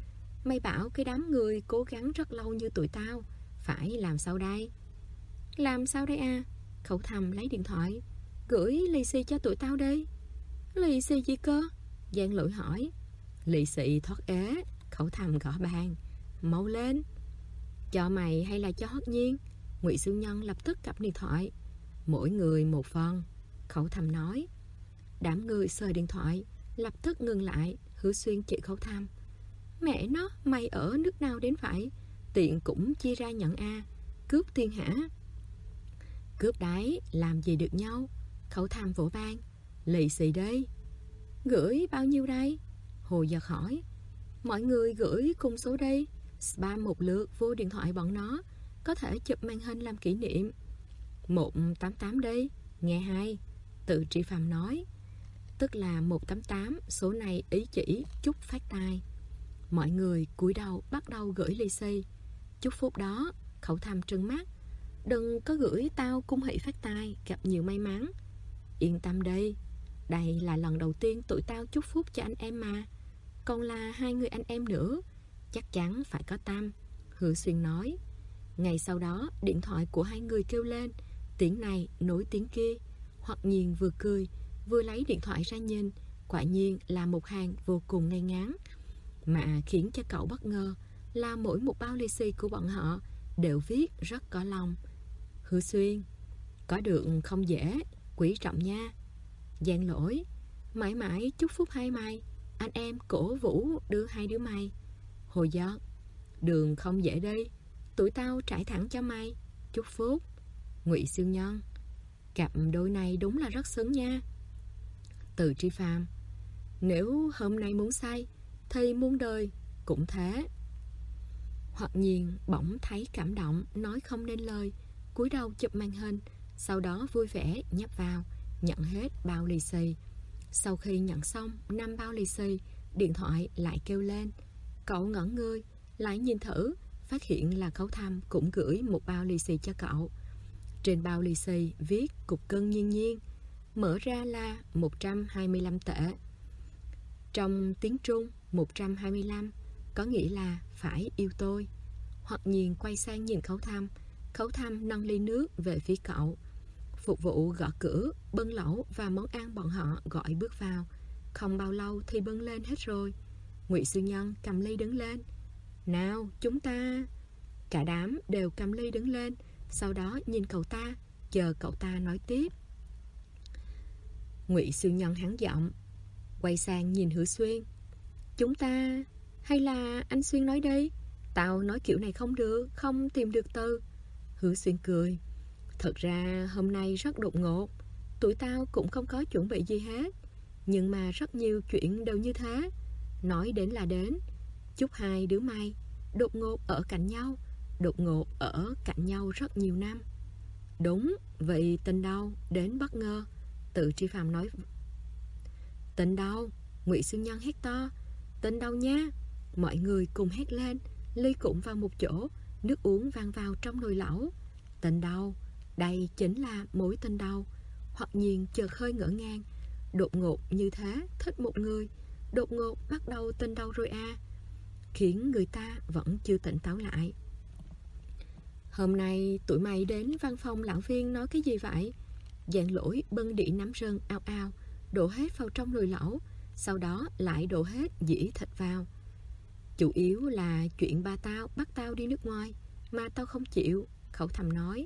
Mày bảo cái đám người cố gắng rất lâu như tụi tao phải làm sao đây? Làm sao đây à? Khẩu Thầm lấy điện thoại. Gửi lì xì cho tụi tao đi. Lì xì gì cơ? Giang Lỗi hỏi. Lì xì thoát ế. Khẩu Thầm gõ bàn. Mau lên. Cho mày hay là cho Hoắc Nhiên? Ngụy Siêu Nhân lập tức cặp điện thoại. Mỗi người một phần. Khẩu Thầm nói. Đám người sờ điện thoại lập tức ngừng lại. Hứa Xuyên chỉ Khẩu Thầm. Mẹ nó, mày ở nước nào đến vậy? Tiện cũng chia ra nhận a. Cướp tiền hả? Cướp đấy, làm gì được nhau? Khẩu Thầm vỗ ban. Lì xì đây. Gửi bao nhiêu đây? Hồ Giật hỏi. Mọi người gửi cùng số đây. Spam một lượt vô điện thoại bọn nó. Có thể chụp màn hình làm kỷ niệm. 188 đây. Nghe hay. Tự Tri Phạm nói. Tức là 188. Số này ý chỉ chúc phát tài. Mọi người cúi đầu bắt đầu gửi lì xì. Chúc phút đó. Khẩu Thầm trừng mắt. Đừng có gửi tao cung hỷ phát tài, gặp nhiều may mắn. Yên tâm đi. Đây là lần đầu tiên tụi tao chúc phúc cho anh em mà. Còn là 2 người anh em nữa, chắc chắn phải có tâm. Hứa Xuyên nói. Ngày sau đó điện thoại của 2 người kêu lên. Tiếng này nối tiếng kia. Hoặc Nhiên vừa cười vừa lấy điện thoại ra nhìn. Quả nhiên là một hàng vô cùng ngay ngắn. Mà khiến cho cậu bất ngờ là mỗi một bao lì xì của bọn họ đều viết rất có lòng. Hứa Xuyên, có được không dễ, quý trọng nha. Giang Lỗi, mãi mãi chúc phúc hai mày. Anh em cổ vũ đưa 2 đứa mày. Hồ Giật, đường không dễ đi, tụi tao trải thẳng cho mày. Chúc phúc. Ngụy Siêu Nhân, cặp đôi này đúng là rất xứng nha. Từ Tri Phạm, nếu hôm nay muốn say thì muôn đời cũng thế. Hoặc Nhiên bỗng thấy cảm động, nói không nên lời, cúi đầu chụp màn hình. Sau đó vui vẻ nhấp vào, nhận hết bao lì xì. Sau khi nhận xong 5 bao lì xì, điện thoại lại kêu lên. Cậu ngẩn người, lại nhìn thử, phát hiện là Khẩu Thầm cũng gửi một bao lì xì cho cậu. Trên bao lì xì viết cục cân Nhiên Nhiên, mở ra là 125 tệ. Trong tiếng Trung, 125 có nghĩa là phải yêu tôi. Hoặc Nhiên quay sang nhìn Khẩu Thầm. Khẩu Thầm nâng ly nước về phía cậu. Phục vụ gõ cửa, bưng lẩu và món ăn bọn họ gọi bước vào. Không bao lâu thì bưng lên hết rồi. Ngụy Siêu Nhân cầm ly đứng lên. Nào, chúng ta... Cả đám đều cầm ly đứng lên. Sau đó nhìn cậu ta, chờ cậu ta nói tiếp. Ngụy Siêu Nhân hắn giọng, quay sang nhìn Hứa Xuyên. Chúng ta... Hay là anh Xuyên nói đi. Tao nói kiểu này không được, không tìm được từ. Hứa Xuyên cười. Thật ra hôm nay rất đột ngột. Tụi tao cũng không có chuẩn bị gì hết. Nhưng mà rất nhiều chuyện đều như thế. Nói đến là đến. Chúc 2 đứa mày đột ngột ở cạnh nhau. Đột ngột ở cạnh nhau rất nhiều năm. Đúng, vậy tình đâu đến bất ngờ. Tự Tri Phạm nói. Tình đâu? Ngụy Siêu Nhân hét to. Tình đâu nha. Mọi người cùng hét lên. Ly cũng vào một chỗ. Nước uống vang vào trong nồi lẩu. Tình đâu? Đây chính là mối tình đầu. Hoặc Nhiên chợt hơi ngỡ ngàng. Đột ngột như thế thích một người, đột ngột bắt đầu tình đầu rồi à. Khiến người ta vẫn chưa tỉnh táo lại. Hôm nay tụi mày đến văn phòng lão viên nói cái gì vậy? Giang Lỗi bưng đĩa nắm rơn ao ao, đổ hết vào trong nồi lẩu. Sau đó lại đổ hết dĩa thịt vào. Chủ yếu là chuyện ba tao bắt tao đi nước ngoài, mà tao không chịu. Khẩu Thầm nói.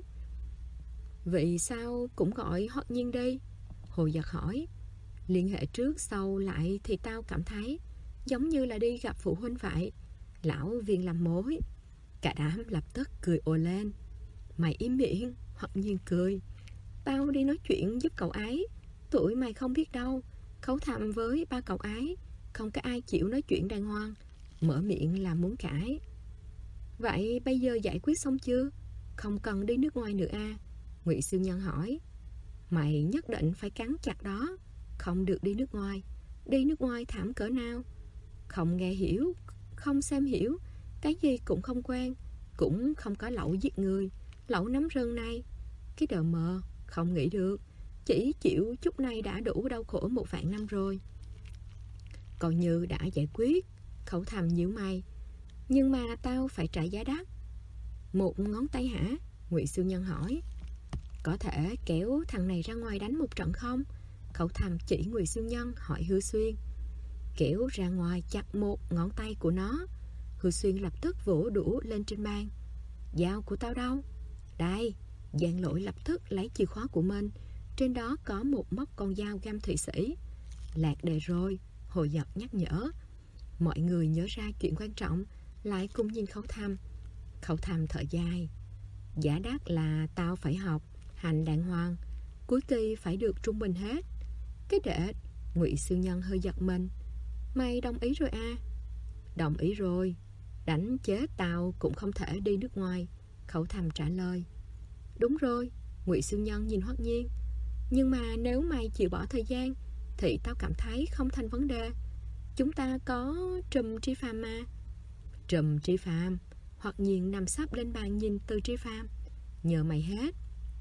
Vậy sao cũng gọi Hoắc Nhiên đi? Hồ Giật hỏi. Liên hệ trước sau lại thì tao cảm thấy giống như là đi gặp phụ huynh vậy. Lão viên làm mối. Cả đám lập tức cười ồ lên. Mày im miệng. Hoắc Nhiên cười. Tao đi nói chuyện giúp cậu ấy. Tụi mày không biết đâu. Khẩu Thầm với ba cậu ấy không có ai chịu nói chuyện đàng hoàng, mở miệng là muốn cãi. Vậy bây giờ giải quyết xong chưa? Không cần đi nước ngoài nữa à? Ngụy Siêu Nhân hỏi. Mày nhất định phải cắn chặt đó. Không được đi nước ngoài. Đi nước ngoài thảm cỡ nào. Không nghe hiểu, không xem hiểu, cái gì cũng không quen, cũng không có lẩu giết người, lẩu nấm rơm này. Cái đờ mờ, không nghĩ được. Chỉ chịu chút này đã đủ đau khổ 1 vạn năm rồi. Còn như đã giải quyết. Khẩu Thầm nhíu mày. Nhưng mà tao phải trả giá đắt. Một ngón tay hả? Ngụy Siêu Nhân hỏi. Có thể kéo thằng này ra ngoài đánh một trận không? Khẩu Tham chỉ Ngụy Siêu Nhân hỏi Hứa Xuyên. Kéo ra ngoài chặt một ngón tay của nó. Hứa Xuyên lập tức vỗ đũa lên trên bàn. Dao của tao đâu? Đây. Giang Lỗi lập tức lấy chìa khóa của mình. Trên đó có một móc con dao găm thụy sĩ. Lạc đề rồi, Hồ Dật nhắc nhở. Mọi người nhớ ra chuyện quan trọng, lại cùng nhìn Khẩu Tham. Khẩu Tham thở dài. Giả đắt là tao phải học hành đàng hoàng, cuối kỳ phải được trung bình hết. Cái đệ. Ngụy Siêu Nhân hơi giật mình. Mày đồng ý rồi à? Đồng ý rồi. Đánh chết tao cũng không thể đi nước ngoài, Khẩu Tham trả lời. Đúng rồi. Ngụy Siêu Nhân nhìn Hoắc Nhiên. Nhưng mà nếu mày chịu bỏ thời gian thì tao cảm thấy không thành vấn đề. Chúng ta có Trùm Tri Phàm mà. Trùm Tri Phàm? Hoắc Nhiên nằm sấp lên bàn nhìn Từ Tri Phàm. Nhờ mày hết.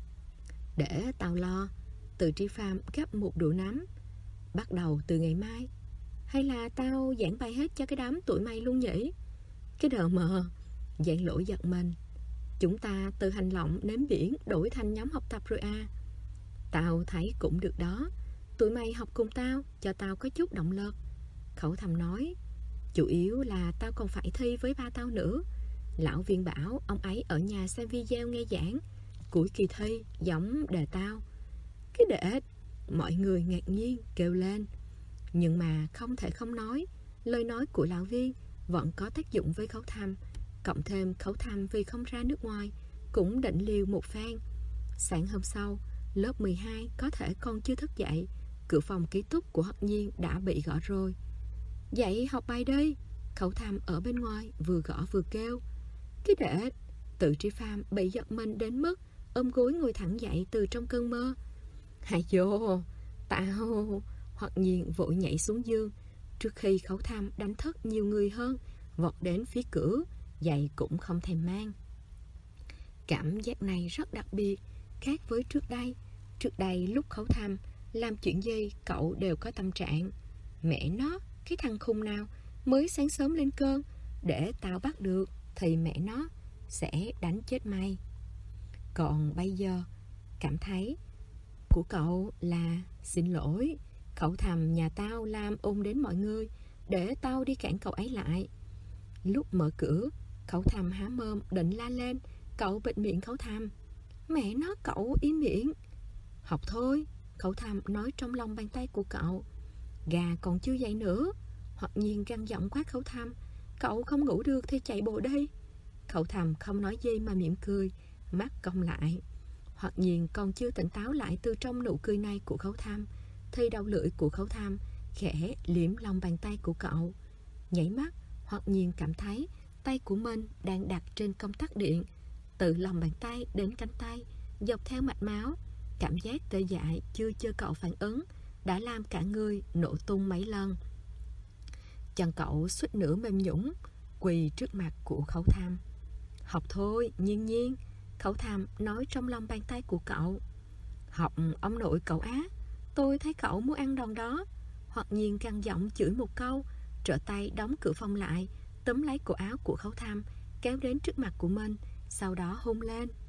Để tao lo. Từ Tri Phàm gắp một đũa nắm. Bắt đầu từ ngày mai. Hay là tao giảng bài hết cho cái đám tụi mày luôn nhỉ? Cái đờ mờ. Giảng Lỗi giật mình. Chúng ta từ hành động nếm biển đổi thành nhóm học tập rồi à? Tao thấy cũng được đó. Tụi mày học cùng tao, cho tao có chút động lực. Khẩu Tham nói. Chủ yếu là tao còn phải thi với ba tao nữa. Lão Viên bảo ông ấy ở nhà xem video nghe giảng. Cuối kỳ thi giống đề tao. Cái đệ. Mọi người ngạc nhiên kêu lên. Nhưng mà không thể không nói, lời nói của lão Viên vẫn có tác dụng với Khẩu Tham. Cộng thêm Khẩu Tham vì không ra nước ngoài cũng định liều một phen. Sáng hôm sau, lớp 12 có thể còn chưa thức dậy, cửa phòng ký túc của Hoắc Nhiên đã bị gõ rồi. Dậy học bài đi. Khẩu Tham ở bên ngoài vừa gõ vừa kêu. Cái đệ. Từ Tri Phàm bị giật mình đến mức ôm gối ngồi thẳng dậy từ trong cơn mơ. Hãy vô. Tao. Hoắc Nhiên vội nhảy xuống giường. Trước khi Khẩu Tham đánh thức nhiều người hơn, vọt đến phía cửa, giày cũng không thèm mang. Cảm giác này rất đặc biệt, khác với trước đây. Trước đây lúc Khẩu Tham làm chuyện gì cậu đều có tâm trạng. Mẹ nó, cái thằng khùng nào mới sáng sớm lên cơn, để tao bắt được thì mẹ nó sẽ đánh chết mày. Còn bây giờ cảm thấy của cậu là xin lỗi, Khẩu Tham nhà tao làm ồn đến mọi người, để tao đi cản cậu ấy lại. Lúc mở cửa, Khẩu Tham há mồm định la lên, cậu bịt miệng Khẩu Tham. Mẹ nó, cậu im miệng. Học thôi, Khẩu Tham nói trong lòng bàn tay của cậu. Gà còn chưa dậy nữa. Hoắc Nhiên gằn giọng quát Khẩu Tham. Cậu không ngủ được thì chạy bộ đi. Khẩu Tham không nói gì mà mỉm cười, mắt cong lại. Hoắc Nhiên còn chưa tỉnh táo lại từ trong nụ cười này của Khẩu Tham, thì đầu lưỡi của Khẩu Tham khẽ liếm lòng bàn tay của cậu. Nhảy mắt, Hoắc Nhiên cảm thấy tay của mình đang đặt trên công tắc điện. Từ lòng bàn tay đến cánh tay, dọc theo mạch máu. Cảm giác tê dại chưa chờ cậu phản ứng đã làm cả người nổ tung mấy lần. Chân cậu suýt nữa mềm nhũn, quỳ trước mặt của Khẩu Tham. Học thôi, Nhiên Nhiên, Khẩu Tham nói trong lòng bàn tay của cậu. Học ông nội cậu á, tôi thấy cậu muốn ăn đòn đó. Hoắc Nhiên gằn giọng chửi một câu, trở tay đóng cửa phòng lại, túm lấy cổ áo của Khẩu Tham, kéo đến trước mặt của mình, sau đó hôn lên.